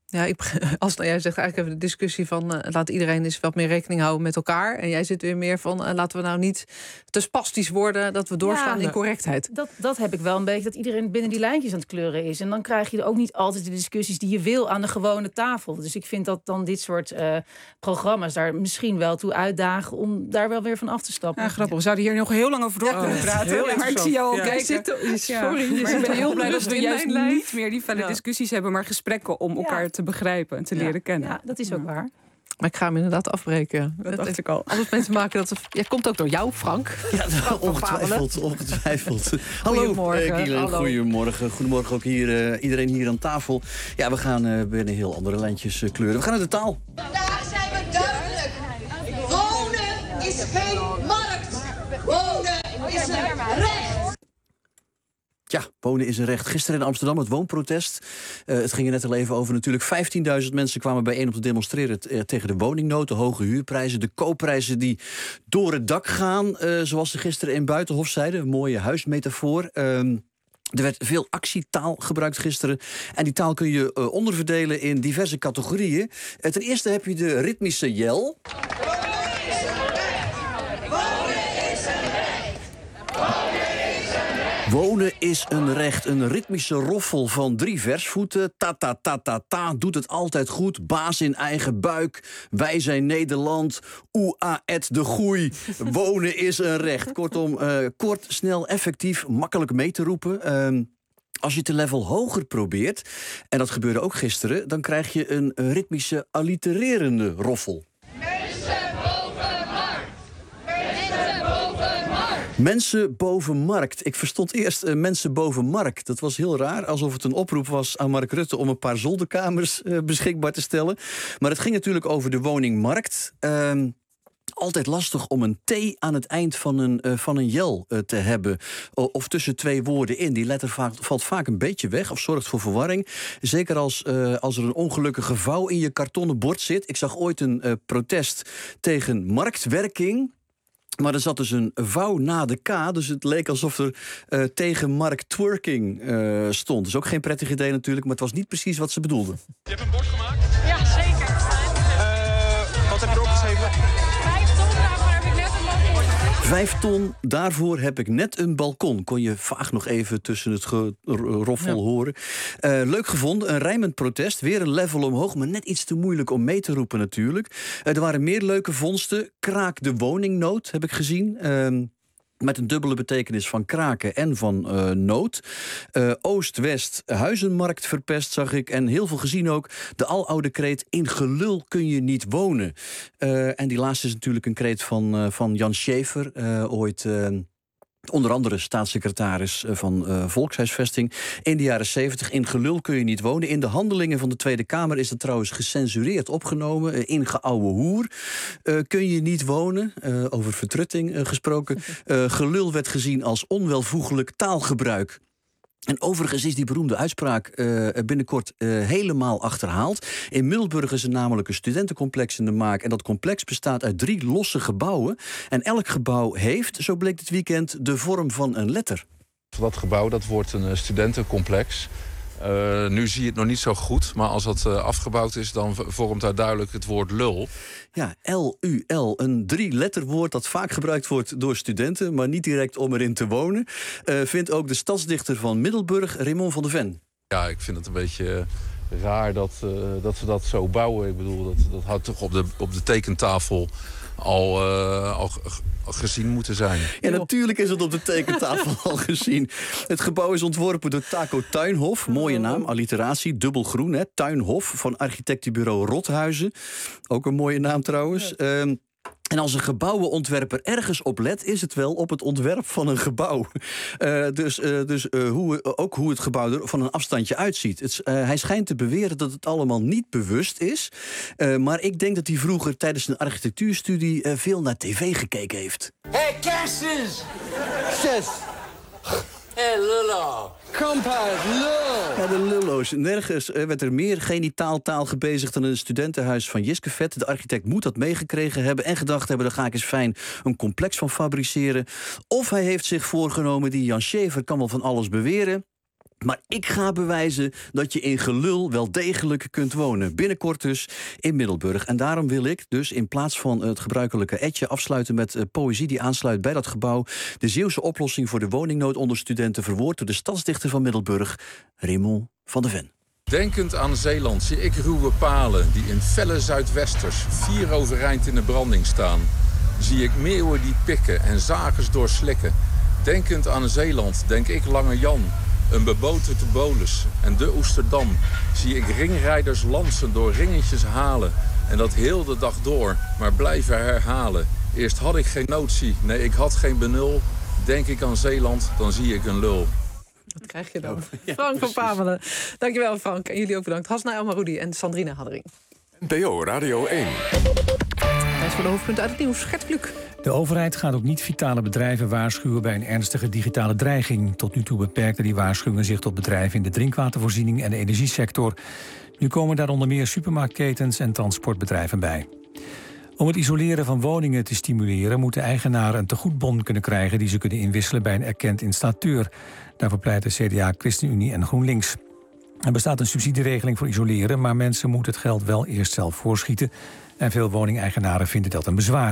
Ja, jij zegt eigenlijk even de discussie van laat iedereen eens wat meer rekening houden met elkaar. En jij zit weer meer van laten we nou niet te spastisch worden dat we doorslaan in correctheid. Dat heb ik wel een beetje, dat iedereen binnen die lijntjes aan het kleuren is. En dan krijg je ook niet altijd de discussies die je wil aan de gewone tafel. Dus ik vind dat dan dit soort programma's daar misschien wel toe uitdagen om daar wel weer van af te stappen. Ja, grappig. We zouden hier nog heel lang over door kunnen praten. Maar ik zie jou al kijken. Sorry, maar ik ben heel blij dat we juist niet meer die felle Ja. discussies hebben, maar gesprekken om elkaar te begrijpen en te leren kennen. Ja, dat is ook waar. Maar ik ga hem inderdaad afbreken. Dat dacht ik al. Alles mensen maken dat ze... Jij komt ook door jou, Frank. Ja, ongetwijfeld. Hallo, Goedemorgen. Hallo. Goedemorgen. Goedemorgen ook hier, iedereen hier aan tafel. Ja, we gaan binnen heel andere lijntjes kleuren. We gaan naar de taal. Vandaag zijn we duidelijk. Wonen is geen markt. Wonen is een recht. Ja, wonen is een recht. Gisteren in Amsterdam het woonprotest. Het ging er net al even over natuurlijk. 15.000 mensen kwamen bijeen om te demonstreren tegen de woningnood, de hoge huurprijzen, de koopprijzen die door het dak gaan. Zoals ze gisteren in Buitenhof zeiden. Een mooie huismetafoor. Er werd veel actietaal gebruikt gisteren. En die taal kun je onderverdelen in diverse categorieën. Ten eerste heb je de ritmische jel. Wonen is een recht, een ritmische roffel van 3 versvoeten. Ta, ta, ta, ta, ta, doet het altijd goed. Baas in eigen buik. Wij zijn Nederland. Oea, et de groei. Wonen is een recht. Kortom, kort, snel, effectief, makkelijk mee te roepen. Als je het een level hoger probeert, en dat gebeurde ook gisteren, dan krijg je een ritmische allitererende roffel. Mensen boven markt. Ik verstond eerst mensen boven markt. Dat was heel raar, alsof het een oproep was aan Mark Rutte om een paar zolderkamers beschikbaar te stellen. Maar het ging natuurlijk over de woningmarkt. Altijd lastig om een T aan het eind van een jel te hebben. Of tussen 2 woorden in. Die letter valt vaak een beetje weg of zorgt voor verwarring. Zeker als er een ongelukkige vouw in je kartonnen bord zit. Ik zag ooit een protest tegen marktwerking. Maar er zat dus een vouw na de K, dus het leek alsof er tegen marktwerking stond. Dus ook geen prettig idee natuurlijk, maar het was niet precies wat ze bedoelden. Je hebt een bord gemaakt? Ja, zeker. Wat heb je erop geschreven? 5 ton, daarvoor heb ik net een balkon. 5 ton, daarvoor heb ik net een balkon. Kon je vaag nog even tussen het geroffel horen. Leuk gevonden, een rijmend protest. Weer een level omhoog, maar net iets te moeilijk om mee te roepen natuurlijk. Er waren meer leuke vondsten. Kraak de woningnood, heb ik gezien. Met een dubbele betekenis van kraken en van nood. Oost-West huizenmarkt verpest, zag ik. En heel veel gezien ook. De aloude kreet, in gelul kun je niet wonen. En die laatste is natuurlijk een kreet van Jan Schäfer. Ooit onder andere staatssecretaris van Volkshuisvesting. In de jaren 70. In gelul kun je niet wonen. In de handelingen van de Tweede Kamer is dat trouwens gecensureerd opgenomen. In geouwe hoer kun je niet wonen. Over vertrutting gesproken. Gelul werd gezien als onwelvoegelijk taalgebruik. En overigens is die beroemde uitspraak binnenkort helemaal achterhaald. In Middelburg is er namelijk een studentencomplex in de maak. En dat complex bestaat uit 3 losse gebouwen. En elk gebouw heeft, zo bleek dit weekend, de vorm van een letter. Dat gebouw dat wordt een studentencomplex. Nu zie je het nog niet zo goed, maar als dat afgebouwd is, dan vormt daar duidelijk het woord lul. Ja, L-U-L, een 3-letterwoord dat vaak gebruikt wordt door studenten, maar niet direct om erin te wonen. Vindt ook de stadsdichter van Middelburg, Raymond van de Ven. Ja, ik vind het een beetje raar dat ze dat zo bouwen. Ik bedoel, dat had toch op de tekentafel al gezien moeten zijn. Ja, natuurlijk is het op de tekentafel al gezien. Het gebouw is ontworpen door Taco Tuinhof. Mooie naam, alliteratie, dubbelgroen. Hè? Tuinhof van architectenbureau Rothuizen. Ook een mooie naam trouwens. En als een gebouwenontwerper ergens op let, is het wel op het ontwerp van een gebouw. Hoe het gebouw er van een afstandje uitziet. Hij schijnt te beweren dat het allemaal niet bewust is. Maar ik denk dat hij vroeger tijdens een architectuurstudie veel naar tv gekeken heeft. Hé, Kerstens! Zes! Hé, lullo! Compaard, lul! Ja, de lullo's. Nergens werd er meer genitaaltaal gebezigd dan in het studentenhuis van Jiskevet. De architect moet dat meegekregen hebben en gedacht hebben, daar ga ik eens fijn een complex van fabriceren. Of hij heeft zich voorgenomen, die Jan Schäfer kan wel van alles beweren. Maar ik ga bewijzen dat je in gelul wel degelijk kunt wonen. Binnenkort dus in Middelburg. En daarom wil ik dus in plaats van het gebruikelijke etje afsluiten met poëzie die aansluit bij dat gebouw. De Zeeuwse oplossing voor de woningnood onder studenten, verwoord door de stadsdichter van Middelburg, Raymond van de Ven. Denkend aan Zeeland zie ik ruwe palen die in felle zuidwesters 4 overeind in de branding staan. Zie ik meeuwen die pikken en zagers doorslikken. Denkend aan Zeeland denk ik Lange Jan, een beboterde bolus en de Oesterdam. Zie ik ringrijders lansen door ringetjes halen. En dat heel de dag door, maar blijven herhalen. Eerst had ik geen notie, nee ik had geen benul. Denk ik aan Zeeland, dan zie ik een lul. Dat krijg je dan. Frank van Pamelen. Dankjewel Frank. En jullie ook bedankt. Hasna Elmaroudi en Sandrine Haddering. NPO Radio 1. Tijd voor de hoofdpunten uit het nieuws. Gert Kluk. De overheid gaat ook niet-vitale bedrijven waarschuwen bij een ernstige digitale dreiging. Tot nu toe beperkten die waarschuwingen zich tot bedrijven in de drinkwatervoorziening en de energiesector. Nu komen daar onder meer supermarktketens en transportbedrijven bij. Om het isoleren van woningen te stimuleren moeten eigenaren een tegoedbon kunnen krijgen die ze kunnen inwisselen bij een erkend installateur. Daarvoor pleiten CDA, ChristenUnie en GroenLinks. Er bestaat een subsidieregeling voor isoleren, maar mensen moeten het geld wel eerst zelf voorschieten. En veel woningeigenaren vinden dat een bezwaar.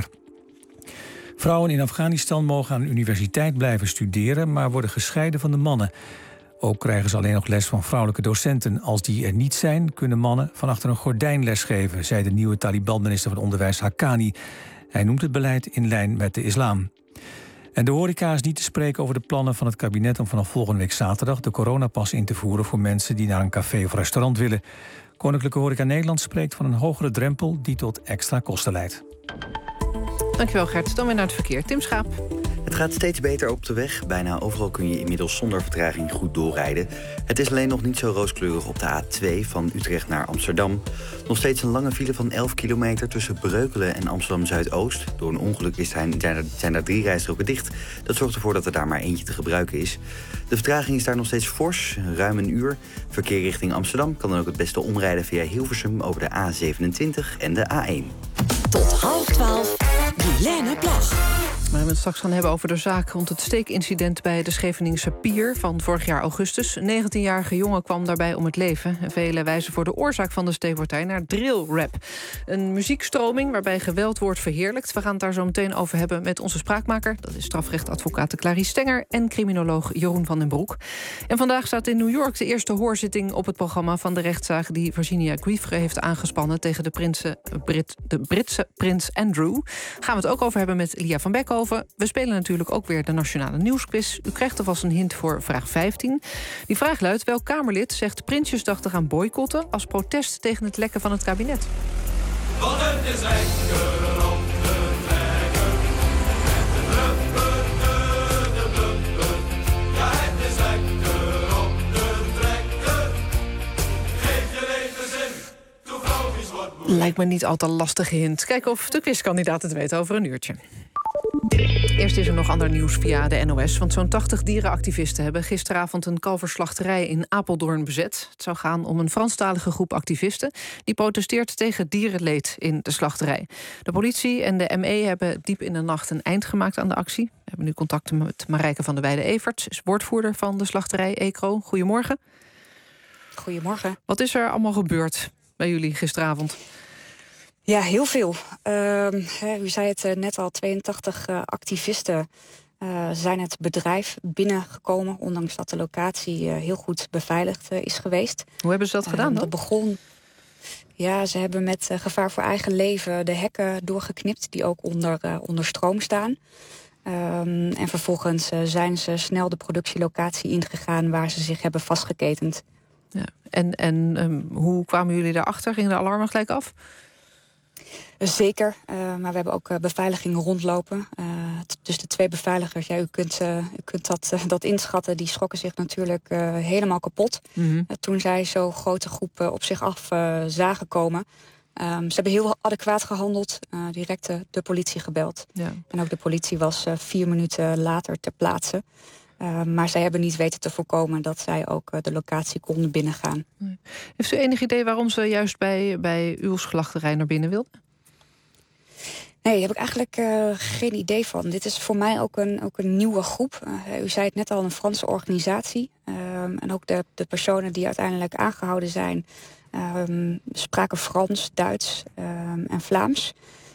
Vrouwen in Afghanistan mogen aan een universiteit blijven studeren, maar worden gescheiden van de mannen. Ook krijgen ze alleen nog les van vrouwelijke docenten. Als die er niet zijn, kunnen mannen van achter een gordijn lesgeven, zei de nieuwe Taliban-minister van Onderwijs Haqqani. Hij noemt het beleid in lijn met de islam. En de horeca is niet te spreken over de plannen van het kabinet om vanaf volgende week zaterdag de coronapas in te voeren voor mensen die naar een café of restaurant willen. Koninklijke Horeca Nederland spreekt van een hogere drempel die tot extra kosten leidt. Dankjewel Gert. Dan weer naar het verkeer. Tim Schaap. Het gaat steeds beter op de weg. Bijna overal kun je inmiddels zonder vertraging goed doorrijden. Het is alleen nog niet zo rooskleurig op de A2 van Utrecht naar Amsterdam. Nog steeds een lange file van 11 kilometer tussen Breukelen en Amsterdam-Zuidoost. Door een ongeluk zijn er 3 rijstroken dicht. Dat zorgt ervoor dat er daar maar eentje te gebruiken is. De vertraging is daar nog steeds fors, ruim een uur. Verkeer richting Amsterdam kan dan ook het beste omrijden via Hilversum over de A27 en de A1. Tot 11:30, Guilaine Plag. Waar we het straks gaan hebben over de zaak rond het steekincident bij de Scheveningse Pier van vorig jaar augustus. Een 19-jarige jongen kwam daarbij om het leven. En velen wijzen voor de oorzaak van de steekpartij naar drillrap. Een muziekstroming waarbij geweld wordt verheerlijkt. We gaan het daar zo meteen over hebben met onze spraakmaker. Dat is strafrechtadvocaat Clarice Stenger en criminoloog Jeroen van den Broek. En vandaag staat in New York de eerste hoorzitting op het programma van de rechtszaak die Virginia Giuffre heeft aangespannen tegen de Britse prins Andrew. Gaan we het ook over hebben met Lia van Beckhoven. We spelen natuurlijk ook weer de Nationale Nieuwsquiz. U krijgt alvast een hint voor vraag 15. Die vraag luidt: welk Kamerlid zegt Prinsjesdag te gaan boycotten als protest tegen het lekken van het kabinet? Want het is lekker om te trekken. Ja, het is lekker om te trekken. Geef je leven zin, toe vrouwtjes wordt moe. Lijkt me niet al te lastige hint. Kijken of de quizkandidaat het weet over een uurtje. Eerst is er nog ander nieuws via de NOS. Want zo'n 80 dierenactivisten hebben gisteravond een kalverslachterij in Apeldoorn bezet. Het zou gaan om een Franstalige groep activisten die protesteert tegen dierenleed in de slachterij. De politie en de ME hebben diep in de nacht een eind gemaakt aan de actie. We hebben nu contact met Marijke van der Weijden-Everts, is woordvoerder van de slachterij Ecro. Goedemorgen. Goedemorgen. Wat is er allemaal gebeurd bij jullie gisteravond? Ja, heel veel. U zei het net al, 82 activisten zijn het bedrijf binnengekomen, ondanks dat de locatie heel goed beveiligd is geweest. Hoe hebben ze dat gedaan dan? Dat begon. Ja, ze hebben met gevaar voor eigen leven de hekken doorgeknipt die ook onder stroom staan. En vervolgens zijn ze snel de productielocatie ingegaan waar ze zich hebben vastgeketend. Ja. En hoe kwamen jullie daarachter? Gingen de alarmen gelijk af? Zeker, maar we hebben ook beveiliging rondlopen. Dus de 2 beveiligers, ja, u kunt dat inschatten, die schrokken zich natuurlijk helemaal kapot. Mm-hmm. Toen zij zo'n grote groep op zich af zagen komen. Ze hebben heel adequaat gehandeld, direct de politie gebeld. Ja. En ook de politie was 4 minuten later ter plaatse. Maar zij hebben niet weten te voorkomen dat zij ook de locatie konden binnengaan. Heeft u enig idee waarom ze juist bij uw slachterij naar binnen wilden? Nee, daar heb ik eigenlijk geen idee van. Dit is voor mij ook een nieuwe groep. U zei het net al, een Franse organisatie. En ook de personen die uiteindelijk aangehouden zijn, spraken Frans, Duits en Vlaams.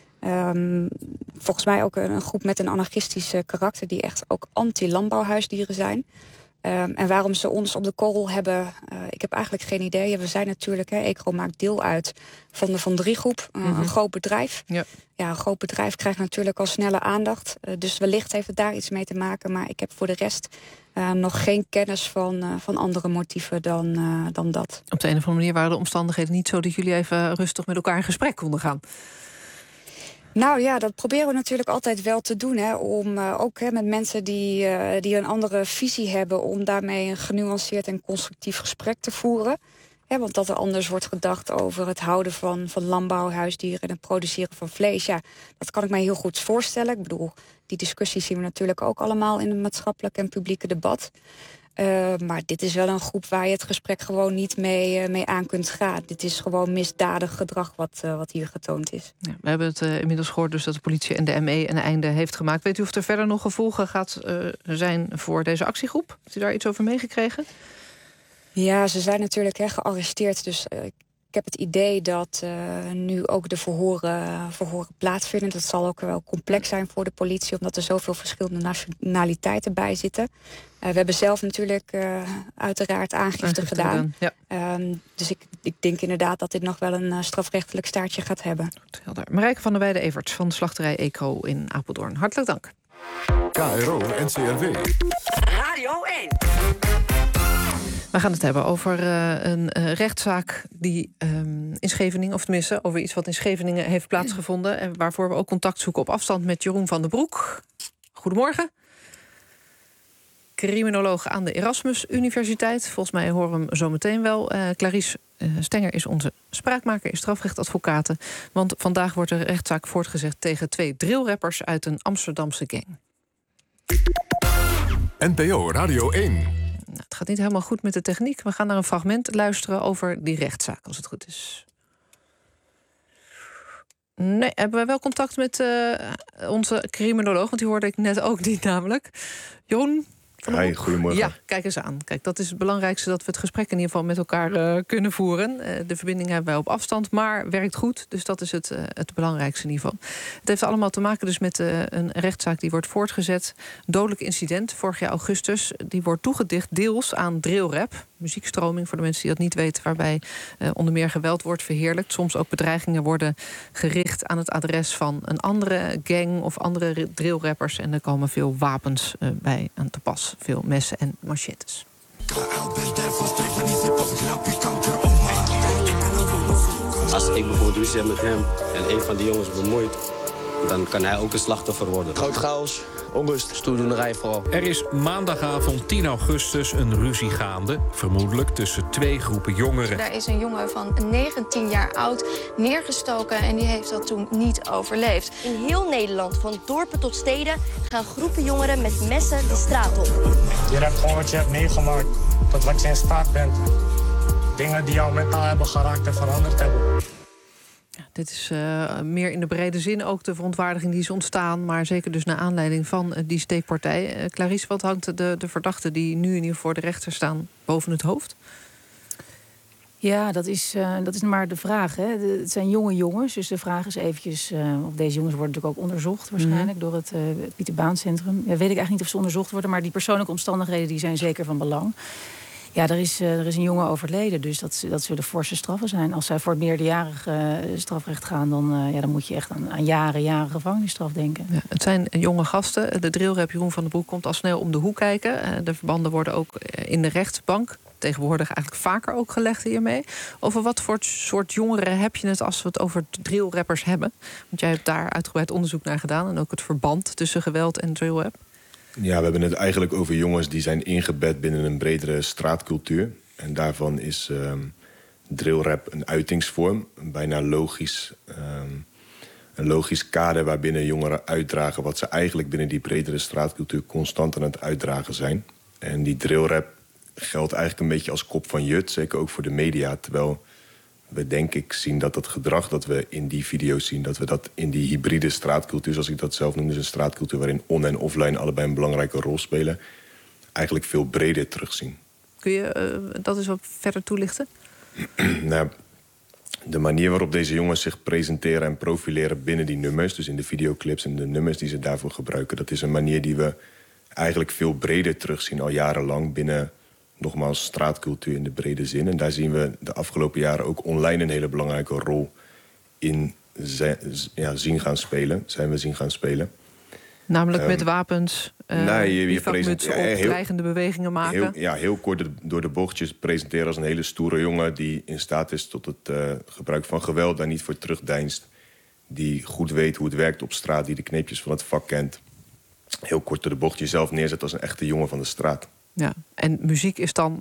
Volgens mij ook een groep met een anarchistisch karakter die echt ook anti-landbouwhuisdieren zijn. En waarom ze ons op de korrel hebben, ik heb eigenlijk geen idee. We zijn natuurlijk, Ecro maakt deel uit van de Van Drie groep, een groot bedrijf. Ja, een groot bedrijf krijgt natuurlijk al snelle aandacht. Dus wellicht heeft het daar iets mee te maken. Maar ik heb voor de rest nog geen kennis van andere motieven dan dat. Op de een of andere manier waren de omstandigheden niet zo dat jullie even rustig met elkaar in gesprek konden gaan. Nou ja, dat proberen we natuurlijk altijd wel te doen. Om ook met mensen die een andere visie hebben, om daarmee een genuanceerd en constructief gesprek te voeren. Want dat er anders wordt gedacht over het houden van landbouwhuisdieren en het produceren van vlees. Ja, dat kan ik mij heel goed voorstellen. Ik bedoel, die discussies zien we natuurlijk ook allemaal in het maatschappelijk en publieke debat. Maar dit is wel een groep waar je het gesprek gewoon niet mee aan kunt gaan. Dit is gewoon misdadig gedrag wat hier getoond is. Ja, we hebben het inmiddels gehoord dus dat de politie en de ME een einde heeft gemaakt. Weet u of er verder nog gevolgen gaat zijn voor deze actiegroep? Heeft u daar iets over meegekregen? Ja, ze zijn natuurlijk gearresteerd. Dus ik heb het idee dat nu ook de verhoren plaatsvinden. Dat zal ook wel complex zijn voor de politie, omdat er zoveel verschillende nationaliteiten bij zitten. We hebben zelf natuurlijk uiteraard aangifte gedaan. Ja. Dus ik denk inderdaad dat dit nog wel een strafrechtelijk staartje gaat hebben. Helder. Marijke van der Weijden-Everts van de slachterij Ecro in Apeldoorn. Hartelijk dank. KRO NCRW. Radio 1. We gaan het hebben over een rechtszaak die in Scheveningen, of tenminste over iets wat in Scheveningen heeft plaatsgevonden. En waarvoor we ook contact zoeken op afstand met Jeroen van den Broek. Goedemorgen. Criminoloog aan de Erasmus Universiteit. Volgens mij horen we hem zo meteen wel. Clarice Stenger is onze spraakmaker, is strafrechtadvocate. Want vandaag wordt er rechtszaak voortgezet tegen 2 drillrappers uit een Amsterdamse gang. NPO Radio 1. Nou, het gaat niet helemaal goed met de techniek. We gaan naar een fragment luisteren over die rechtszaak, als het goed is. Nee, hebben we wel contact met onze criminoloog, want die hoorde ik net ook niet namelijk. Jeroen? Hi, goedemorgen. Ja, kijk eens aan. Kijk, dat is het belangrijkste, dat we het gesprek in ieder geval met elkaar kunnen voeren. De verbinding hebben wij op afstand, maar werkt goed. Dus dat is het belangrijkste niveau. Het heeft allemaal te maken dus met een rechtszaak die wordt voortgezet. Dodelijk incident, vorig jaar augustus. Die wordt toegedicht deels aan drillrap. Muziekstroming, voor de mensen die dat niet weten, waarbij onder meer geweld wordt verheerlijkt. Soms ook bedreigingen worden gericht aan het adres van een andere gang of andere drillrappers. En er komen veel wapens bij aan te pas. Veel messen en machetes. Als ik bijvoorbeeld ruzie heb met hem en een van die jongens bemoeit, dan kan hij ook een slachtoffer worden. Groot chaos, onrust, stoerdoenerij vooral. Er is maandagavond 10 augustus een ruzie gaande, vermoedelijk tussen 2 groepen jongeren. Daar is een jongen van 19 jaar oud neergestoken en die heeft dat toen niet overleefd. In heel Nederland, van dorpen tot steden, gaan groepen jongeren met messen de straat op. Je hebt gewoon wat je hebt meegemaakt, tot wat je in staat bent. Dingen die jou mentaal hebben geraakt en veranderd hebben. Ja, dit is meer in de brede zin ook de verontwaardiging die is ontstaan, maar zeker dus naar aanleiding van die steekpartij. Clarice, wat hangt de verdachten die nu in ieder geval voor de rechter staan boven het hoofd? Ja, dat is maar de vraag. Hè. Het zijn jonge jongens, dus de vraag is eventjes of deze jongens worden natuurlijk ook onderzocht waarschijnlijk door het Pieter Baan Centrum. Ja, weet ik eigenlijk niet of ze onderzocht worden, maar die persoonlijke omstandigheden die zijn zeker van belang. Ja, er is een jongen overleden, dus dat zullen forse straffen zijn. Als zij voor het meerderjarig strafrecht gaan, dan moet je echt aan jaren gevangenisstraf denken. Ja, het zijn jonge gasten. De drillrap Jeroen van den Broek komt al snel om de hoek kijken. De verbanden worden ook in de rechtbank tegenwoordig eigenlijk vaker ook gelegd hiermee. Over wat voor soort jongeren heb je het als we het over drillrappers hebben? Want jij hebt daar uitgebreid onderzoek naar gedaan en ook het verband tussen geweld en drillrap. Ja, we hebben het eigenlijk over jongens die zijn ingebed binnen een bredere straatcultuur. En daarvan is drillrap een uitingsvorm. Een bijna een logisch kader waarbinnen jongeren uitdragen wat ze eigenlijk binnen die bredere straatcultuur constant aan het uitdragen zijn. En die drillrap geldt eigenlijk een beetje als kop van jut, zeker ook voor de media. Terwijl we denk ik zien dat dat gedrag dat we in die video's zien, dat we dat in die hybride straatcultuur, zoals ik dat zelf noem, dus een straatcultuur waarin on- en offline allebei een belangrijke rol spelen, eigenlijk veel breder terugzien. Kun je dat eens wat verder toelichten? Nou, de manier waarop deze jongens zich presenteren en profileren binnen die nummers, dus in de videoclips en de nummers die ze daarvoor gebruiken, dat is een manier die we eigenlijk veel breder terugzien al jarenlang binnen, nogmaals, straatcultuur in de brede zin. En daar zien we de afgelopen jaren ook online een hele belangrijke rol in zien gaan spelen. Namelijk met wapens, bivakmuts op, dreigende bewegingen maken. Heel kort door de bochtjes presenteren als een hele stoere jongen die in staat is tot het gebruik van geweld, daar niet voor terugdeinst. Die goed weet hoe het werkt op straat, die de kneepjes van het vak kent. Heel kort door de bocht jezelf neerzet als een echte jongen van de straat. Ja, en muziek is dan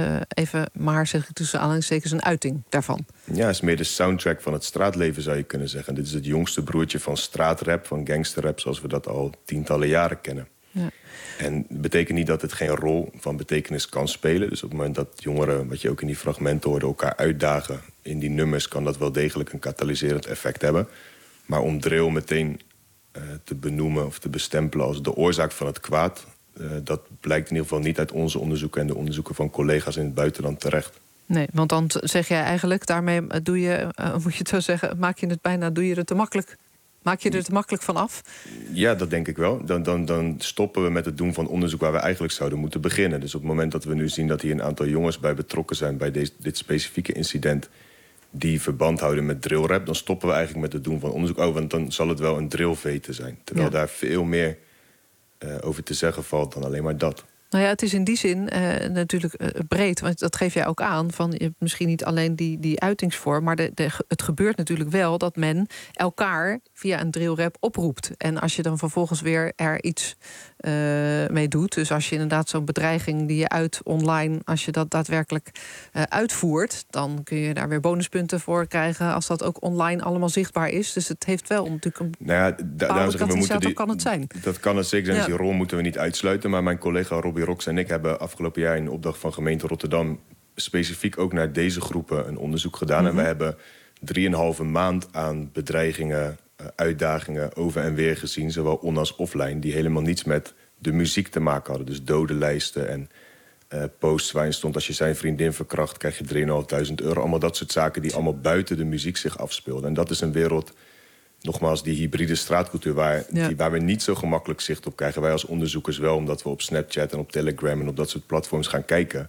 zeg ik tussen aanhalingstekens, een uiting daarvan. Ja, het is meer de soundtrack van het straatleven, zou je kunnen zeggen. Dit is het jongste broertje van straatrap, van gangsterrap, zoals we dat al tientallen jaren kennen. Ja. En dat betekent niet dat het geen rol van betekenis kan spelen. Dus op het moment dat jongeren, wat je ook in die fragmenten hoorde, elkaar uitdagen in die nummers, kan dat wel degelijk een katalyserend effect hebben. Maar om drill meteen te benoemen of te bestempelen als de oorzaak van het kwaad, dat blijkt in ieder geval niet uit onze onderzoeken en de onderzoeken van collega's in het buitenland terecht. Nee, want dan zeg jij eigenlijk, daarmee doe je, moet je het zo zeggen, maak je er te makkelijk van af? Ja, dat denk ik wel. Dan stoppen we met het doen van onderzoek waar we eigenlijk zouden moeten beginnen. Dus op het moment dat we nu zien dat hier een aantal jongens bij betrokken zijn bij dit specifieke incident, die verband houden met drillrap, dan stoppen we eigenlijk met het doen van onderzoek. Want dan zal het wel een drillvete zijn. Terwijl daar veel meer over te zeggen valt dan alleen maar dat. Nou ja, het is in die zin natuurlijk breed. Want dat geef jij ook aan. Van, je hebt misschien niet alleen die uitingsvorm, maar het gebeurt natuurlijk wel dat men elkaar via een drillrap oproept. En als je dan vervolgens weer er iets mee doet. Dus als je inderdaad zo'n bedreiging die je uit online, als je dat daadwerkelijk uitvoert, dan kun je daar weer bonuspunten voor krijgen als dat ook online allemaal zichtbaar is. Dus het heeft wel natuurlijk een dat kan het zijn. Dat kan het zeker zijn. Dus die rol moeten we niet uitsluiten. Maar mijn collega Robbie Rox en ik hebben afgelopen jaar in opdracht van gemeente Rotterdam specifiek ook naar deze groepen een onderzoek gedaan. En we hebben 3,5 maand aan bedreigingen, uitdagingen over en weer gezien, zowel on als offline, die helemaal niets met de muziek te maken hadden. Dus dodenlijsten en posts waarin stond, als je zijn vriendin verkracht, krijg je €3.500. Allemaal dat soort zaken die allemaal buiten de muziek zich afspeelden. En dat is een wereld, nogmaals, die hybride straatcultuur, waar we niet zo gemakkelijk zicht op krijgen. Wij als onderzoekers wel, omdat we op Snapchat en op Telegram en op dat soort platforms gaan kijken.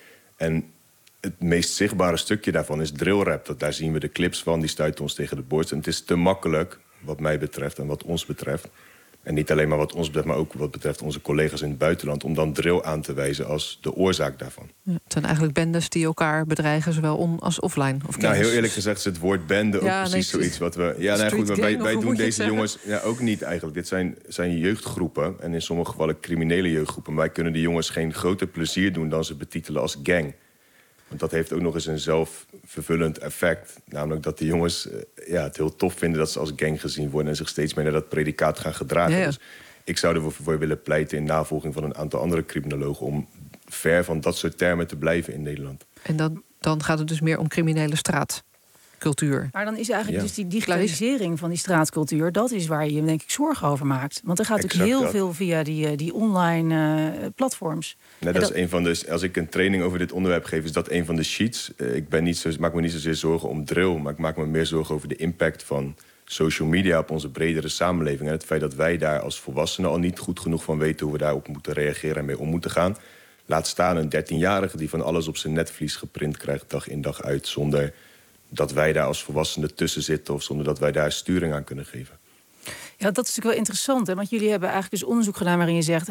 En het meest zichtbare stukje daarvan is drillrap. Daar zien we de clips van, die stuiten ons tegen de borst. En het is te makkelijk, wat mij betreft en wat ons betreft, en niet alleen maar wat ons betreft, maar ook wat betreft onze collega's in het buitenland, om dan drill aan te wijzen als de oorzaak daarvan. Ja, het zijn eigenlijk bendes die elkaar bedreigen, zowel on als offline. Of nou, heel eerlijk gezegd is het woord bende ook precies zoiets wat we. Ja, nou goed, wij doen deze jongens ook niet eigenlijk. Dit zijn jeugdgroepen en in sommige gevallen criminele jeugdgroepen. Maar wij kunnen die jongens geen groter plezier doen dan ze betitelen als gang. Want dat heeft ook nog eens een zelfvervullend effect. Namelijk dat de jongens het heel tof vinden dat ze als gang gezien worden en zich steeds meer naar dat predicaat gaan gedragen. Ja. Dus ik zou ervoor willen pleiten in navolging van een aantal andere criminologen om ver van dat soort termen te blijven in Nederland. En dan gaat het dus meer om criminele straatcultuur. Maar dan is eigenlijk dus die digitalisering van die straatcultuur, dat is waar je denk ik zorgen over maakt. Want er gaat natuurlijk heel veel via die online platforms. Nou, dat is een van de, als ik een training over dit onderwerp geef, is dat een van de sheets. Ik maak me niet zozeer zorgen om drill, maar ik maak me meer zorgen over de impact van social media op onze bredere samenleving. En het feit dat wij daar als volwassenen al niet goed genoeg van weten hoe we daarop moeten reageren en mee om moeten gaan. Laat staan een 13-jarige die van alles op zijn netvlies geprint krijgt, dag in dag uit, zonder dat wij daar als volwassenen tussen zitten of zonder dat wij daar sturing aan kunnen geven. Ja, dat is natuurlijk wel interessant, hè? Want jullie hebben eigenlijk dus onderzoek gedaan waarin je zegt,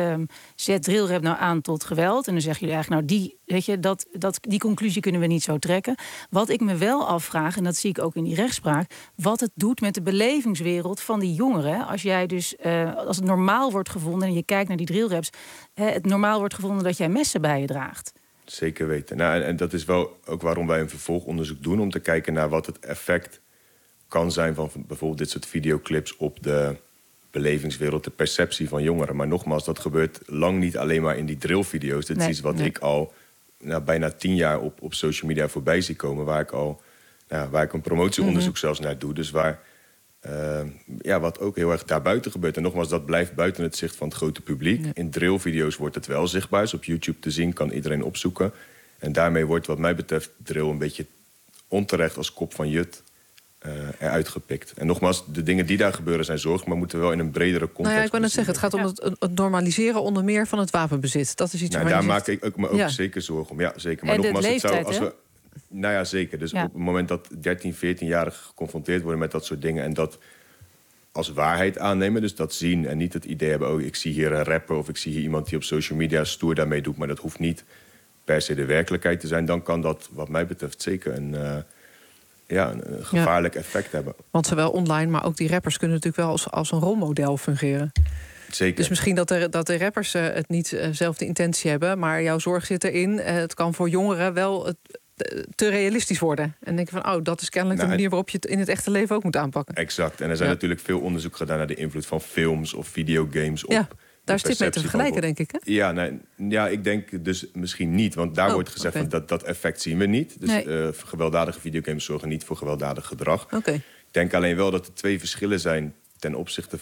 zet drillrap nou aan tot geweld. En dan zeggen jullie eigenlijk, die conclusie kunnen we niet zo trekken. Wat ik me wel afvraag, en dat zie ik ook in die rechtspraak, wat het doet met de belevingswereld van die jongeren. Als jij dus, als het normaal wordt gevonden en je kijkt naar die drillraps, het normaal wordt gevonden dat jij messen bij je draagt. Zeker weten. Nou, en dat is wel ook waarom wij een vervolgonderzoek doen, om te kijken naar wat het effect kan zijn van bijvoorbeeld dit soort videoclips op de belevingswereld, de perceptie van jongeren. Maar nogmaals, dat gebeurt lang niet alleen maar in die drillvideo's. Dit is iets wat ik al bijna 10 jaar op social media voorbij zie komen, waar ik een promotieonderzoek zelfs naar doe. Dus waar Wat ook heel erg daarbuiten gebeurt. En nogmaals, dat blijft buiten het zicht van het grote publiek. Ja. In drillvideo's wordt het wel zichtbaar. Is op YouTube te zien, kan iedereen opzoeken. En daarmee wordt wat mij betreft drill een beetje onterecht als kop van Jut eruit gepikt. En nogmaals, de dingen die daar gebeuren zijn zorg, maar moeten wel in een bredere context. Ik wou net zeggen, het gaat om het normaliseren onder meer van het wapenbezit. Dat is iets daar maak ik me ook zeker zorgen om. Ja, zeker. Maar en nogmaals, leeftijd, het zou... Nou ja, zeker. Dus op het moment dat 13, 14-jarigen geconfronteerd worden met dat soort dingen en dat als waarheid aannemen, dus dat zien en niet het idee hebben, ik zie hier een rapper of ik zie hier iemand die op social media stoer daarmee doet, maar dat hoeft niet per se de werkelijkheid te zijn, dan kan dat wat mij betreft zeker een gevaarlijk effect hebben. Want zowel online, maar ook die rappers kunnen natuurlijk wel als een rolmodel fungeren. Zeker. Dus misschien dat de rappers het niet zelf de intentie hebben, maar jouw zorg zit erin. Het kan voor jongeren wel te realistisch worden. En denk je van, dat is kennelijk de manier waarop je het in het echte leven ook moet aanpakken. Exact. En er zijn natuurlijk veel onderzoek gedaan naar de invloed van films of videogames op. Daar is dit mee te vergelijken, denk ik. Hè? Ik denk dus misschien niet. Want daar wordt gezegd van dat effect zien we niet. Dus gewelddadige videogames zorgen niet voor gewelddadig gedrag. Ik denk alleen wel dat er twee verschillen zijn ten opzichte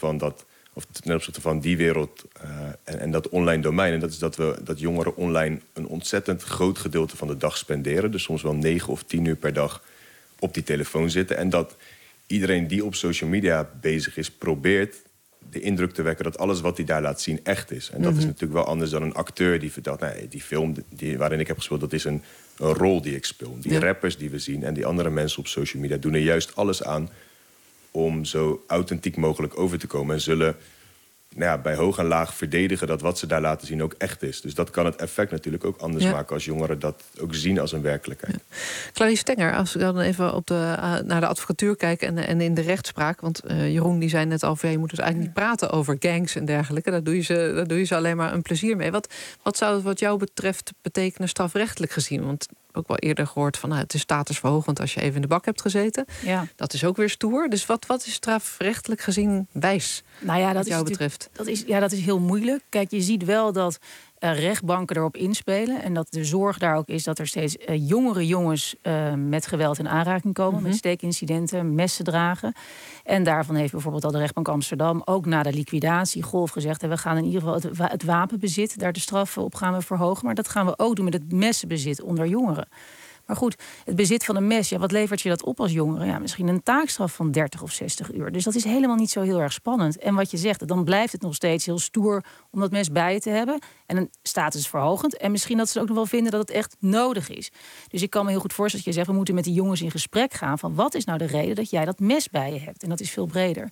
van die wereld en dat online domein. En dat is dat jongeren online een ontzettend groot gedeelte van de dag spenderen. Dus soms wel 9 of 10 uur per dag op die telefoon zitten. En dat iedereen die op social media bezig is, probeert de indruk te wekken dat alles wat hij daar laat zien echt is. En dat is natuurlijk wel anders dan een acteur die vertelt, die film waarin ik heb gespeeld, dat is een rol die ik speel. Die rappers die we zien en die andere mensen op social media doen er juist alles aan om zo authentiek mogelijk over te komen. En zullen bij hoog en laag verdedigen dat wat ze daar laten zien ook echt is. Dus dat kan het effect natuurlijk ook anders maken als jongeren dat ook zien als een werkelijkheid. Clarice Stenger, als ik dan even naar de advocatuur kijk en in de rechtspraak. Want Jeroen die zei net al, je moet dus eigenlijk niet praten over gangs en dergelijke. Daar doe je ze alleen maar een plezier mee. Wat zou het wat jou betreft betekenen strafrechtelijk gezien? Want ook wel eerder gehoord van het is statusverhogend als je even in de bak hebt gezeten. Ja. Dat is ook weer stoer. Dus wat is strafrechtelijk gezien wijs? Wat jou betreft? Dat is heel moeilijk. Kijk, je ziet wel dat rechtbanken erop inspelen. En dat de zorg daar ook is dat er steeds jongere jongens met geweld in aanraking komen. Met steekincidenten, messen dragen. En daarvan heeft bijvoorbeeld al de rechtbank Amsterdam ook na de liquidatiegolf gezegd, we gaan in ieder geval het wapenbezit, daar de straffen op gaan we verhogen. Maar dat gaan we ook doen met het messenbezit onder jongeren. Maar goed, het bezit van een mes, wat levert je dat op als jongere? Misschien een taakstraf van 30 of 60 uur. Dus dat is helemaal niet zo heel erg spannend. En wat je zegt, dan blijft het nog steeds heel stoer om dat mes bij je te hebben. En een statusverhogend. En misschien dat ze ook nog wel vinden dat het echt nodig is. Dus ik kan me heel goed voorstellen dat je zegt, we moeten met die jongens in gesprek gaan van wat is nou de reden dat jij dat mes bij je hebt? En dat is veel breder.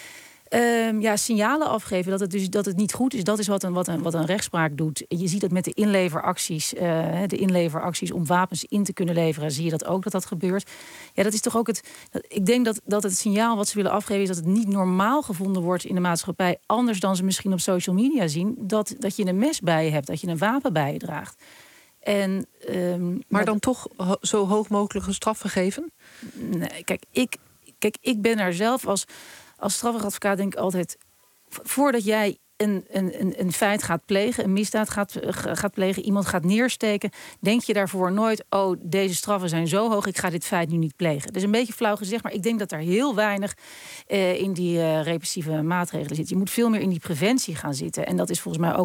Signalen afgeven dat het niet goed is. Dat is wat een rechtspraak doet. Je ziet dat met de inleveracties om wapens in te kunnen leveren. Zie je dat ook dat gebeurt. Ja, dat is toch ook ik denk dat het signaal wat ze willen afgeven is dat het niet normaal gevonden wordt in de maatschappij. Anders dan ze misschien op social media zien. Dat je een mes bij je hebt. Dat je een wapen bij je draagt. Maar dan toch zo hoog mogelijke straffen geven? Nee, ik ben daar zelf als strafrechtadvocaat denk ik altijd, voordat jij een feit gaat plegen, een misdaad gaat plegen, iemand gaat neersteken, denk je daarvoor nooit, deze straffen zijn zo hoog, ik ga dit feit nu niet plegen. Dat is een beetje flauw gezegd, maar ik denk dat er heel weinig in die repressieve maatregelen zit. Je moet veel meer in die preventie gaan zitten. En dat is volgens mij ook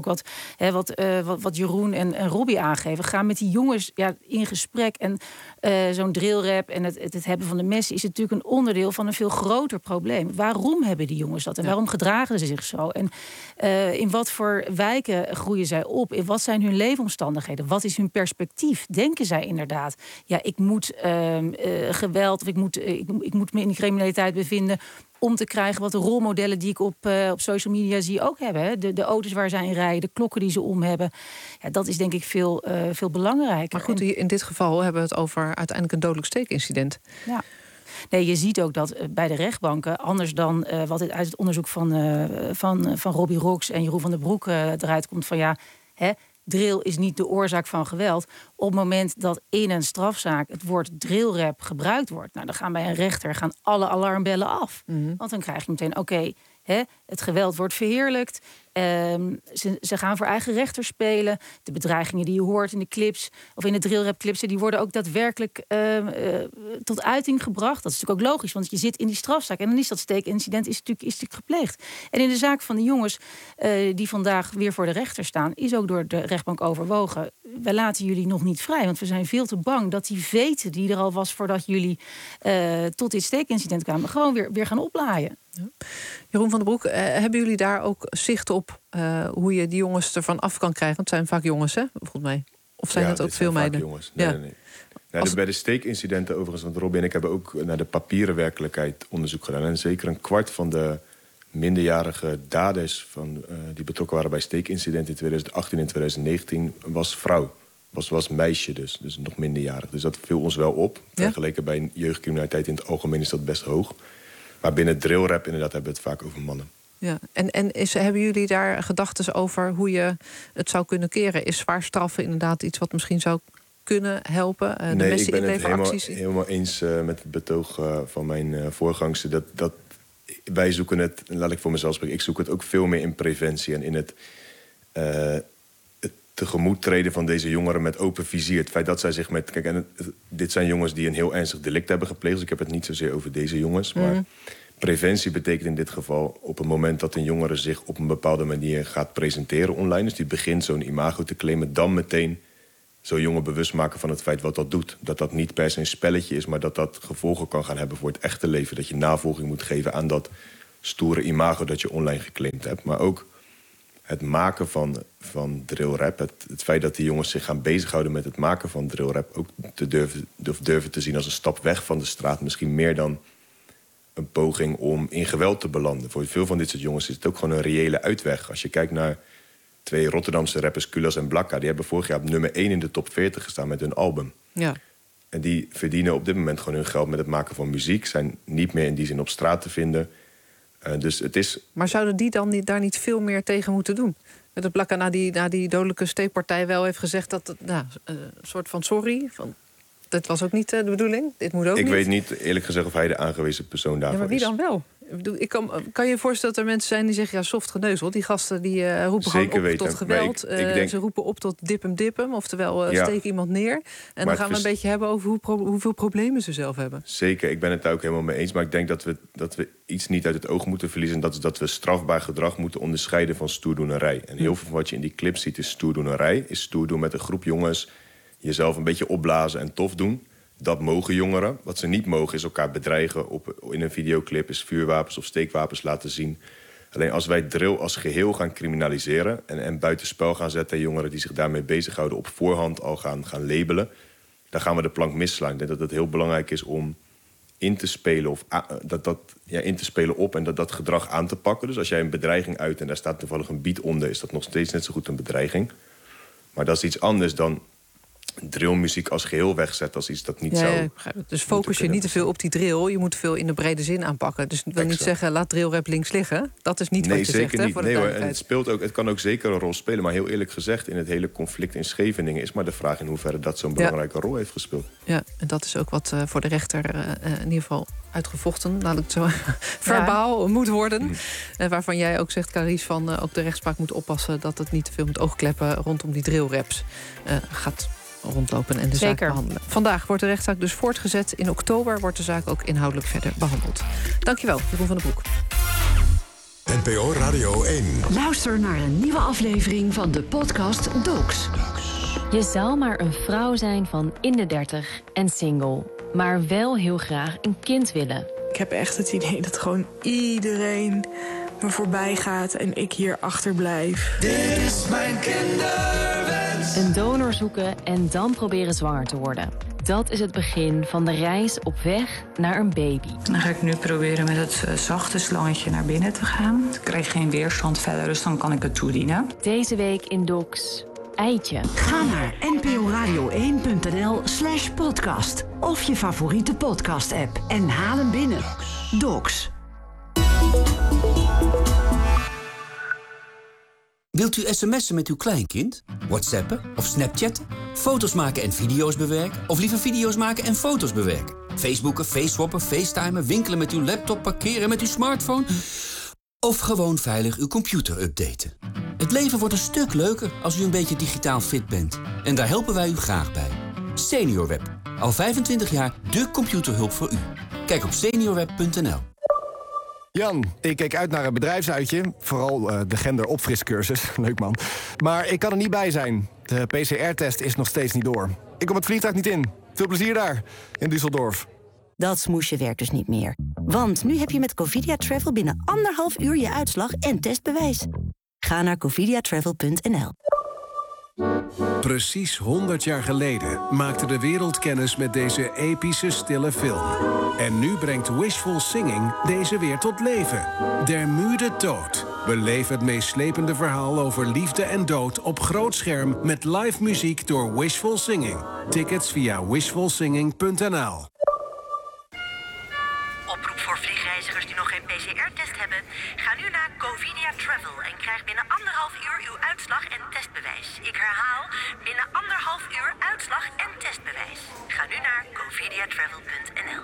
wat Jeroen en Robbie aangeven. Ga met die jongens in gesprek. En zo'n drillrap en het hebben van de messen is natuurlijk een onderdeel van een veel groter probleem. Waarom hebben die jongens dat? En waarom gedragen ze zich zo? En in wat voor wijken groeien zij op? In wat zijn hun leefomstandigheden? Wat is hun perspectief? Denken zij inderdaad, ik moet geweld of ik moet me in die criminaliteit bevinden om te krijgen wat de rolmodellen die ik op social media zie ook hebben. Hè? De auto's waar zij in rijden, de klokken die ze om hebben. Ja, dat is denk ik veel belangrijker. Maar goed, in dit geval hebben we het over uiteindelijk een dodelijk steekincident. Ja. Nee, je ziet ook dat bij de rechtbanken, anders dan wat uit het onderzoek van Robbie Rox en Jeroen van der Broek eruit komt van drill is niet de oorzaak van geweld. Op het moment dat in een strafzaak het woord drillrap gebruikt wordt, dan gaan bij een rechter alle alarmbellen af. Want dan krijg je meteen, Het geweld wordt verheerlijkt. Ze gaan voor eigen rechter spelen. De bedreigingen die je hoort in de clips of in de drillrap clips, die worden ook daadwerkelijk tot uiting gebracht. Dat is natuurlijk ook logisch, want je zit in die strafzaak en dan is dat steekincident is natuurlijk gepleegd. En in de zaak van de jongens die vandaag weer voor de rechter staan, is ook door de rechtbank overwogen: wij laten jullie nog niet vrij, want we zijn veel te bang dat die vete die er al was voordat jullie tot dit steekincident kwamen, gewoon weer gaan oplaaien. Ja. Jeroen van den Broek, hebben jullie daar ook zicht op hoe je die jongens ervan af kan krijgen? Want het zijn vaak jongens, hè, volgens mij. Of zijn het ook veel meiden? Jongens. Nee. Bij de steekincidenten overigens, want Robbie en ik hebben ook naar de papieren werkelijkheid onderzoek gedaan. En zeker een kwart van de minderjarige daders die betrokken waren bij steekincidenten in 2018 en 2019 was vrouw. Was meisje dus nog minderjarig. Dus dat viel ons wel op. Vergeleken bij jeugdcriminaliteit in het algemeen is dat best hoog. Maar binnen drillrap inderdaad hebben we het vaak over mannen. Ja. En hebben jullie daar gedachten over hoe je het zou kunnen keren? Is zwaar straffen inderdaad iets wat misschien zou kunnen helpen? Nee, ik ben het helemaal eens met het betoog van mijn voorgangster. Dat wij zoeken het, laat ik voor mezelf spreken, ik zoek het ook veel meer in preventie en in het tegemoet treden van deze jongeren met open vizier. Het feit dat zij zich met... Kijk, dit zijn jongens die een heel ernstig delict hebben gepleegd. Dus ik heb het niet zozeer over deze jongens. Maar preventie betekent in dit geval op het moment dat een jongere zich op een bepaalde manier gaat presenteren online. Dus die begint zo'n imago te claimen. Dan meteen zo'n jongen bewust maken van het feit wat dat doet. Dat dat niet per se een spelletje is, maar dat dat gevolgen kan gaan hebben voor het echte leven. Dat je navolging moet geven aan dat stoere imago dat je online geclaimd hebt. Maar ook het maken van drillrap, het feit dat die jongens zich gaan bezighouden met het maken van drillrap, ook te durven te zien als een stap weg van de straat. Misschien meer dan een poging om in geweld te belanden. Voor veel van dit soort jongens is het ook gewoon een reële uitweg. Als je kijkt naar 2 Rotterdamse rappers, Kulas en Blakka, die hebben vorig jaar op nummer 1 in de top 40 gestaan met hun album. Ja. En die verdienen op dit moment gewoon hun geld met het maken van muziek. Zijn niet meer in die zin op straat te vinden. Dus het is... Maar zouden die dan daar niet veel meer tegen moeten doen? Dat Blakka na die dodelijke steekpartij wel heeft gezegd dat een soort van sorry. Dat was ook niet de bedoeling. Dit moet ook niet. Ik weet niet, eerlijk gezegd, of hij de aangewezen persoon daarvoor is. Ja, maar wie dan wel? Kan je je voorstellen dat er mensen zijn die zeggen, ja, soft geneuzel. Die gasten die roepen zeker gewoon op tot geweld. Ze roepen op tot dip hem. Oftewel, steek iemand neer. En dan gaan we een beetje hebben over hoeveel problemen ze zelf hebben. Zeker, ik ben het daar ook helemaal mee eens. Maar ik denk dat we iets niet uit het oog moeten verliezen. En dat is dat we strafbaar gedrag moeten onderscheiden van stoerdoenerij. En heel veel van wat je in die clip ziet is stoerdoenerij. Is stoerdoen met een groep jongens, jezelf een beetje opblazen en tof doen. Dat mogen jongeren. Wat ze niet mogen is elkaar bedreigen in een videoclip, is vuurwapens of steekwapens laten zien. Alleen als wij drill als geheel gaan criminaliseren en buitenspel gaan zetten, en jongeren die zich daarmee bezighouden op voorhand al gaan labelen, dan gaan we de plank misslaan. Ik denk dat het heel belangrijk is om in te spelen in te spelen op en dat gedrag aan te pakken. Dus als jij een bedreiging uit en daar staat toevallig een beat onder, is dat nog steeds net zo goed een bedreiging. Maar dat is iets anders dan drillmuziek als geheel wegzet als iets dat niet zou... Dus focus je niet te veel op die drill. Je moet veel in de brede zin aanpakken. Dus ik wil niet zeggen, laat drillrap links liggen. Dat is niet wat je zegt. Nee, zeker niet. En het kan ook zeker een rol spelen. Maar heel eerlijk gezegd, in het hele conflict in Scheveningen is maar de vraag in hoeverre dat zo'n belangrijke rol heeft gespeeld. Ja, en dat is ook wat voor de rechter in ieder geval uitgevochten, laat ik het zo verbaal moet worden. Waarvan jij ook zegt, Carice, van ook de rechtspraak moet oppassen dat het niet te veel met oogkleppen rondom die drillraps gaat rondlopen en de zaak behandelen. Vandaag wordt de rechtszaak dus voortgezet. In oktober wordt de zaak ook inhoudelijk verder behandeld. Dankjewel, Jeroen van den Broek. NPO Radio 1. Luister naar een nieuwe aflevering van de podcast Docs. Je zou maar een vrouw zijn van in de 30 en single, maar wel heel graag een kind willen. Ik heb echt het idee dat gewoon iedereen me voorbij gaat en ik hier achterblijf. Dit is mijn kinderwens. Een donor zoeken en dan proberen zwanger te worden. Dat is het begin van de reis op weg naar een baby. Dan ga ik nu proberen met het zachte slangetje naar binnen te gaan. Ik krijg geen weerstand verder, dus dan kan ik het toedienen. Deze week in Docs. Eitje. Ga naar nporadio1.nl/podcast of je favoriete podcast-app en haal hem binnen. Docs. Wilt u sms'en met uw kleinkind? WhatsAppen of Snapchatten? Foto's maken en video's bewerken? Of liever video's maken en foto's bewerken? Facebooken, faceswappen, facetimen, winkelen met uw laptop, parkeren met uw smartphone? Of gewoon veilig uw computer updaten. Het leven wordt een stuk leuker als u een beetje digitaal fit bent. En daar helpen wij u graag bij. SeniorWeb. Al 25 jaar de computerhulp voor u. Kijk op seniorweb.nl. Jan, ik keek uit naar een bedrijfsuitje. Vooral de genderopfriscursus. Leuk man. Maar ik kan er niet bij zijn. De PCR-test is nog steeds niet door. Ik kom het vliegtuig niet in. Veel plezier daar, in Düsseldorf. Dat smoesje werkt dus niet meer. Want nu heb je met Covidia Travel binnen 1,5 uur je uitslag en testbewijs. Ga naar covidiatravel.nl. Precies 100 jaar geleden maakte de wereld kennis met deze epische stille film. En nu brengt Wishful Singing deze weer tot leven. Der Müde Tod. Beleef het meeslepende verhaal over liefde en dood op groot scherm met live muziek door Wishful Singing. Tickets via wishfulsinging.nl. Oproep voor vliegreizigers die nog geen PCR-test hebben. Ga nu naar Covidia Travel en krijg binnen 1,5 uur uw uitslag en testbewijs. Ik herhaal, binnen 1,5 uur uitslag en testbewijs. Ga nu naar covidiatravel.nl.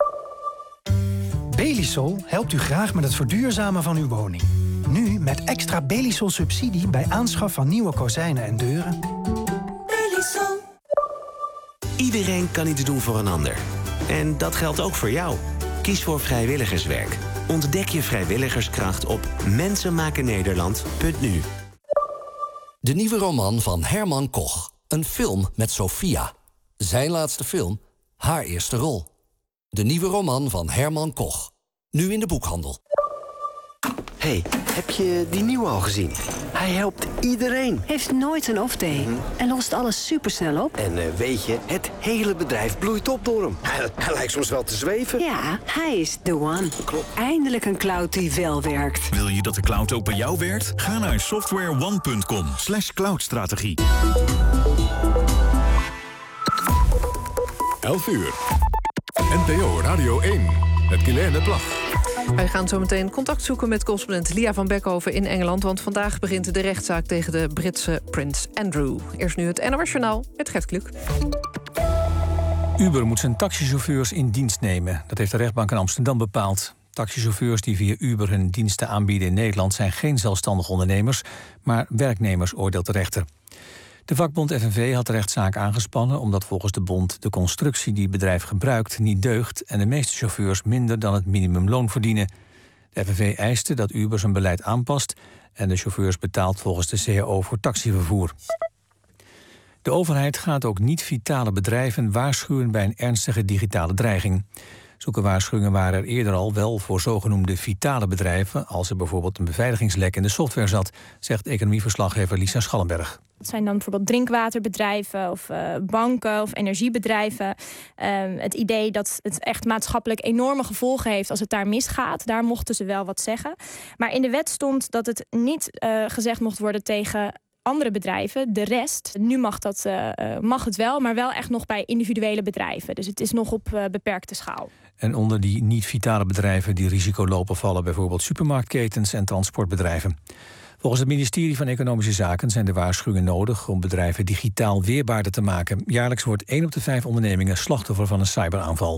Belisol helpt u graag met het verduurzamen van uw woning. Nu met extra Belisol subsidie bij aanschaf van nieuwe kozijnen en deuren. Belisol. Iedereen kan iets doen voor een ander. En dat geldt ook voor jou. Kies voor vrijwilligerswerk. Ontdek je vrijwilligerskracht op mensenmakennederland.nu. De nieuwe roman van Herman Koch. Een film met Sophia. Zijn laatste film, haar eerste rol. De nieuwe roman van Herman Koch. Nu in de boekhandel. Hey, heb je die nieuwe al gezien? Hij helpt iedereen. Heeft nooit een off-day. En lost alles supersnel op. En weet je, het hele bedrijf bloeit op door hem. Hij lijkt soms wel te zweven. Ja, hij is the one. Klopt. Eindelijk een cloud die wel werkt. Wil je dat de cloud ook bij jou werkt? Ga naar softwareone.com/cloudstrategie. 11 uur. NPO Radio 1. Met Guilaine Plag. Wij gaan zo meteen contact zoeken met correspondent Lia van Beckhoven in Engeland. Want vandaag begint de rechtszaak tegen de Britse prins Andrew. Eerst nu het NOS Journaal met Gert Kluk. Uber moet zijn taxichauffeurs in dienst nemen. Dat heeft de rechtbank in Amsterdam bepaald. Taxichauffeurs die via Uber hun diensten aanbieden in Nederland zijn geen zelfstandige ondernemers, maar werknemers, oordeelt de rechter. De vakbond FNV had de rechtszaak aangespannen omdat volgens de bond de constructie die het bedrijf gebruikt niet deugt en de meeste chauffeurs minder dan het minimumloon verdienen. De FNV eiste dat Uber zijn beleid aanpast en de chauffeurs betaalt volgens de CAO voor taxivervoer. De overheid gaat ook niet-vitale bedrijven waarschuwen bij een ernstige digitale dreiging. Zulke waarschuwingen waren er eerder al wel voor zogenoemde vitale bedrijven, als er bijvoorbeeld een beveiligingslek in de software zat, zegt economieverslaggever Lisa Schallenberg. Dat zijn dan bijvoorbeeld drinkwaterbedrijven of banken of energiebedrijven. Het idee dat het echt maatschappelijk enorme gevolgen heeft als het daar misgaat. Daar mochten ze wel wat zeggen. Maar in de wet stond dat het niet gezegd mocht worden tegen andere bedrijven, de rest. Nu mag het wel, maar wel echt nog bij individuele bedrijven. Dus het is nog op beperkte schaal. En onder die niet-vitale bedrijven die risico lopen vallen bijvoorbeeld supermarktketens en transportbedrijven. Volgens het ministerie van Economische Zaken zijn de waarschuwingen nodig om bedrijven digitaal weerbaarder te maken. Jaarlijks wordt 1 op de 5 ondernemingen slachtoffer van een cyberaanval.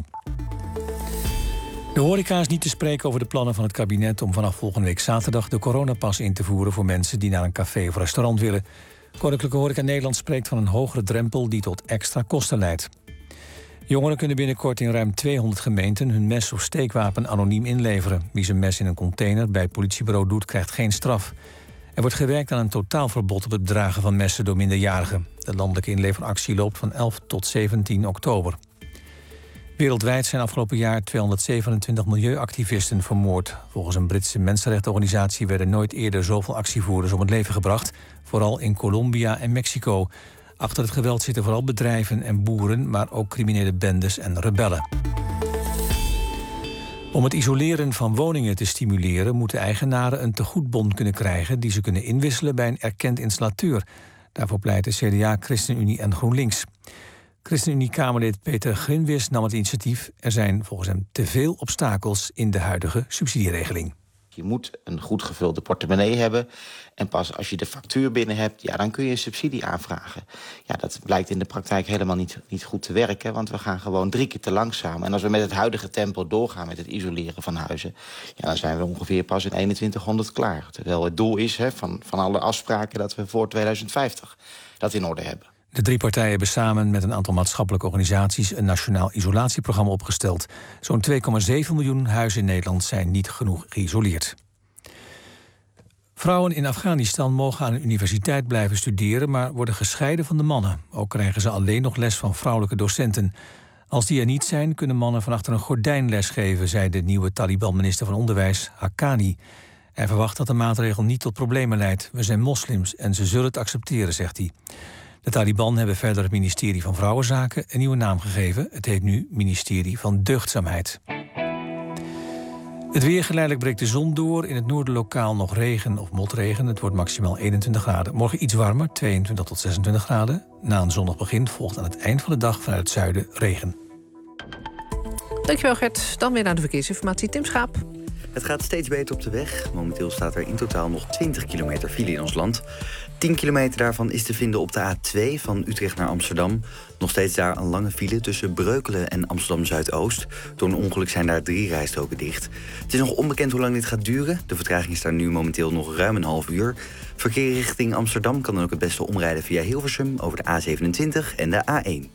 De horeca is niet te spreken over de plannen van het kabinet om vanaf volgende week zaterdag de coronapas in te voeren voor mensen die naar een café of restaurant willen. Koninklijke Horeca Nederland spreekt van een hogere drempel die tot extra kosten leidt. Jongeren kunnen binnenkort in ruim 200 gemeenten hun mes of steekwapen anoniem inleveren. Wie zijn mes in een container bij het politiebureau doet, krijgt geen straf. Er wordt gewerkt aan een totaalverbod op het dragen van messen door minderjarigen. De landelijke inleveractie loopt van 11 tot 17 oktober. Wereldwijd zijn afgelopen jaar 227 milieuactivisten vermoord. Volgens een Britse mensenrechtenorganisatie werden nooit eerder zoveel actievoerders om het leven gebracht. Vooral in Colombia en Mexico. Achter het geweld zitten vooral bedrijven en boeren, maar ook criminele bendes en rebellen. Om het isoleren van woningen te stimuleren moeten eigenaren een tegoedbon kunnen krijgen die ze kunnen inwisselen bij een erkend installateur. Daarvoor pleiten CDA, ChristenUnie en GroenLinks. ChristenUnie-Kamerlid Peter Grinwis nam het initiatief. Er zijn volgens hem te veel obstakels in de huidige subsidieregeling. Je moet een goed gevulde portemonnee hebben. En pas als je de factuur binnen hebt, ja, dan kun je een subsidie aanvragen. Ja, dat blijkt in de praktijk helemaal niet goed te werken, want we gaan gewoon 3 keer te langzaam. En als we met het huidige tempo doorgaan met het isoleren van huizen, ja, dan zijn we ongeveer pas in 2100 klaar. Terwijl het doel is van alle afspraken dat we voor 2050 dat in orde hebben. De 3 partijen hebben samen met een aantal maatschappelijke organisaties een nationaal isolatieprogramma opgesteld. Zo'n 2,7 miljoen huizen in Nederland zijn niet genoeg geïsoleerd. Vrouwen in Afghanistan mogen aan een universiteit blijven studeren, maar worden gescheiden van de mannen. Ook krijgen ze alleen nog les van vrouwelijke docenten. Als die er niet zijn, kunnen mannen van achter een gordijn lesgeven, zei de nieuwe Taliban-minister van Onderwijs, Haqqani. Hij verwacht dat de maatregel niet tot problemen leidt. We zijn moslims en ze zullen het accepteren, zegt hij. De Taliban hebben verder het ministerie van Vrouwenzaken een nieuwe naam gegeven. Het heet nu ministerie van Deugdzaamheid. Het weer, geleidelijk breekt de zon door. In het noorden lokaal nog regen of motregen. Het wordt maximaal 21 graden. Morgen iets warmer, 22 tot 26 graden. Na een zonnig begin volgt aan het eind van de dag vanuit het zuiden regen. Dankjewel Gert. Dan weer naar de verkeersinformatie. Tim Schaap. Het gaat steeds beter op de weg. Momenteel staat er in totaal nog 20 kilometer file in ons land. 10 kilometer daarvan is te vinden op de A2 van Utrecht naar Amsterdam. Nog steeds daar een lange file tussen Breukelen en Amsterdam-Zuidoost. Door een ongeluk zijn daar 3 rijstroken dicht. Het is nog onbekend hoe lang dit gaat duren. De vertraging is daar nu momenteel nog ruim een half uur. Verkeer richting Amsterdam kan dan ook het beste omrijden via Hilversum over de A27 en de A1.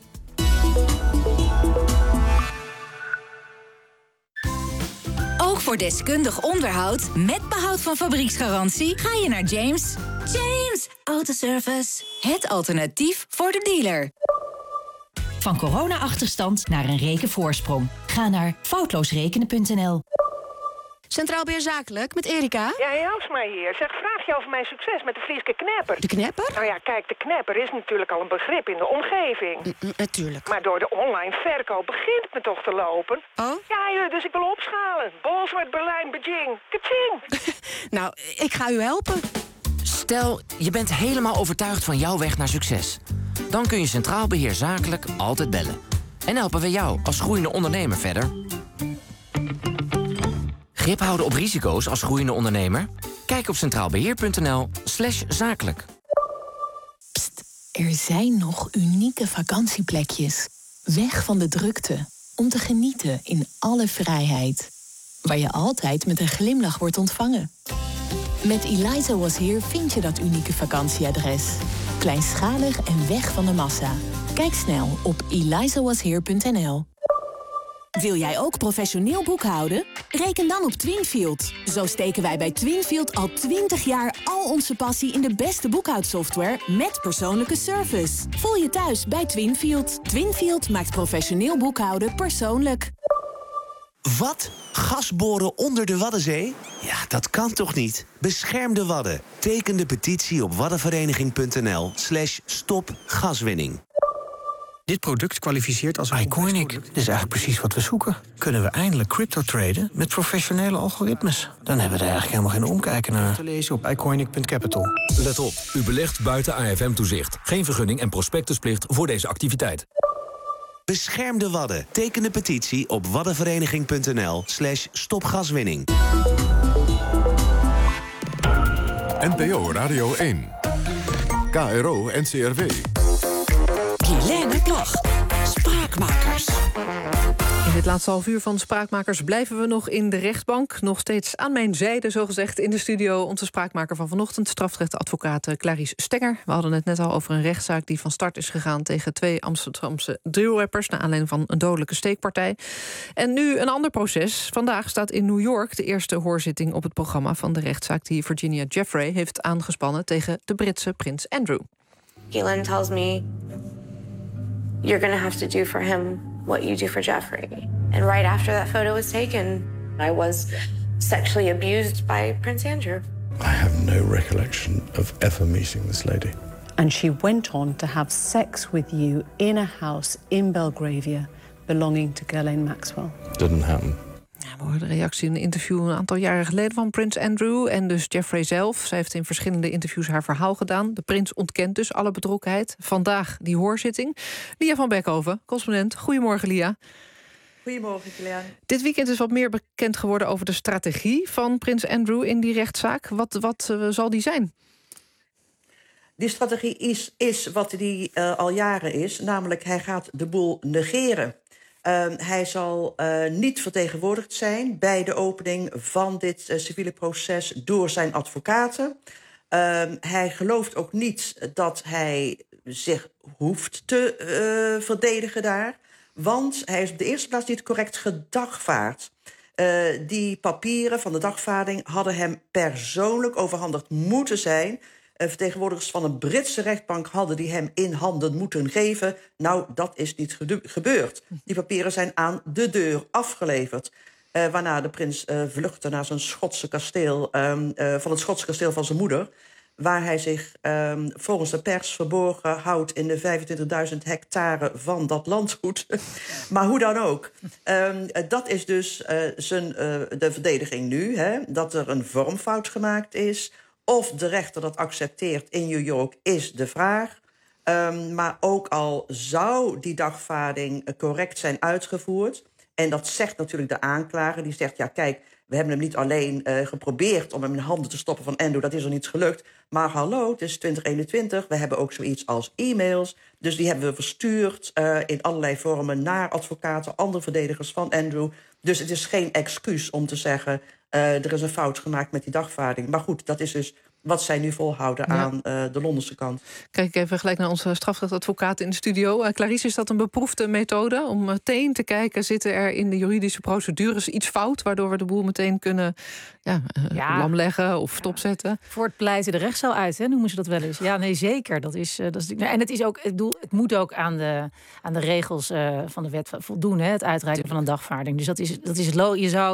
Voor deskundig onderhoud met behoud van fabrieksgarantie ga je naar James. James Autoservice. Het alternatief voor de dealer. Van corona-achterstand naar een rekenvoorsprong. Ga naar foutloosrekenen.nl. Centraal Beheer Zakelijk, met Erika. Ja, Elsma hier. Zeg, vraag je over mijn succes met de Frieske knepper. De knepper? Nou ja, kijk, de knepper is natuurlijk al een begrip in de omgeving. Natuurlijk. Maar door de online verkoop begint het me toch te lopen. Oh? Ja, dus ik wil opschalen. Bolsward, Berlijn, Beijing. Kaching! Nou, ik ga u helpen. Stel, je bent helemaal overtuigd van jouw weg naar succes. Dan kun je Centraal Beheer Zakelijk altijd bellen. En helpen we jou als groeiende ondernemer verder. Grip houden op risico's als groeiende ondernemer? Kijk op centraalbeheer.nl/zakelijk. Pst, er zijn nog unieke vakantieplekjes. Weg van de drukte. Om te genieten in alle vrijheid. Waar je altijd met een glimlach wordt ontvangen. Met Eliza Was Here vind je dat unieke vakantieadres. Kleinschalig en weg van de massa. Kijk snel op elizawasheer.nl. Wil jij ook professioneel boekhouden? Reken dan op Twinfield. Zo steken wij bij Twinfield al 20 jaar al onze passie in de beste boekhoudsoftware met persoonlijke service. Voel je thuis bij Twinfield. Twinfield maakt professioneel boekhouden persoonlijk. Wat? Gasboren onder de Waddenzee? Ja, dat kan toch niet? Bescherm de Wadden. Teken de petitie op waddenvereniging.nl/stopgaswinning. Dit product kwalificeert als Icoinic. Dit is eigenlijk precies wat we zoeken. Kunnen we eindelijk crypto traden met professionele algoritmes? Dan hebben we er eigenlijk helemaal geen omkijken naar. Te lezen op icoinic.capital. Let op, u belegt buiten AFM-toezicht. Geen vergunning en prospectusplicht voor deze activiteit. Bescherm de Wadden. Teken de petitie op waddenvereniging.nl/stopgaswinning. NPO Radio 1. KRO NCRW. Guilaine Plag. Spraakmakers. In dit laatste half uur van Spraakmakers blijven we nog in de rechtbank. Nog steeds aan mijn zijde, zogezegd, in de studio. Onze spraakmaker van vanochtend, strafrechtadvocaat Clarice Stenger. We hadden het net al over een rechtszaak die van start is gegaan tegen 2 Amsterdamse drillrappers naar aanleiding van een dodelijke steekpartij. En nu een ander proces. Vandaag staat in New York de eerste hoorzitting op het programma van de rechtszaak die Virginia Giuffre heeft aangespannen tegen de Britse prins Andrew. Galen tells me, you're going to have to do for him what you do for Jeffrey. And right after that photo was taken, I was sexually abused by Prince Andrew. I have no recollection of ever meeting this lady. And she went on to have sex with you in a house in Belgravia belonging to Ghislaine Maxwell. Didn't happen. Ja, we hoorden de reactie in een interview een aantal jaren geleden van Prins Andrew en dus Giuffre zelf. Zij heeft in verschillende interviews haar verhaal gedaan. De prins ontkent dus alle betrokkenheid. Vandaag die hoorzitting. Lia van Beckhoven, correspondent. Goedemorgen, Lia. Goedemorgen, Gillian. Dit weekend is wat meer bekend geworden over de strategie van prins Andrew in die rechtszaak. Wat zal die zijn? Die strategie is wat die al jaren is. Namelijk, hij gaat de boel negeren. Hij zal niet vertegenwoordigd zijn bij de opening van dit civiele proces door zijn advocaten. Hij gelooft ook niet dat hij zich hoeft te verdedigen daar. Want hij is op de eerste plaats niet correct gedagvaard. Die papieren van de dagvaarding hadden hem persoonlijk overhandigd moeten zijn. Vertegenwoordigers van een Britse rechtbank hadden die hem in handen moeten geven. Nou, dat is niet gebeurd. Die papieren zijn aan de deur afgeleverd. Waarna de prins vluchtte naar zijn Schotse kasteel, van het Schotse kasteel van zijn moeder. Waar hij zich volgens de pers verborgen houdt in de 25.000 hectare van dat landgoed. Maar hoe dan ook. Dat is dus de verdediging nu. Hè? Dat er een vormfout gemaakt is. Of de rechter dat accepteert in New York is de vraag. Maar ook al zou die dagvaarding correct zijn uitgevoerd. En dat zegt natuurlijk de aanklager. Die zegt, ja kijk, we hebben hem niet alleen geprobeerd om hem in handen te stoppen van Andrew. Dat is er niet gelukt. Maar hallo, het is 2021. We hebben ook zoiets als e-mails. Dus die hebben we verstuurd in allerlei vormen naar advocaten, andere verdedigers van Andrew. Dus het is geen excuus om te zeggen, er is een fout gemaakt met die dagvaarding. Maar goed, dat is dus wat zij nu volhouden aan de Londense kant. Kijk ik even gelijk naar onze strafrechtadvocaat in de studio. Clarice, is dat een beproefde methode om meteen te kijken, zitten er in de juridische procedures iets fout, waardoor we de boel meteen kunnen lamleggen of stopzetten? Voor het pleiten de rechtszaal uit, hè, noemen ze dat wel eens. Ja, nee, zeker. Dat is, en het is ook, ik bedoel, het moet ook aan de regels van de wet voldoen, hè, het uitreiken van een dagvaarding. Dus dat is je zou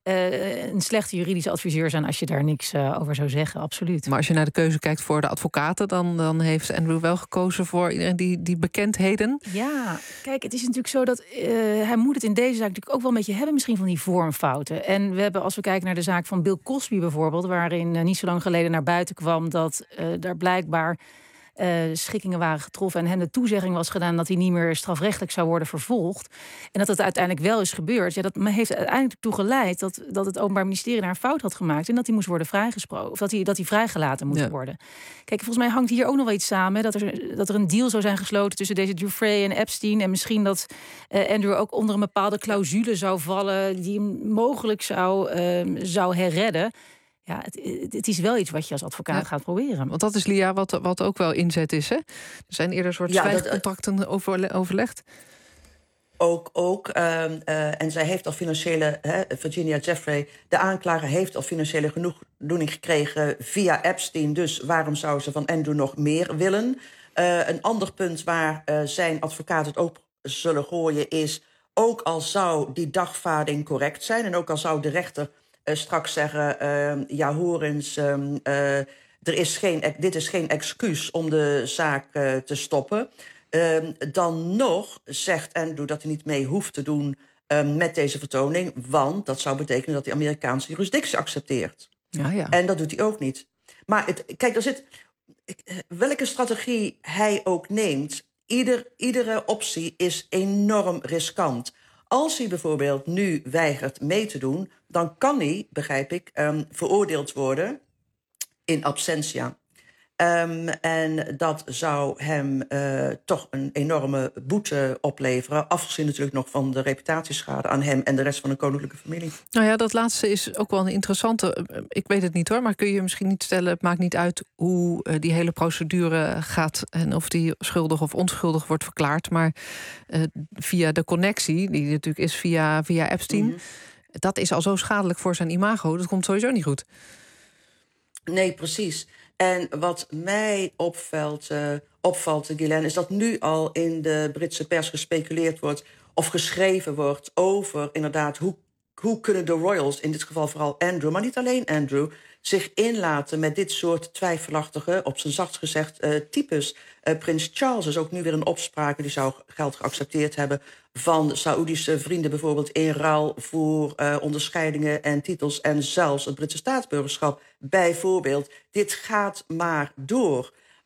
een slechte juridische adviseur zijn als je daar niks over zou zeggen, absoluut. Maar als je naar de keuze kijkt voor de advocaten, dan heeft Andrew wel gekozen voor iedereen die bekendheden. Ja, kijk, het is natuurlijk zo dat hij moet het in deze zaak natuurlijk ook wel een beetje hebben, misschien van die vormfouten. En we hebben, als we kijken naar de zaak van Bill Cosby bijvoorbeeld, waarin niet zo lang geleden naar buiten kwam dat daar blijkbaar schikkingen waren getroffen en hem de toezegging was gedaan dat hij niet meer strafrechtelijk zou worden vervolgd. En dat het uiteindelijk wel is gebeurd. Ja, dat heeft uiteindelijk toe geleid dat het Openbaar Ministerie daar een fout had gemaakt en dat hij moest worden vrijgesproken. Of dat hij vrijgelaten moest worden. Kijk, volgens mij hangt hier ook nog wel iets samen. Dat er een deal zou zijn gesloten tussen deze Giuffre en Epstein. En misschien dat Andrew ook onder een bepaalde clausule zou vallen die hem mogelijk zou herredden. Ja, het is wel iets wat je als advocaat gaat proberen. Want dat is, Lia, wat ook wel inzet is, hè? Er zijn eerder soort zwijgcontracten overlegd. Ook. En zij heeft al financiële, Virginia Giuffre, de aanklager heeft al financiële genoegdoening gekregen via Epstein. Dus waarom zou ze van Andrew nog meer willen? Een ander punt waar zijn advocaat het ook zullen gooien is, ook al zou die dagvaarding correct zijn en ook al zou de rechter straks zeggen, ja hoor eens, dit is geen excuus om de zaak te stoppen. Dan nog zegt Andrew dat hij niet mee hoeft te doen met deze vertoning, want dat zou betekenen dat hij Amerikaanse jurisdictie accepteert. Ja. En dat doet hij ook niet. Maar kijk, welke strategie hij ook neemt, iedere optie is enorm riskant. Als hij bijvoorbeeld nu weigert mee te doen, dan kan hij, begrijp ik, veroordeeld worden in absentia. En dat zou hem toch een enorme boete opleveren. Afgezien natuurlijk nog van de reputatieschade aan hem en de rest van de koninklijke familie. Nou ja, dat laatste is ook wel een interessante. Ik weet het niet hoor, maar kun je misschien niet stellen, het maakt niet uit hoe die hele procedure gaat en of die schuldig of onschuldig wordt verklaard. Maar via de connectie, die natuurlijk is via Epstein, dat is al zo schadelijk voor zijn imago. Dat komt sowieso niet goed. Nee, precies. En wat mij opvalt, Ghislaine, is dat nu al in de Britse pers gespeculeerd wordt of geschreven wordt over inderdaad hoe kunnen de royals, in dit geval vooral Andrew, maar niet alleen Andrew, zich inlaten met dit soort twijfelachtige, op zijn zachtst gezegd, types. Prins Charles is ook nu weer een opspraak, die zou geld geaccepteerd hebben van Saoedische vrienden bijvoorbeeld in ruil voor onderscheidingen en titels en zelfs het Britse staatsburgerschap bijvoorbeeld. Dit gaat maar door.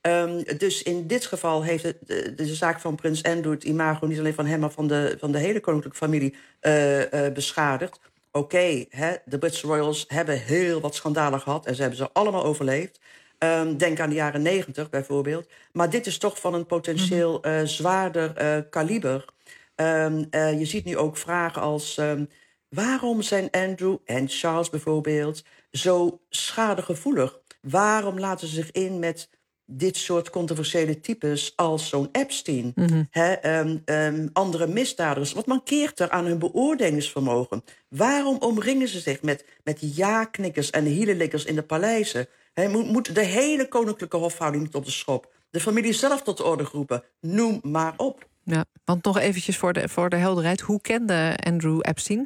Dus in dit geval heeft de zaak van prins Andrew... het imago niet alleen van hem, maar van de hele koninklijke familie beschadigd. Oké, de Britse royals hebben heel wat schandalen gehad... en ze hebben ze allemaal overleefd. Denk aan de jaren 90 bijvoorbeeld. Maar dit is toch van een potentieel zwaarder kaliber. Je ziet nu ook vragen als... waarom zijn Andrew en Charles bijvoorbeeld zo schadegevoelig? Waarom laten ze zich in met dit soort controversiële types als zo'n Epstein? Andere misdadigers. Wat mankeert er aan hun beoordelingsvermogen? Waarom omringen ze zich met ja-knikkers en hielenlikkers in de paleizen? Moet de hele koninklijke hofhouding niet op de schop? De familie zelf tot de orde geroepen? Noem maar op. Ja, want nog eventjes voor de helderheid. Hoe kende Andrew Epstein?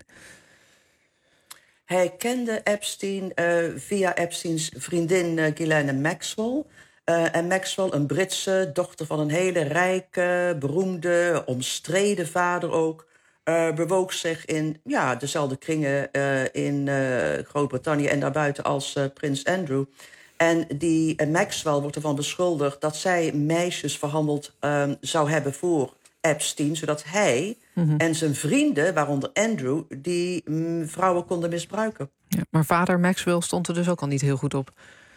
Hij kende Epstein via Epsteins vriendin Ghislaine Maxwell. En Maxwell, een Britse dochter van een hele rijke, beroemde, omstreden vader ook... bewoog zich in dezelfde kringen in Groot-Brittannië en daarbuiten als prins Andrew. En die Maxwell wordt ervan beschuldigd dat zij meisjes verhandeld zou hebben voor Epstein... zodat hij en zijn vrienden, waaronder Andrew, die vrouwen konden misbruiken. Ja, maar vader Maxwell stond er dus ook al niet heel goed op.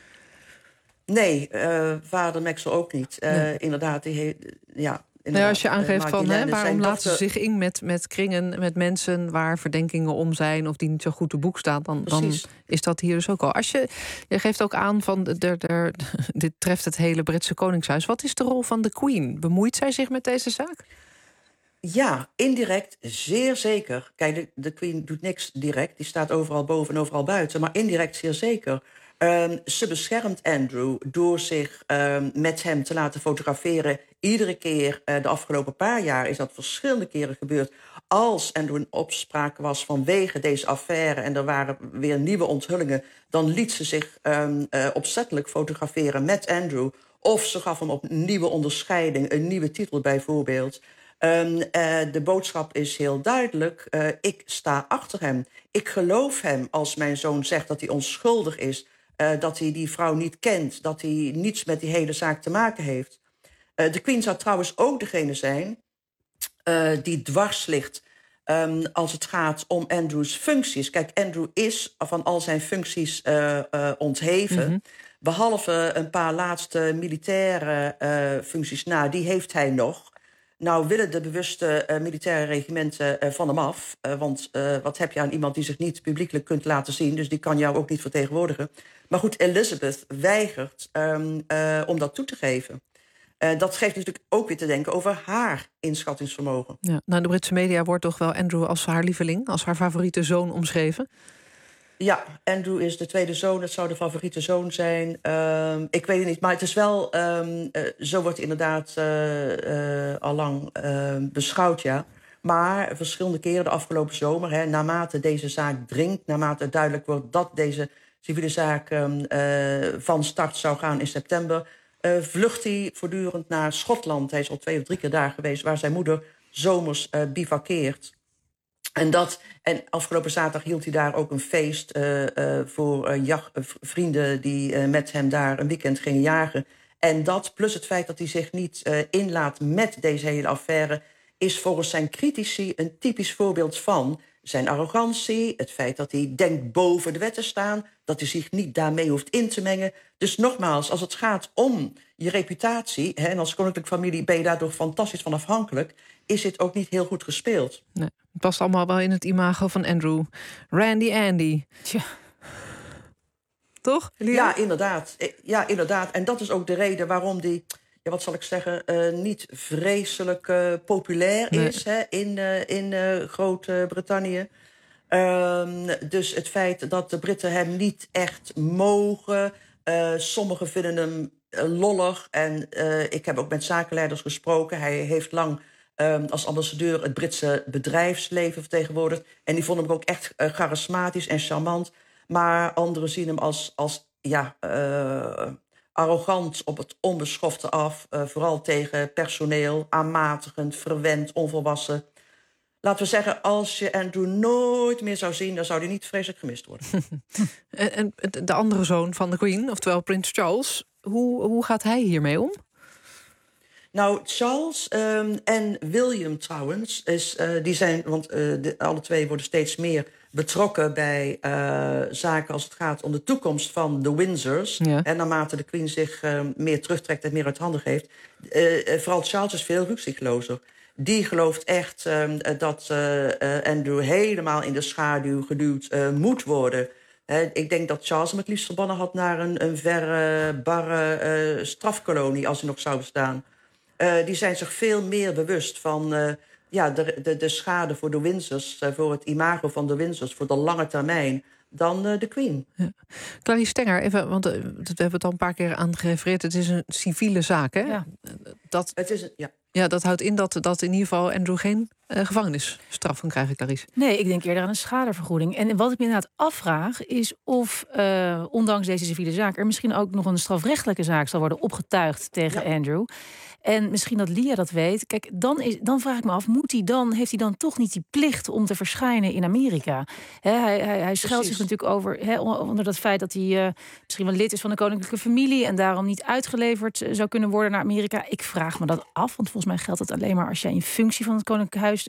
Nee, vader Maxwell ook niet. Inderdaad, als je aangeeft van waarom laten ze zich in met kringen, met mensen waar verdenkingen om zijn of die niet zo goed te boek staan, dan is dat hier dus ook al. Je geeft ook aan van dit treft het hele Britse koningshuis. Wat is de rol van de Queen? Bemoeit zij zich met deze zaak? Ja, indirect zeer zeker. Kijk, de Queen doet niks direct. Die staat overal boven en overal buiten. Maar indirect zeer zeker. Ze beschermt Andrew door zich met hem te laten fotograferen. Iedere keer de afgelopen paar jaar is dat verschillende keren gebeurd. Als Andrew in opspraak was vanwege deze affaire en er waren weer nieuwe onthullingen, dan liet ze zich opzettelijk fotograferen met Andrew. Of ze gaf hem op een nieuwe onderscheiding, een nieuwe titel bijvoorbeeld. De boodschap is heel duidelijk. Ik sta achter hem. Ik geloof hem als mijn zoon zegt dat hij onschuldig is. Dat hij die vrouw niet kent. Dat hij niets met die hele zaak te maken heeft. De Queen zou trouwens ook degene zijn die dwars ligt als het gaat om Andrews functies. Kijk, Andrew is van al zijn functies ontheven. Behalve een paar laatste militaire functies. Die heeft hij nog. Nou willen de bewuste militaire regimenten van hem af. Want wat heb je aan iemand die zich niet publiekelijk kunt laten zien? Dus die kan jou ook niet vertegenwoordigen. Maar goed, Elizabeth weigert om dat toe te geven. Dat geeft natuurlijk ook weer te denken over haar inschattingsvermogen. Ja, de Britse media wordt toch wel Andrew als haar lieveling, als haar favoriete zoon omschreven? Ja, Andrew is de tweede zoon. Het zou de favoriete zoon zijn. Ik weet het niet, maar het is wel... zo wordt inderdaad allang beschouwd, ja. Maar verschillende keren de afgelopen zomer, naarmate deze zaak dringt, naarmate het duidelijk wordt dat deze civiele zaak van start zou gaan in september, vlucht hij voortdurend naar Schotland. Hij is al 2 of 3 keer daar geweest, waar zijn moeder zomers bivakkeert. En afgelopen zaterdag hield hij daar ook een feest voor vrienden die met hem daar een weekend gingen jagen. En dat, plus het feit dat hij zich niet inlaat met deze hele affaire, is volgens zijn critici een typisch voorbeeld van zijn arrogantie, het feit dat hij denkt boven de wet te staan, dat hij zich niet daarmee hoeft in te mengen. Dus nogmaals, als het gaat om je reputatie, en als koninklijke familie ben je daardoor fantastisch van afhankelijk, is dit ook niet heel goed gespeeld. Nee, het past allemaal wel in het imago van Andrew. Randy Andy. Tja. Toch? Ja, inderdaad. Ja, inderdaad. En dat is ook de reden waarom die, wat zal ik zeggen, niet vreselijk populair is in Groot-Brittannië. Dus het feit dat de Britten hem niet echt mogen. Sommigen vinden hem lollig. En ik heb ook met zakenleiders gesproken. Hij heeft lang als ambassadeur het Britse bedrijfsleven vertegenwoordigd. En die vonden hem ook echt charismatisch en charmant. Maar anderen zien hem als arrogant op het onbeschofte af. Vooral tegen personeel, aanmatigend, verwend, onvolwassen. Laten we zeggen, als je Andrew nooit meer zou zien, dan zou hij niet vreselijk gemist worden. En de andere zoon van de Queen, oftewel Prins Charles, Hoe gaat hij hiermee om? Nou, Charles en William trouwens, die zijn, want alle twee worden steeds meer betrokken bij zaken als het gaat om de toekomst van de Windsors. Ja. En naarmate de Queen zich meer terugtrekt en meer uit handen geeft. Vooral Charles is veel rukzichtlozer. Die gelooft echt dat Andrew helemaal in de schaduw geduwd moet worden. Ik denk dat Charles hem het liefst verbannen had naar een verre, barre strafkolonie, als hij nog zou bestaan. Die zijn zich veel meer bewust van de schade voor de Windsors, voor het imago van de Windsors, voor de lange termijn, dan de Queen. Ja. Clarice Stenger, even, want we hebben het al een paar keer aan gerefereerd. Het is een civiele zaak, hè? Ja. Dat houdt in dat in ieder geval Andrew geen gevangenisstraf kan krijgen, Clarice. Nee, ik denk eerder aan een schadevergoeding. En wat ik me inderdaad afvraag is of, ondanks deze civiele zaak, er misschien ook nog een strafrechtelijke zaak zal worden opgetuigd tegen Andrew. En misschien dat Lia dat weet. Kijk, dan vraag ik me af, heeft hij dan toch niet die plicht om te verschijnen in Amerika? Hij scheldt zich natuurlijk over onder dat feit dat hij misschien wel lid is van de koninklijke familie en daarom niet uitgeleverd zou kunnen worden naar Amerika. Ik vraag me dat af, want volgens mij geldt het alleen maar als jij in functie van het koninklijk huis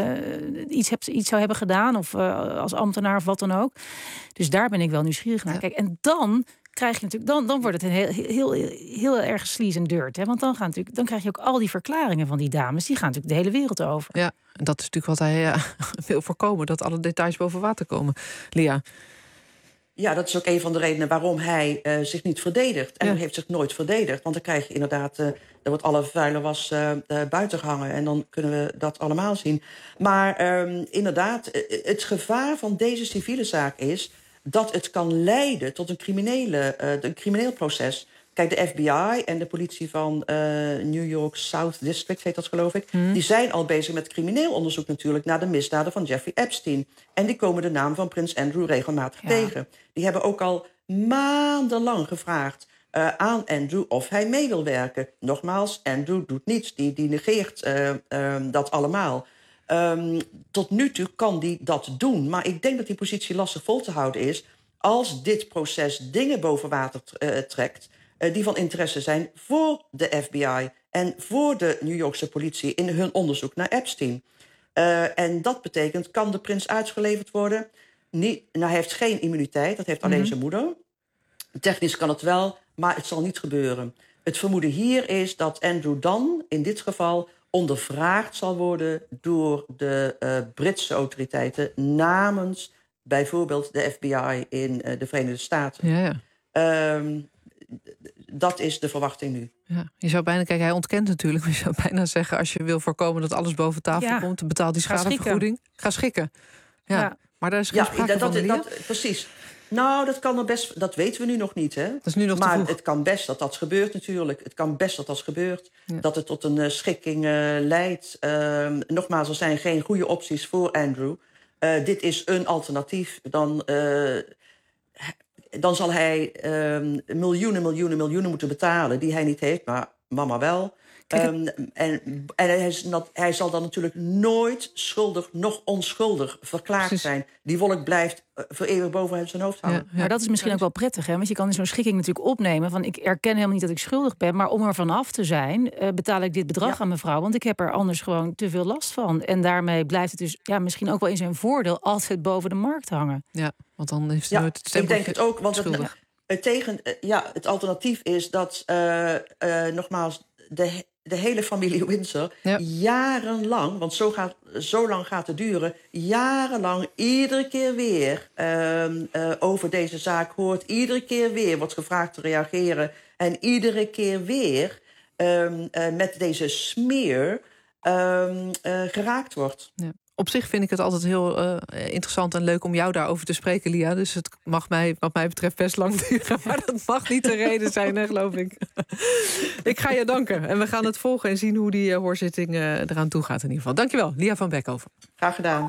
iets zou hebben gedaan, of als ambtenaar of wat dan ook. Dus daar ben ik wel nieuwsgierig naar. Kijk, en dan krijg je natuurlijk, dan wordt het een heel erg sleaze en dirt. Hè? Want dan krijg je ook al die verklaringen van die dames. Die gaan natuurlijk de hele wereld over. Ja, en dat is natuurlijk wat hij wil voorkomen. Dat alle details boven water komen. Lia? Ja, dat is ook een van de redenen waarom hij zich niet verdedigt. En hij heeft zich nooit verdedigd. Want dan krijg je inderdaad, er wordt alle vuile was buiten gehangen. En dan kunnen we dat allemaal zien. Maar inderdaad, het gevaar van deze civiele zaak is dat het kan leiden tot een crimineel proces. Kijk, de FBI en de politie van New York South District, heet dat geloof ik, die zijn al bezig met crimineel onderzoek natuurlijk naar de misdaden van Jeffrey Epstein. En die komen de naam van prins Andrew regelmatig tegen. Die hebben ook al maandenlang gevraagd aan Andrew of hij mee wil werken. Nogmaals, Andrew doet niets, die negeert dat allemaal. Tot nu toe kan die dat doen. Maar ik denk dat die positie lastig vol te houden is als dit proces dingen boven water trekt die van interesse zijn voor de FBI en voor de New Yorkse politie in hun onderzoek naar Epstein. En dat betekent, kan de prins uitgeleverd worden? Hij heeft geen immuniteit, dat heeft alleen zijn moeder. Technisch kan het wel, maar het zal niet gebeuren. Het vermoeden hier is dat Andrew dan, in dit geval, ondervraagd zal worden door de Britse autoriteiten namens bijvoorbeeld de FBI in de Verenigde Staten. Ja. Dat is de verwachting nu. Ja, je zou bijna, kijk, hij ontkent natuurlijk, maar je zou bijna zeggen, als je wil voorkomen dat alles boven tafel komt, betaal die schadevergoeding. Ga schikken. Ja. Maar daar is geen sprake van. Precies. Nou, dat kan er best. Dat weten we nu nog niet, hè? Dat is nu nog te vroeg. Maar het kan best dat gebeurt natuurlijk. Het kan best dat gebeurt. Ja. Dat het tot een schikking leidt. Nogmaals, er zijn geen goede opties voor Andrew. Dit is een alternatief. Dan zal hij miljoenen moeten betalen die hij niet heeft, maar mama wel. En hij zal dan natuurlijk nooit schuldig, nog onschuldig verklaard zijn. Die wolk blijft voor eeuwig boven zijn hoofd hangen. Ja. Maar dat is misschien ook wel prettig, hè? Want je kan in zo'n schikking natuurlijk opnemen van ik erken helemaal niet dat ik schuldig ben, maar om er vanaf te zijn, betaal ik dit bedrag aan mevrouw, want ik heb er anders gewoon te veel last van. En daarmee blijft het dus misschien ook wel in zijn voordeel altijd boven de markt hangen. Ja, want dan heeft hij nooit het stempeltje. Ik denk het ook, want het alternatief is dat nogmaals de hele familie Windsor jarenlang, want zo lang gaat het duren, jarenlang iedere keer weer over deze zaak hoort, iedere keer weer wordt gevraagd te reageren en iedere keer weer met deze smeer geraakt wordt. Ja. Op zich vind ik het altijd heel interessant en leuk om jou daarover te spreken, Lia. Dus het mag mij, wat mij betreft, best lang duren. Maar dat mag niet de reden zijn, hè, geloof ik. Ik ga je danken. En we gaan het volgen en zien hoe die hoorzitting eraan toe gaat in ieder geval. Dankjewel, Lia van Beckhoven. Graag gedaan.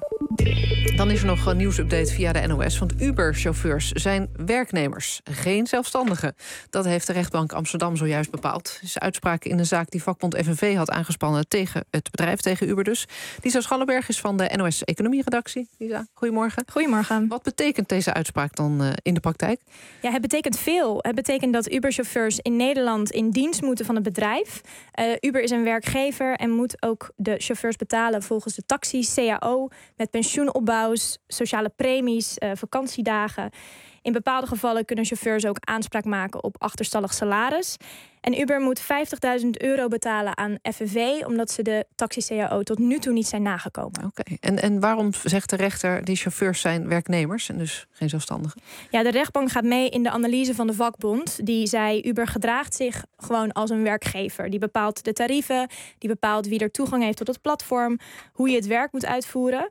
Dan is er nog een nieuwsupdate via de NOS. Want Uber-chauffeurs zijn werknemers, geen zelfstandigen. Dat heeft de rechtbank Amsterdam zojuist bepaald. Het is uitspraak in een zaak die vakbond FNV had aangespannen tegen het bedrijf, tegen Uber dus. Lisa Schallenberg is van de NOS Economie-redactie. Lisa, goedemorgen. Goedemorgen. Wat betekent deze uitspraak dan in de praktijk? Ja, het betekent veel. Het betekent dat Uber-chauffeurs in Nederland in dienst moeten van het bedrijf. Uber is een werkgever en moet ook de chauffeurs betalen volgens de taxi, CAO, met pensioenopbouws, sociale premies, vakantiedagen. In bepaalde gevallen kunnen chauffeurs ook aanspraak maken op achterstallig salaris. En Uber moet €50.000 betalen aan FNV, omdat ze de taxi-CAO tot nu toe niet zijn nagekomen. Oké. En waarom zegt de rechter die chauffeurs zijn werknemers en dus geen zelfstandigen? Ja, de rechtbank gaat mee in de analyse van de vakbond. Die zei, Uber gedraagt zich gewoon als een werkgever. Die bepaalt de tarieven, die bepaalt wie er toegang heeft tot het platform, hoe je het werk moet uitvoeren.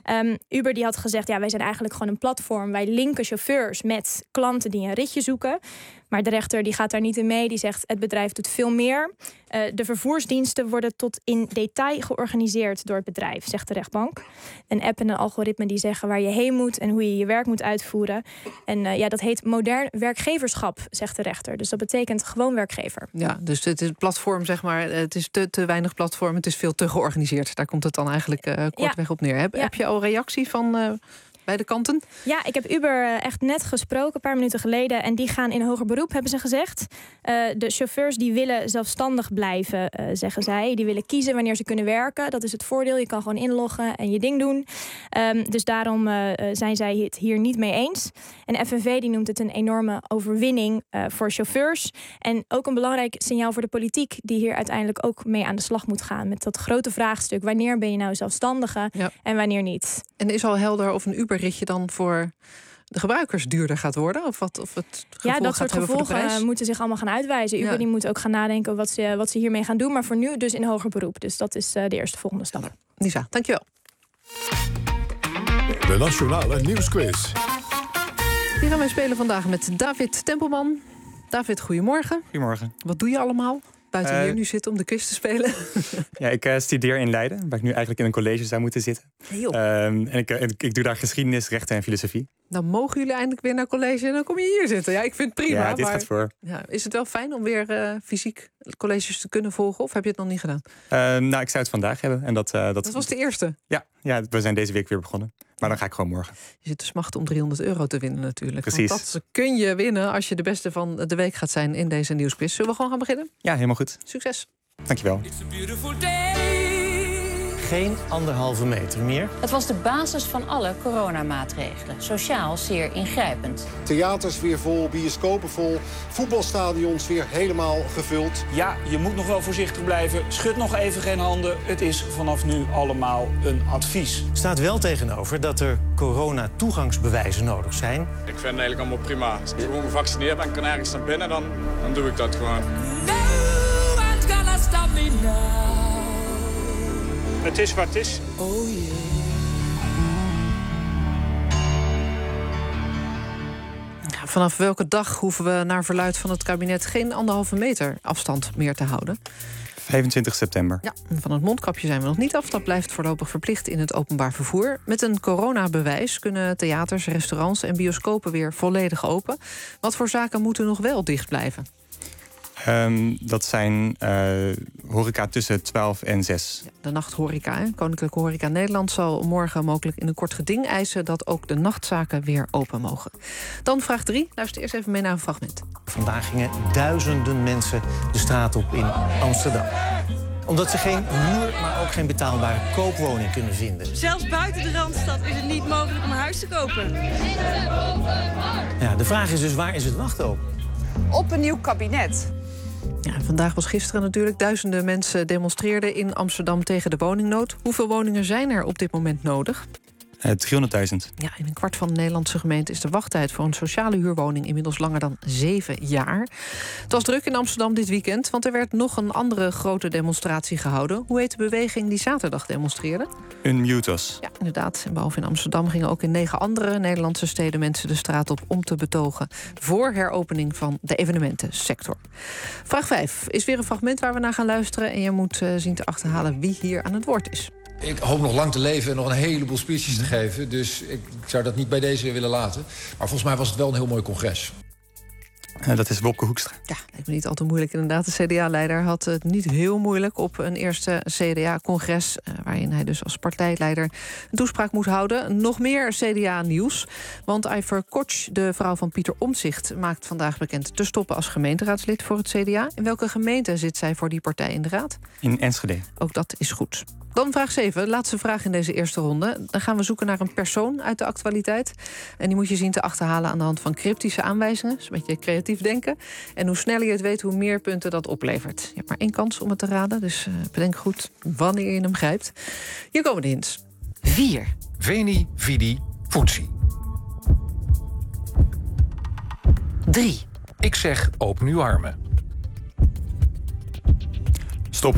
Uber die had gezegd, ja, wij zijn eigenlijk gewoon een platform. Wij linken chauffeurs met klanten die een ritje zoeken. Maar de rechter die gaat daar niet in mee. Die zegt, het bedrijf doet veel meer. De vervoersdiensten worden tot in detail georganiseerd door het bedrijf, zegt de rechtbank. Een app en een algoritme die zeggen waar je heen moet en hoe je je werk moet uitvoeren. En dat heet modern werkgeverschap, zegt de rechter. Dus dat betekent gewoon werkgever. Ja, dus het is platform, zeg maar, het is te weinig platform. Het is veel te georganiseerd. Daar komt het dan eigenlijk kortweg op neer. Heb je al reactie van beide kanten? Ja, ik heb Uber echt net gesproken, een paar minuten geleden. En die gaan in hoger beroep, hebben ze gezegd. De chauffeurs die willen zelfstandig blijven, zeggen zij. Die willen kiezen wanneer ze kunnen werken. Dat is het voordeel. Je kan gewoon inloggen en je ding doen. Dus daarom zijn zij het hier niet mee eens. En FNV die noemt het een enorme overwinning voor chauffeurs. En ook een belangrijk signaal voor de politiek, die hier uiteindelijk ook mee aan de slag moet gaan. Met dat grote vraagstuk. Wanneer ben je nou zelfstandige en wanneer niet? En is al helder of een Uber-ritje dan voor de gebruikers duurder gaat worden? Of het gevolg dat soort gevolgen moeten zich allemaal gaan uitwijzen. Uber die moet ook gaan nadenken wat ze hiermee gaan doen. Maar voor nu dus in hoger beroep. Dus dat is de eerste volgende stap. Lisa, dankjewel. De Nationale Nieuwsquiz. Die gaan wij spelen vandaag met David Tempelman. David, goedemorgen. Goedemorgen. Wat doe je allemaal? Buiten hier nu zitten om de quiz te spelen. Ja, ik studeer in Leiden, waar ik nu eigenlijk in een college zou moeten zitten. En ik doe daar geschiedenis, rechten en filosofie. Dan mogen jullie eindelijk weer naar college en dan kom je hier zitten. Ja, ik vind het prima. Ja, dit gaat voor. Ja, is het wel fijn om weer fysiek colleges te kunnen volgen? Of heb je het nog niet gedaan? Nou, ik zou het vandaag hebben. En dat was de eerste? Ja, we zijn deze week weer begonnen. Maar dan ga ik gewoon morgen. Je zit te smachten om €300 te winnen natuurlijk. Precies. Want dat kun je winnen als je de beste van de week gaat zijn in deze nieuwsquiz. Zullen we gewoon gaan beginnen? Ja, helemaal goed. Succes. Dankjewel. Geen 1,5 meter meer. Het was de basis van alle coronamaatregelen. Sociaal zeer ingrijpend. Theaters weer vol, bioscopen vol, voetbalstadions weer helemaal gevuld. Ja, je moet nog wel voorzichtig blijven. Schud nog even geen handen. Het is vanaf nu allemaal een advies. Staat wel tegenover dat er corona-toegangsbewijzen nodig zijn. Ik vind het eigenlijk allemaal prima. Als ik gewoon gevaccineerd ben en kan ergens naar binnen, dan doe ik dat gewoon. Het is wat het is. Oh yeah. Vanaf welke dag hoeven we naar verluidt van het kabinet geen 1,5 meter afstand meer te houden? 25 september. Ja, van het mondkapje zijn we nog niet af. Dat blijft voorlopig verplicht in het openbaar vervoer. Met een coronabewijs kunnen theaters, restaurants en bioscopen weer volledig open. Wat voor zaken moeten nog wel dicht blijven? Dat zijn horeca tussen 12 en 6. Ja, de nachthoreca. Hè? Koninklijke Horeca Nederland zal morgen mogelijk in een kort geding eisen dat ook de nachtzaken weer open mogen. Dan vraag 3. Luister eerst even mee naar een fragment. Vandaag gingen duizenden mensen de straat op in Amsterdam. Omdat ze geen huur, maar ook geen betaalbare koopwoning kunnen vinden. Zelfs buiten de Randstad is het niet mogelijk om een huis te kopen. Ja, de vraag is dus, waar is het wachten op? Op een nieuw kabinet. Ja, vandaag was gisteren natuurlijk. Duizenden mensen demonstreerden in Amsterdam tegen de woningnood. Hoeveel woningen zijn er op dit moment nodig? 300.000. Ja, in een kwart van de Nederlandse gemeente is de wachttijd voor een sociale huurwoning inmiddels langer dan 7 jaar. Het was druk in Amsterdam dit weekend, want er werd nog een andere grote demonstratie gehouden. Hoe heet de beweging die zaterdag demonstreerde? Unmutos. Ja, inderdaad. En behalve in Amsterdam gingen ook in 9 andere Nederlandse steden mensen de straat op om te betogen voor heropening van de evenementensector. Vraag 5 is weer een fragment waar we naar gaan luisteren en je moet zien te achterhalen wie hier aan het woord is. Ik hoop nog lang te leven en nog een heleboel speeches te geven. Dus ik zou dat niet bij deze willen laten. Maar volgens mij was het wel een heel mooi congres. Dat is Wopke Hoekstra. Ja, lijkt me niet al te moeilijk. Inderdaad, de CDA-leider had het niet heel moeilijk op een eerste CDA-congres, waarin hij dus als partijleider een toespraak moet houden. Nog meer CDA-nieuws. Want Iver Koch, de vrouw van Pieter Omtzigt, maakt vandaag bekend te stoppen als gemeenteraadslid voor het CDA. In welke gemeente zit zij voor die partij in de raad? In Enschede. Ook dat is goed. Dan vraag 7, laatste vraag in deze eerste ronde. Dan gaan we zoeken naar een persoon uit de actualiteit. En die moet je zien te achterhalen aan de hand van cryptische aanwijzingen. Dat is een beetje creatief denken. En hoe sneller je het weet, hoe meer punten dat oplevert. Je hebt maar 1 kans om het te raden, dus bedenk goed wanneer je hem grijpt. Hier komen de hints. 4. Veni, vidi, voetsi. 3. Ik zeg open uw armen. Stop.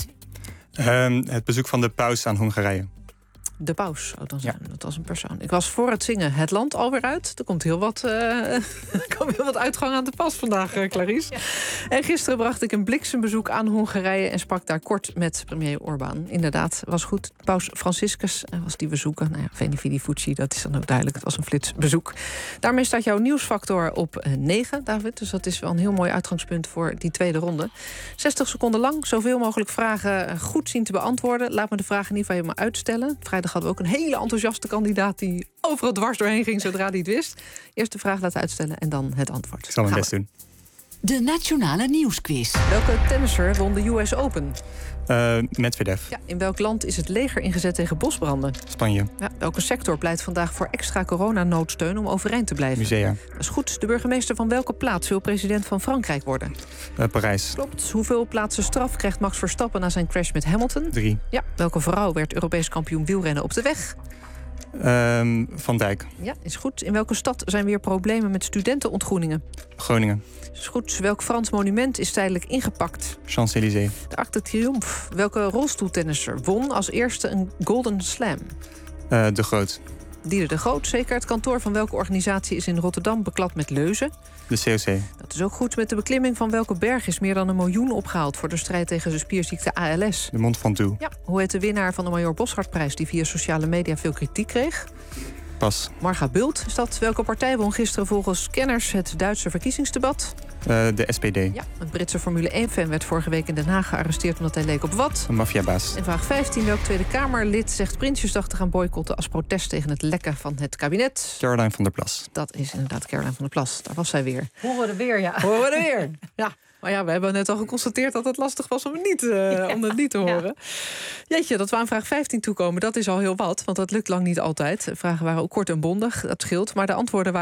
Het bezoek van de paus aan Hongarije. De paus, dat was een persoon. Ik was voor het zingen het land alweer uit. Er komt heel wat, uitgang aan te pas vandaag, Clarice. Ja. En gisteren bracht ik een bliksembezoek aan Hongarije en sprak daar kort met premier Orbán. Inderdaad, was goed. Paus Franciscus was die bezoeken. Nou ja, Veni Vidi Vici, dat is dan ook duidelijk. Het was een flitsbezoek. Daarmee staat jouw nieuwsfactor op 9, David. Dus dat is wel een heel mooi uitgangspunt voor die tweede ronde. 60 seconden lang, zoveel mogelijk vragen goed zien te beantwoorden. Laat me de vragen niet van je maar uitstellen. Vrijdag hadden we ook een hele enthousiaste kandidaat die overal dwars doorheen ging zodra hij het wist. Eerst de vraag laten uitstellen en dan het antwoord. Ik zal mijn best doen. De Nationale Nieuwsquiz. Welke tennisser won de US Open? Medvedev. Ja, in welk land is het leger ingezet tegen bosbranden? Spanje. Ja, welke sector pleit vandaag voor extra coronanoodsteun om overeind te blijven? Musea. Dat is goed. De burgemeester van welke plaats wil president van Frankrijk worden? Parijs. Klopt. Hoeveel plaatsen straf krijgt Max Verstappen na zijn crash met Hamilton? 3. Ja. Welke vrouw werd Europees kampioen wielrennen op de weg? Van Dijk. Ja, is goed. In welke stad zijn weer problemen met studentenontgroeningen? Groningen. Is goed. Welk Frans monument is tijdelijk ingepakt? Champs-Élysées. De Arc de Triomphe. Welke rolstoeltennisser won als eerste een Golden Slam? De Groot. Dieder de Groot, zeker. Het kantoor van welke organisatie is in Rotterdam beklad met leuzen? De COC. Dat is ook goed. Met de beklimming van welke berg is meer dan 1 miljoen opgehaald voor de strijd tegen de spierziekte ALS? De Mont Ventoux. Ja. Hoe heet de winnaar van de Major Bossardprijs die via sociale media veel kritiek kreeg? Pas. Marga Bult is dat. Welke partij won gisteren volgens kenners het Duitse verkiezingsdebat? De SPD. Ja, een Britse Formule 1-fan werd vorige week in Den Haag gearresteerd omdat hij leek op wat? Een maffiabaas. En vraag 15. Welk Tweede Kamerlid zegt Prinsjesdag te gaan boycotten als protest tegen het lekken van het kabinet? Caroline van der Plas. Dat is inderdaad Caroline van der Plas. Daar was zij weer. Horen we er weer, ja. Horen we er weer. Ja. Maar ja, we hebben net al geconstateerd dat het lastig was om het niet te horen. Ja. Jeetje, dat we aan vraag 15 toekomen, dat is al heel wat. Want dat lukt lang niet altijd. Vragen waren ook kort en bondig, dat scheelt. Maar de antwoorden waren